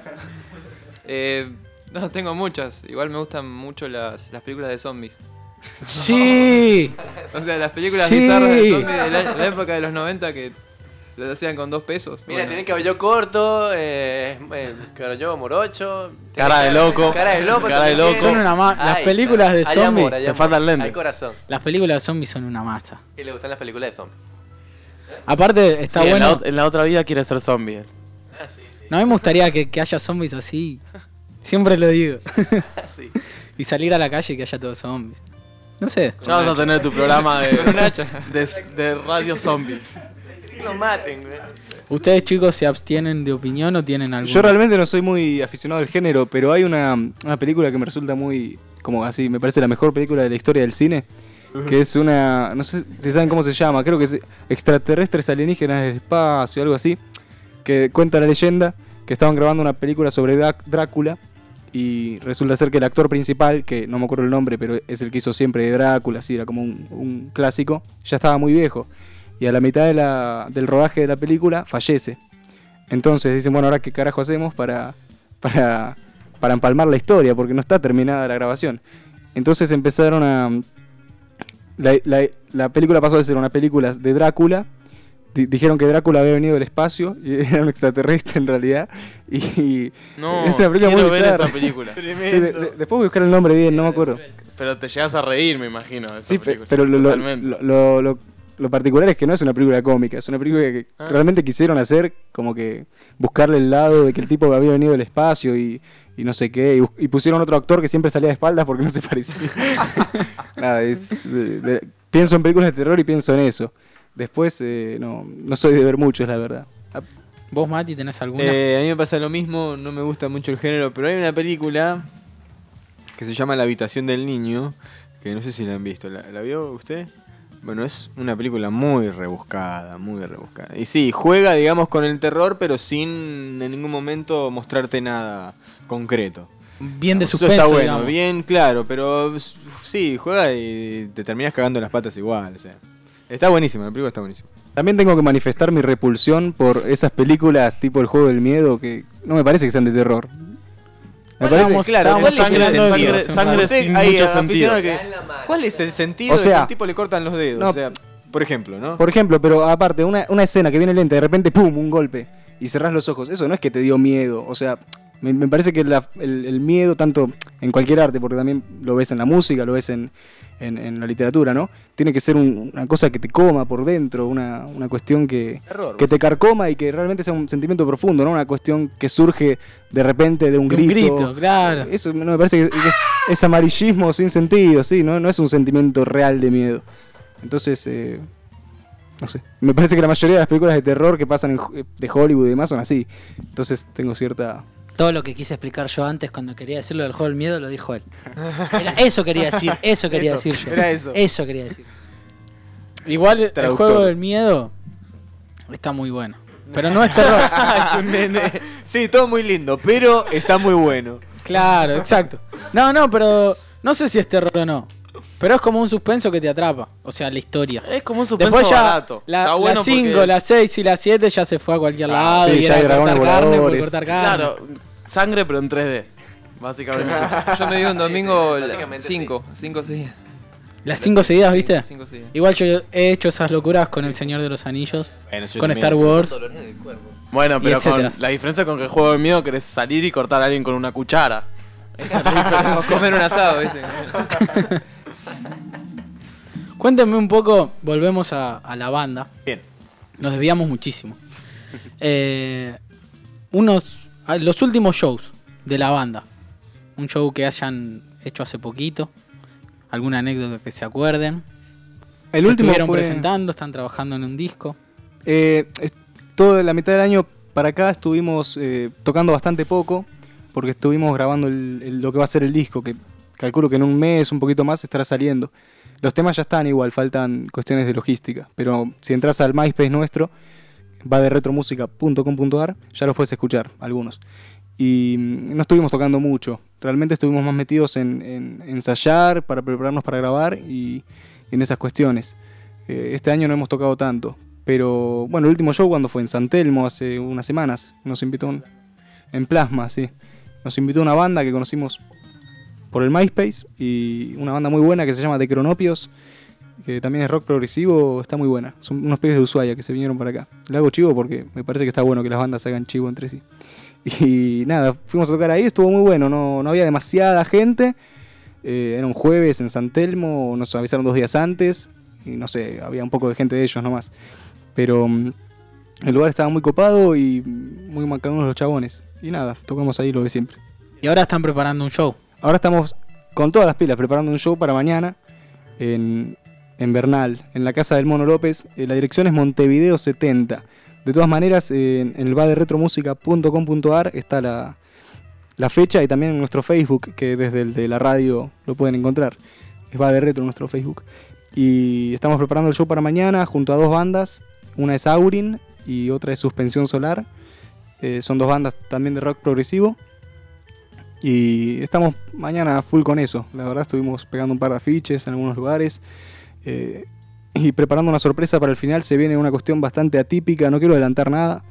S4: Eh, no, tengo muchas. Igual me gustan mucho las, las películas de zombies.
S11: Sí.
S4: O sea, las películas
S11: Sí.
S4: bizarras de zombies de la, la época de los noventa que las hacían con dos pesos.
S14: Mira,
S4: Bueno.
S14: tiene cabello corto, eh, eh, cabello morocho.
S13: Cara de loco.
S14: Cara de loco.
S13: Cara de
S14: también.
S13: loco.
S11: Son una ma- las
S14: Ay,
S11: películas de
S14: hay
S11: zombies.
S14: amor, hay
S13: Te
S14: amor,
S13: faltan lentes.
S14: Hay corazón.
S11: Las películas de zombies son una masa.
S14: Y le gustan las películas de zombies.
S11: Aparte, está
S13: Sí, en,
S11: bueno.
S13: la, ot- en la otra vida quiere ser zombie.
S14: Ah, sí, sí.
S11: No, a mí me gustaría que, que haya zombies así. Siempre lo digo.
S14: Sí.
S11: Y salir a la calle y que haya todos zombies. No sé.
S13: Ya vas a tener tu programa de,
S4: Con un hacha.
S13: de, de radio zombie.
S14: Que lo maten, güey.
S11: ¿Ustedes, chicos, se abstienen de opinión o tienen algo?
S3: Yo realmente no soy muy aficionado al género, pero hay una, una película que me resulta muy, como así, me parece la mejor película de la historia del cine, que es una, no sé si saben cómo se llama, creo que es Extraterrestres Alienígenas del Espacio, algo así, que cuenta la leyenda que estaban grabando una película sobre Drá- Drácula y resulta ser que el actor principal, que no me acuerdo el nombre, pero es el que hizo siempre de Drácula, así era como un, un clásico, ya estaba muy viejo. Y a la mitad de la, del rodaje de la película fallece. Entonces dicen, bueno, ahora qué carajo hacemos para, para, para empalmar la historia, porque no está terminada la grabación. Entonces empezaron a... La, la, la película pasó de ser una película de Drácula, di- dijeron que Drácula había venido del espacio, y era un extraterrestre en realidad, y...
S13: No,
S3: es una película
S13: quiero
S3: muy
S13: ver
S3: bizarra.
S13: esa película.
S3: Sí, de- de- después voy a buscar el nombre bien, no me acuerdo.
S13: Pero te llegas a reír, me imagino. de esa
S3: Sí, pe-
S13: película.
S3: pero lo, lo,
S13: Totalmente.
S3: lo, lo- lo- lo particular es que no es una película cómica, es una película que
S13: Ah.
S3: realmente quisieron hacer, como que buscarle el lado de que el tipo había venido del espacio y, y no sé qué, y, bus- y pusieron otro actor que siempre salía de espaldas porque no se parecía. Nada, es, de- de- pienso en películas de terror y pienso en eso. Después, eh, no, no soy de ver mucho, es la verdad. Ah,
S11: ¿Vos, Mati, tenés alguna?
S6: Eh, a mí me pasa lo mismo, no me gusta mucho el género, pero hay una película que se llama La habitación del niño, que no sé si la han visto. ¿La, la vio usted? Bueno, es una película muy rebuscada, muy rebuscada. Y sí, juega, digamos, con el terror, pero sin en ningún momento mostrarte nada concreto.
S11: Bien de
S6: Eso
S11: suspenso,
S6: está bueno,
S11: digamos.
S6: bien claro, pero s- sí, juega y te terminas cagando las patas igual, o sea. Está buenísima, la película está buenísima.
S3: También tengo que manifestar mi repulsión por esas películas tipo El Juego del Miedo que no me parece que sean de terror. Me
S6: ¿Cuál es-
S3: parece
S6: claro,
S3: ¿cuál
S6: ¿cuál
S3: es
S6: es
S3: el
S6: el
S3: sentido?
S6: sentido?
S3: Sangre-
S13: sangre
S6: Usted-
S13: sin
S6: hay
S13: mucho
S6: aficionado
S13: sentido.
S6: que- ¿Cuál es el sentido
S3: O
S6: de
S3: sea,
S6: que al tipo le cortan los dedos?
S3: no,
S6: o sea, por ejemplo, ¿no?
S3: Por ejemplo, pero aparte, una, una escena que viene lenta, de repente, ¡pum!, un golpe, y cerrás los ojos. Eso no es que te dio miedo, o sea, me, me parece que la- el, el miedo, tanto en cualquier arte, porque también lo ves en la música, lo ves en, en, en la literatura, ¿no? Tiene que ser un- una cosa que te coma por dentro, una, una cuestión que,
S6: Terror,
S3: que te carcoma y que realmente sea un sentimiento profundo, ¿no? Una cuestión que surge de repente de un
S11: De un
S3: grito.
S11: grito, claro.
S3: Eso no me parece que, que es, es amarillismo sin sentido, sí, ¿no? No es un sentimiento real de miedo. Entonces, eh, no sé. Me parece que la mayoría de las películas de terror que pasan en Ho- de Hollywood y demás son así. Entonces tengo cierta...
S12: Todo lo que quise explicar yo antes cuando quería decirlo del juego del miedo lo dijo él. Era eso quería decir, eso quería
S6: Eso,
S12: decir yo.
S6: era eso.
S12: Eso quería decir.
S11: Igual el
S6: Traductor.
S11: juego del miedo está muy bueno. Pero no es terror.
S6: Es un nene. Sí, todo muy lindo, pero está muy bueno.
S11: Claro, exacto. No, no, pero no sé si es terror o no. Pero es como un suspenso que te atrapa. O sea, la historia.
S13: Es como un suspenso
S11: Después ya
S13: barato.
S11: la-
S13: Está bueno
S11: las cinco,
S13: porque-
S11: las seis y las siete ya se fue a cualquier
S3: Ah,
S11: lado.
S3: sí,
S11: y
S3: ya
S11: era
S3: hay dragones
S11: cortar carne por
S3: voladores.
S11: cortar carne.
S13: Claro, sangre pero en tres D. Básicamente.
S4: Yo me di un domingo
S14: Básicamente
S4: cinco, cinco seguidas.
S11: Las cinco seguidas, ¿viste?
S4: Cinco seguidas.
S11: Igual yo he hecho esas locuras con El Señor de los Anillos,
S6: Bueno, yo
S11: con
S6: también.
S11: Star Wars.
S13: Bueno,
S11: Y
S13: pero con
S11: etcétera.
S13: la diferencia con que el juego de miedo querés salir y cortar a alguien con una cuchara. Esa es la diferencia.
S4: O comer un asado, ¿viste?
S11: Cuéntenme un poco, volvemos a, a la banda.
S6: Bien.
S11: Nos desviamos muchísimo. Eh, unos, a- los últimos shows de la banda. Un show que hayan hecho hace poquito. Alguna anécdota que se acuerden.
S3: El
S11: se
S3: último
S11: estuvieron
S3: fue-
S11: presentando, están trabajando en un disco.
S3: Eh, es- toda la mitad del año para acá estuvimos eh, tocando bastante poco, porque estuvimos grabando el- el- lo que va a ser el disco, que calculo que en un mes, un poquito más, estará saliendo. Los temas ya están igual, faltan cuestiones de logística. Pero si entras al MySpace nuestro, va de retromusica punto com punto a r, ya los puedes escuchar, algunos. Y no estuvimos tocando mucho. Realmente estuvimos más metidos en, en, en ensayar, para prepararnos para grabar y, y en esas cuestiones. Eh, este año no hemos tocado tanto. Pero bueno, el último show cuando fue en San Telmo hace unas semanas. Nos invitó un, en Plasma, sí. Nos invitó una banda que conocimos por el MySpace. Y una banda muy buena que se llama The Cronopios, que también es rock progresivo, está muy buena. Son unos pibes de Ushuaia que se vinieron para acá. Le hago chivo porque me parece que está bueno que las bandas hagan chivo entre sí. Y nada, fuimos a tocar ahí, estuvo muy bueno, no, no había demasiada gente. Eh, era un jueves en San Telmo, nos avisaron dos días antes. Y no sé, había un poco de gente de ellos nomás. Pero um, el lugar estaba muy copado y muy macanudos los chabones. Y nada, tocamos ahí lo de siempre.
S11: Y ahora están preparando un show.
S3: Ahora estamos con todas las pilas preparando un show para mañana en, en Bernal, en la casa del Mono López. Eh, la dirección es Montevideo setenta. De todas maneras, eh, en, en el va de retromusica punto com punto a r está la, la fecha y también en nuestro Facebook, que desde el de la radio lo pueden encontrar. Es Va de Retro nuestro Facebook. Y estamos preparando el show para mañana junto a dos bandas. Una es Aurin y otra es Suspensión Solar. Eh, son dos bandas también de rock progresivo. Y estamos mañana full con eso. La verdad estuvimos pegando un par de afiches en algunos lugares. Eh, y preparando una sorpresa para el final. Se viene una cuestión bastante atípica. No quiero adelantar nada.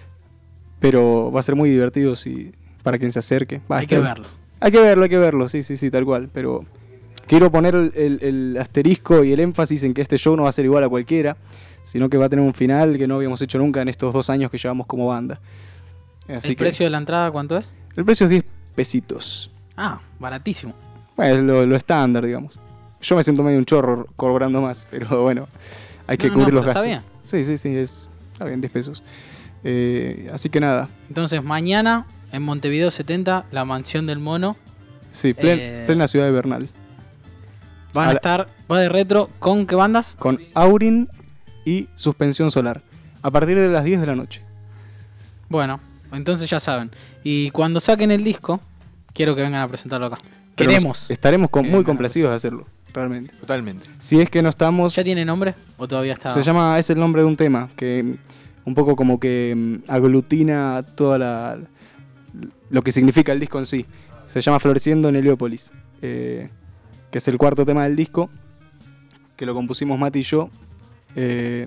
S3: Pero va a ser muy divertido si, para quien se acerque. Va,
S11: hay que verlo.
S3: Hay que verlo, hay que verlo. Sí, sí, sí, tal cual. Pero quiero poner el, el, el asterisco y el énfasis en que este show no va a ser igual a cualquiera, sino que va a tener un final que no habíamos hecho nunca en estos dos años que llevamos como banda. Así
S11: ¿El
S3: que,
S11: precio de la entrada cuánto es?
S3: El precio es diez pesitos.
S11: Ah, baratísimo.
S3: Bueno, es lo, lo estándar, digamos. Yo me siento medio un chorro cobrando más, pero bueno, hay que
S11: No,
S3: cubrir
S11: no,
S3: los
S11: pero
S3: gastos.
S11: está
S3: Sí, sí, sí, es, está bien, diez pesos. Eh, así que nada.
S11: Entonces mañana en Montevideo setenta, la Mansión del Mono.
S3: Sí, plen,
S11: Eh,
S3: plena ciudad de Bernal.
S11: Van a,
S3: A la-
S11: estar, va de retro, ¿con qué bandas?
S3: Con Aurin y Suspensión Solar. A partir de las diez de la noche.
S11: Bueno, entonces ya saben. Y cuando saquen el disco, quiero que vengan a presentarlo acá.
S3: Pero
S11: Queremos.
S3: nos- estaremos con-
S11: que
S3: muy
S11: vengan a
S3: complacidos de hacerlo, realmente.
S6: Totalmente.
S3: Si es que no estamos...
S11: ¿Ya tiene nombre? ¿O todavía está...?
S3: Se llama, es el nombre de un tema que mm, un poco como que mm, aglutina toda la lo que significa el disco en sí. Se llama Floreciendo en Heliópolis, eh, que es el cuarto tema del disco, que lo compusimos Mati y yo. eh,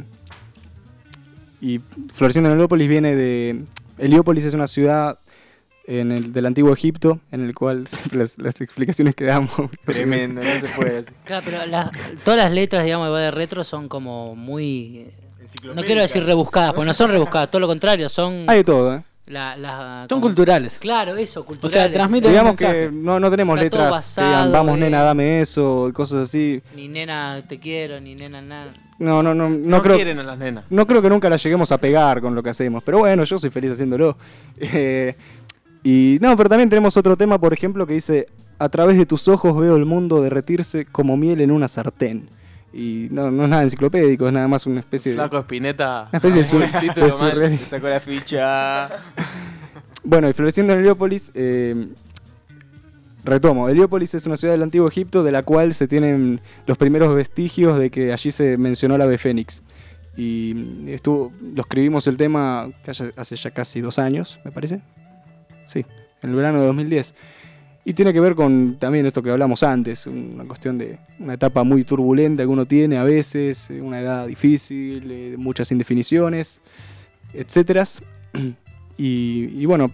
S3: y Floreciendo en Heliópolis viene de... Heliópolis es una ciudad en el, del antiguo Egipto, en el cual siempre las, las explicaciones que damos...
S6: Tremendo, no se puede decir.
S12: Claro, pero la- todas las letras, digamos, de Va de Retro son como muy... No quiero decir rebuscadas, porque no son rebuscadas, todo lo contrario, son...
S3: Hay de todo, ¿eh?
S12: La, la-
S11: Son
S12: como-
S11: culturales.
S12: Claro, eso, culturales.
S3: Digamos que no, no tenemos
S12: Está todo
S3: letras que
S12: basado
S3: digan, vamos
S12: en-
S3: nena, dame eso, y cosas así.
S12: Ni nena te quiero, ni nena nada.
S3: No, no, no, no,
S14: No
S3: creo.
S14: quieren a las nenas.
S3: No creo que nunca la lleguemos a pegar con lo que hacemos. Pero bueno, yo soy feliz haciéndolo. Eh, y no, pero también tenemos otro tema, por ejemplo, que dice: a través de tus ojos veo el mundo derretirse como miel en una sartén. Y no, no es nada enciclopédico, es nada más una especie de.
S14: Flaco Espineta.
S3: Una especie de, sur-
S14: El
S3: de
S14: título mal.
S3: surreal-
S6: Se sacó la ficha.
S3: Bueno, y Floreciendo en Heliópolis, eh, retomo, Heliópolis es una ciudad del antiguo Egipto de la cual se tienen los primeros vestigios de que allí se mencionó la ave fénix. Y estuvo, lo escribimos el tema hace hace ya casi dos años, me parece. Sí, en el verano de dos mil diez. Y tiene que ver con también esto que hablamos antes, una cuestión de una etapa muy turbulenta que uno tiene a veces, eh, una edad difícil, eh, muchas indefiniciones, etcétera. Y, y bueno,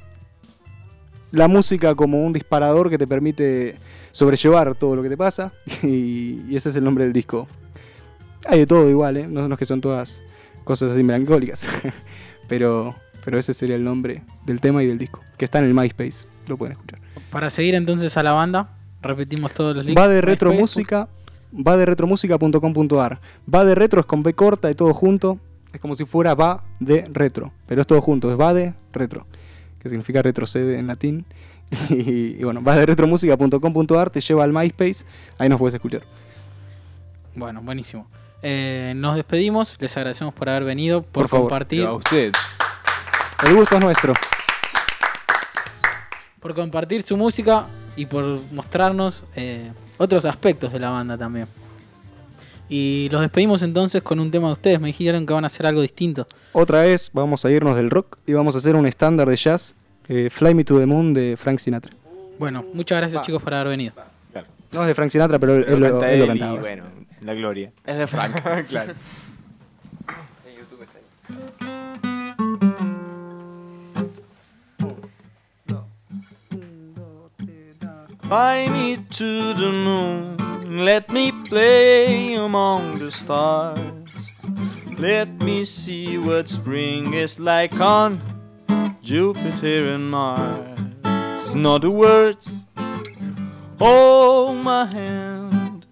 S3: la música como un disparador que te permite sobrellevar todo lo que te pasa. Y, y ese es el nombre del disco. Hay de todo igual, ¿eh? No, no es que son todas cosas así melancólicas. pero, pero ese sería el nombre del tema y del disco, que está en el MySpace. Lo pueden escuchar.
S11: Para seguir entonces a la banda, repetimos todos los links.
S3: Va de
S11: MySpace,
S3: retromusica, va de retromusica punto com punto a r. Va de retro es con B corta y todo junto. Es como si fuera va de retro, pero es todo junto, es va de retro, que significa retrocede en latín. Y, y bueno, va de retromusica punto com punto a r, te lleva al MySpace, ahí nos puedes escuchar.
S11: Bueno, buenísimo. Eh, nos despedimos, les agradecemos por haber venido, por,
S3: Por favor.
S11: compartir.
S3: A usted. El gusto es nuestro.
S11: Por compartir su música y por mostrarnos eh, otros aspectos de la banda también. Y los despedimos entonces con un tema de ustedes. Me dijeron que van a hacer algo distinto.
S3: Otra vez vamos a irnos del rock y vamos a hacer un estándar de jazz, eh, Fly Me to the Moon de Frank Sinatra.
S11: Bueno, muchas gracias
S3: Va.
S11: chicos por haber venido.
S6: Claro.
S3: No es de Frank Sinatra, pero él,
S6: Lo
S3: él lo,
S6: canta
S3: él lo
S6: él y,
S3: cantaba.
S6: bueno, la gloria.
S14: Es de Frank.
S6: Claro.
S14: En YouTube está ahí.
S5: Fly me to the moon, let me play among the stars. Let me see what spring is like on Jupiter and Mars. In other words, hold my hand.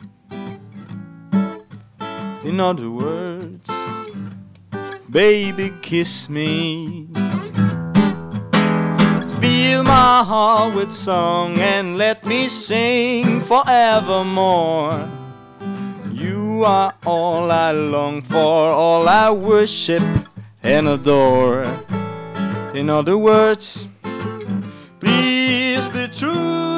S5: In other words, baby, kiss me. Fill my heart with song and let me sing forevermore. You are all I long for, all I worship and adore. In other words, please be true.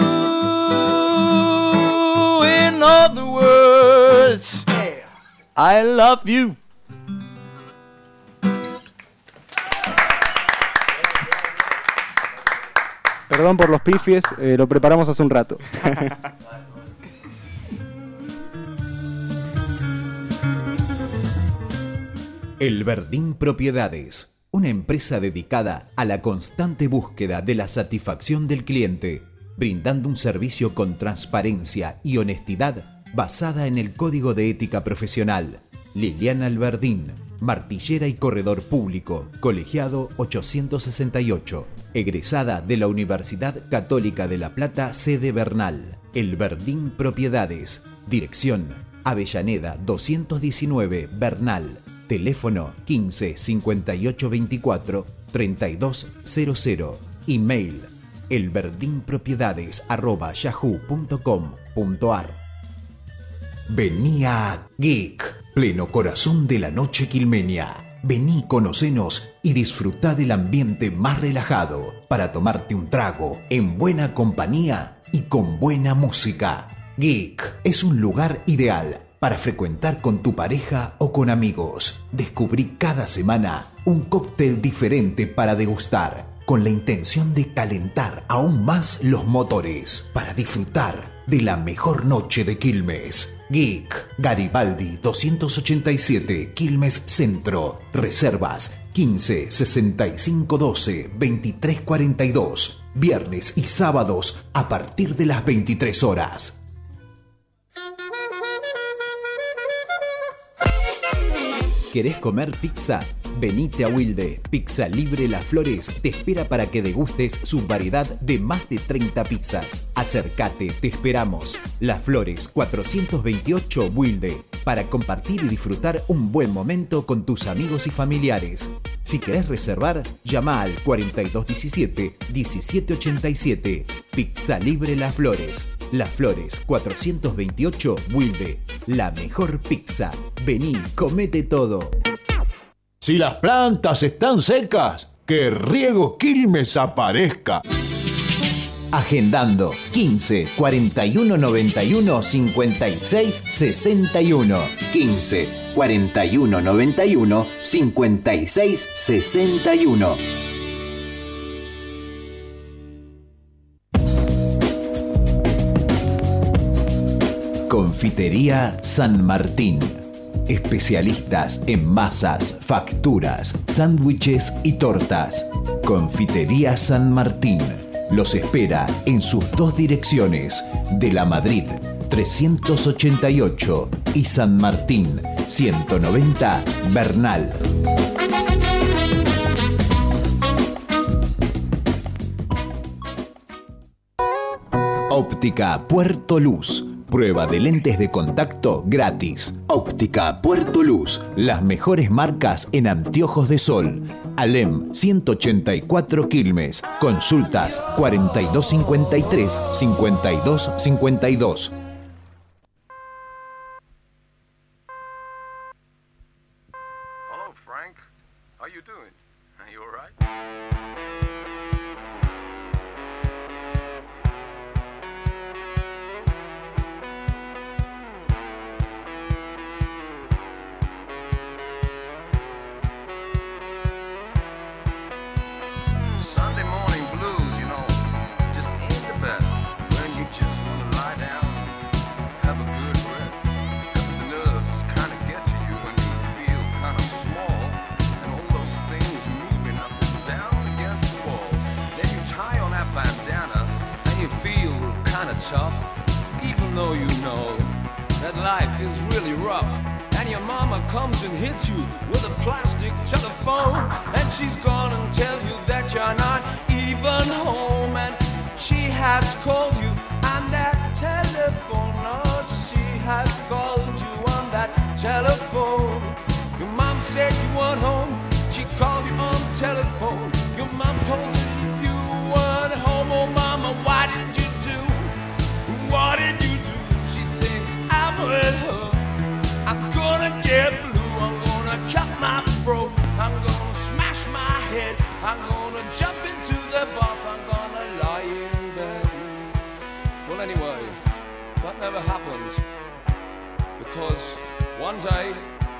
S5: In other words, I love you.
S3: Perdón por los pifies, eh, lo preparamos hace un rato.
S1: El Verdín Propiedades, una empresa dedicada a la constante búsqueda de la satisfacción del cliente, brindando un servicio con transparencia y honestidad basada en el Código de Ética Profesional. Liliana Alberdín, martillera y corredor público, colegiado ochocientos sesenta y ocho, egresada de la Universidad Católica de La Plata, sede Bernal. El Verdín Propiedades, dirección Avellaneda doscientos diecinueve, Bernal. Teléfono quince cincuenta y ocho veinticuatro treinta y dos cero cero. Email elverdinpropiedades arroba yahoo punto com punto ar. Vení a Geek, pleno corazón de la noche quilmenia. Vení, conocenos y disfrutá del ambiente más relajado para tomarte un trago en buena compañía y con buena música. Geek es un lugar ideal para frecuentar con tu pareja o con amigos. Descubrí cada semana un cóctel diferente para degustar, con la intención de calentar aún más los motores, para disfrutar de la mejor noche de Quilmes. Geek, Garibaldi doscientos ochenta y siete, Quilmes Centro. Reservas quince sesenta y cinco doce veintitrés cuarenta y dos. Viernes y sábados a partir de las veintitrés horas. ¿Querés comer pizza? Venite a Wilde. Pizza Libre Las Flores te espera para que degustes su variedad de más de treinta pizzas. Acércate, te esperamos. Las Flores cuatrocientos veintiocho Wilde, para compartir y disfrutar un buen momento con tus amigos y familiares. Si querés reservar, llama al cuarenta y dos diecisiete diecisiete ochenta y siete. Pizza Libre Las Flores. Las Flores cuatrocientos veintiocho Wilde. La mejor pizza. Vení, comete todo.
S18: Si las plantas están secas, que Riego Quilmes aparezca.
S1: Agendando quince cuarenta y uno noventa y uno cincuenta y seis sesenta y uno. quince cuarenta y uno noventa y uno cincuenta y seis sesenta y uno. Confitería San Martín. Especialistas en masas, facturas, sándwiches y tortas. Confitería San Martín los espera en sus dos direcciones, de la Madrid trescientos ochenta y ocho y San Martín ciento noventa, Bernal. Óptica Puerto Luz. Prueba de lentes de contacto gratis. Óptica Puerto Luz. Las mejores marcas en anteojos de sol. Alem ciento ochenta y cuatro Quilmes. Consultas cuarenta y dos cincuenta y tres cincuenta y dos cincuenta y dos.
S7: Hello, Frank. How you doing? Are you all right? kinda tough, even though you know that life is really rough. And your mama comes and hits you with a plastic telephone, and she's gonna tell you that you're not even home. And she has called you on that telephone, Lord, she has called you on that telephone. Your mom said you weren't home, she called you on telephone. Your mom told you you weren't home. Oh mama, what did you do? What did you do? She thinks I'm with her. I'm gonna get blue, I'm gonna cut my throat, I'm gonna smash my head, I'm gonna jump into the bath, I'm gonna lie in bed. Well anyway, that never happened, because one day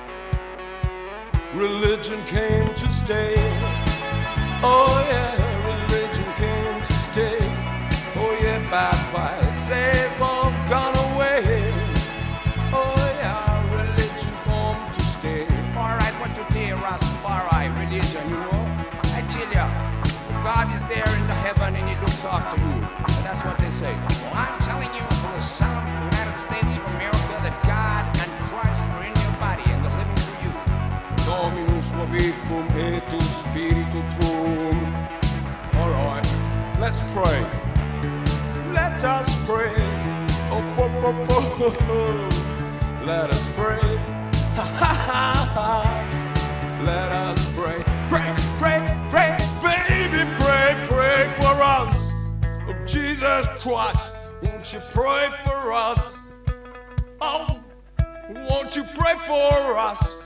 S7: religion came to stay. Oh yeah, religion came to stay. Oh yeah, bad vibes, they've all gone away. Oh yeah, religion come to stay. Alright, what you tell Rastafari, religion, you know? I tell ya, God is there in the heaven and he looks after you. And that's what they say. Well, I'm telling you from the South United States of America that God and Christ are in your body and they're living for you. Dominus vobiscum et spiritu tuum. Alright, let's pray. Let us pray. Oh, bo, bo, bo. Let us pray. Ha ha ha ha. Let us pray. Pray, pray, pray, baby, pray, pray for us. Oh, Jesus Christ, won't you pray for us? Oh, won't you pray for us?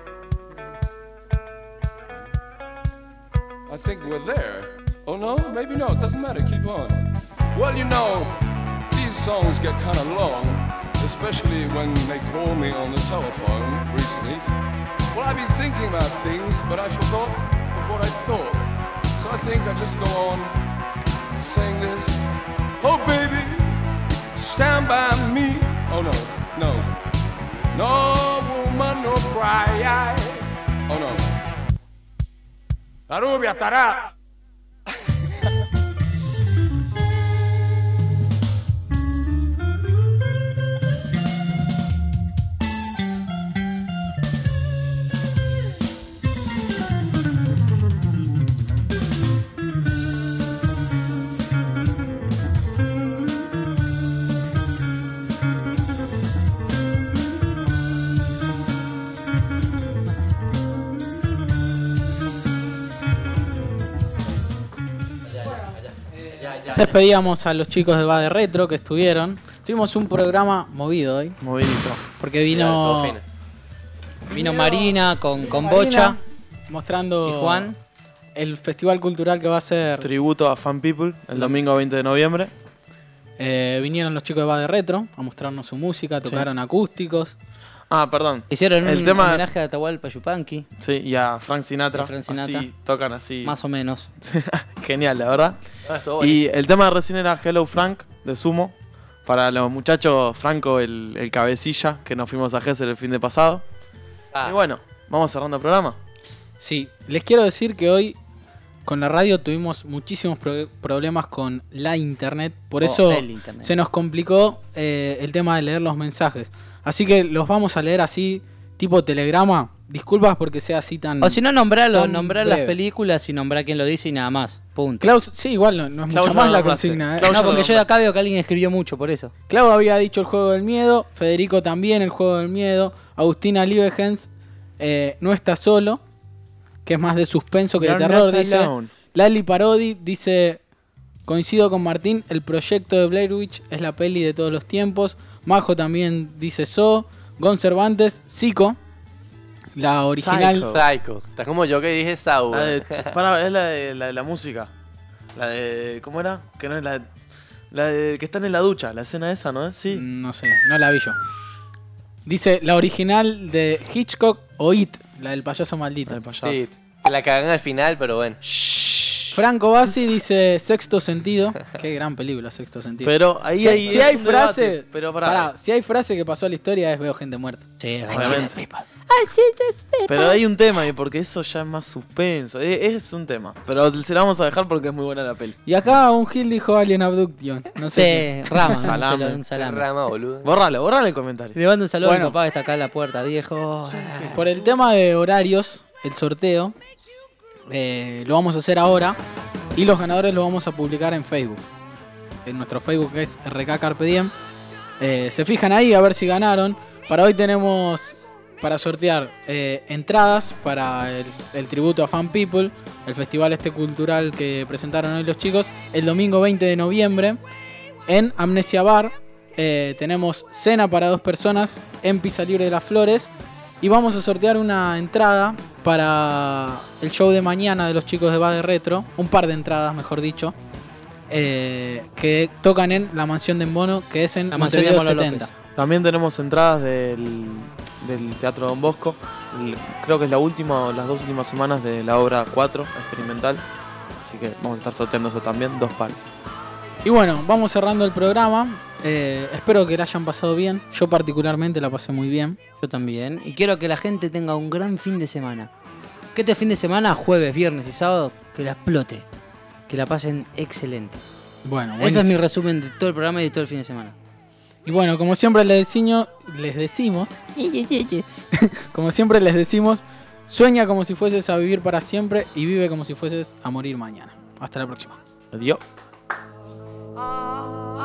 S7: I think we're there. Oh no, maybe not. Doesn't matter. Keep on. Well, you know, these songs get kind of long, especially when they call me on the telephone recently. Well, I've been thinking about things, but I forgot of what I thought. So I think I just go on saying this. Oh, baby, stand by me. Oh, no, no. No woman, no cry. Oh, no. La rubia estará.
S11: Despedíamos a los chicos de Va de Retro que estuvieron. Tuvimos un programa movido hoy.
S13: Movidito.
S11: Porque vino.
S12: Vino Marina con, con
S11: Marina,
S12: Bocha.
S11: Mostrando
S12: Y Juan.
S11: el festival cultural que va a ser.
S13: Tributo a Fan People el domingo veinte de noviembre.
S11: Eh, vinieron los chicos de Va de Retro a mostrarnos su música, tocaron acústicos.
S13: Ah, perdón.
S12: Hicieron
S13: el
S12: un
S13: tema...
S12: homenaje a Atahualpa Yupanqui.
S13: Sí, y a Frank Sinatra.
S12: Y Frank Sinatra.
S13: Así, tocan así.
S12: Más o menos.
S13: Genial, la verdad.
S14: Ah, estuvo
S13: y
S14: buenísimo.
S13: el tema de recién era Hello Frank, de Sumo. Para los muchachos, Franco, el, el cabecilla, que nos fuimos a Gesser el fin de pasado.
S14: Ah.
S13: Y bueno, vamos cerrando el programa.
S11: Sí, les quiero decir que hoy con la radio tuvimos muchísimos pro- problemas con la internet. Por
S12: Oh,
S11: eso
S12: el internet.
S11: se nos complicó eh, el tema de leer los mensajes. Así que los vamos a leer así, tipo telegrama. Disculpas porque sea así tan.
S12: O si no, nombrarlo,
S11: tan
S12: nombrar las
S11: breve.
S12: películas y nombrar quién lo dice y nada más. Punto.
S11: Klaus, sí, igual no, no es
S12: Klaus
S11: mucha
S12: no
S11: más
S12: lo
S11: la
S12: nombraste.
S11: consigna. ¿eh?
S12: Klaus no, porque yo de acá veo que alguien escribió mucho, por eso.
S11: Clau había dicho el juego del miedo, Federico también el juego del miedo, Agustina Liebegens eh, no está solo, que es más de suspenso que de
S13: You're
S11: terror,
S13: not
S11: dice.
S13: alone.
S11: Lali Parodi dice, coincido con Martín, el proyecto de Blair Witch es la peli de todos los tiempos. Majo también dice So, Gon Cervantes, Zico, la original.
S14: Psycho. Está como yo que dije Saúl.
S13: La de, para, es la de, la de la música. La de. ¿Cómo era? Que no es la de. La de que están en la ducha, la escena esa, ¿no es? Sí.
S11: No sé, no la vi yo. Dice la original de Hitchcock o It, la del payaso maldito.
S13: El payaso.
S14: Sí, que la cagan al final, pero bueno.
S11: Franco Bassi dice Sexto Sentido. Qué gran película, Sexto Sentido.
S13: Pero ahí
S11: si,
S13: hay-
S11: si
S13: es
S11: hay
S13: un
S11: frase,
S13: debate, pero pará.
S11: pará, si hay frase que pasó a la historia es veo gente muerta.
S12: Sí,
S13: Obviamente.
S12: Así te espero.
S13: Pero hay un tema ahí, porque eso ya es más suspenso. Es, es un tema. Pero se la vamos a dejar porque es muy buena la peli.
S11: Y acá un Gil dijo Alien Abduction. No sé
S12: Sí,
S11: si-
S12: Rama,
S13: Salame.
S12: un salo- un salame.
S14: Rama, boludo.
S13: Borralo, borralo el comentario.
S12: Le mando un saludo
S11: Bueno.
S12: a mi papá que está acá en la puerta, viejo.
S11: Por el tema de horarios, el sorteo eh, lo vamos a hacer ahora y los ganadores los vamos a publicar en Facebook. En nuestro Facebook que es R K Carpe Diem. Eh, se fijan ahí a ver si ganaron. Para hoy tenemos para sortear eh, entradas para el, el tributo a Fan People, el festival este cultural que presentaron hoy los chicos, el domingo veinte de noviembre en Amnesia Bar. Eh, tenemos cena para dos personas en Pizza Libre de las Flores. Y vamos a sortear una entrada para el show de mañana de los chicos de Bade Retro. Un par de entradas, mejor dicho. eh, que tocan en la Mansión de Mono, que es en
S12: La Mansión de
S11: Montevideo
S12: Mono
S11: setenta.
S12: López.
S13: También tenemos entradas del, del Teatro Don Bosco. El- creo que es la última o las dos últimas semanas de la obra cuatro experimental. Así que vamos a estar sorteando eso también, dos pares.
S11: Y bueno, vamos cerrando el programa. Eh, espero que la hayan pasado bien. Yo particularmente la pasé muy bien.
S12: Yo también. Y quiero que la gente tenga un gran fin de semana. Que este fin de semana, jueves, viernes y sábado, que la explote. Que la pasen excelente.
S11: Bueno,
S12: Ese es
S11: buenísimo.
S12: mi resumen de todo el programa y de todo el fin de semana.
S11: Y bueno, como siempre les, deciño- les decimos, como siempre les decimos, sueña como si fueses a vivir para siempre y vive como si fueses a morir mañana. Hasta la próxima.
S13: Adiós.
S7: Ah,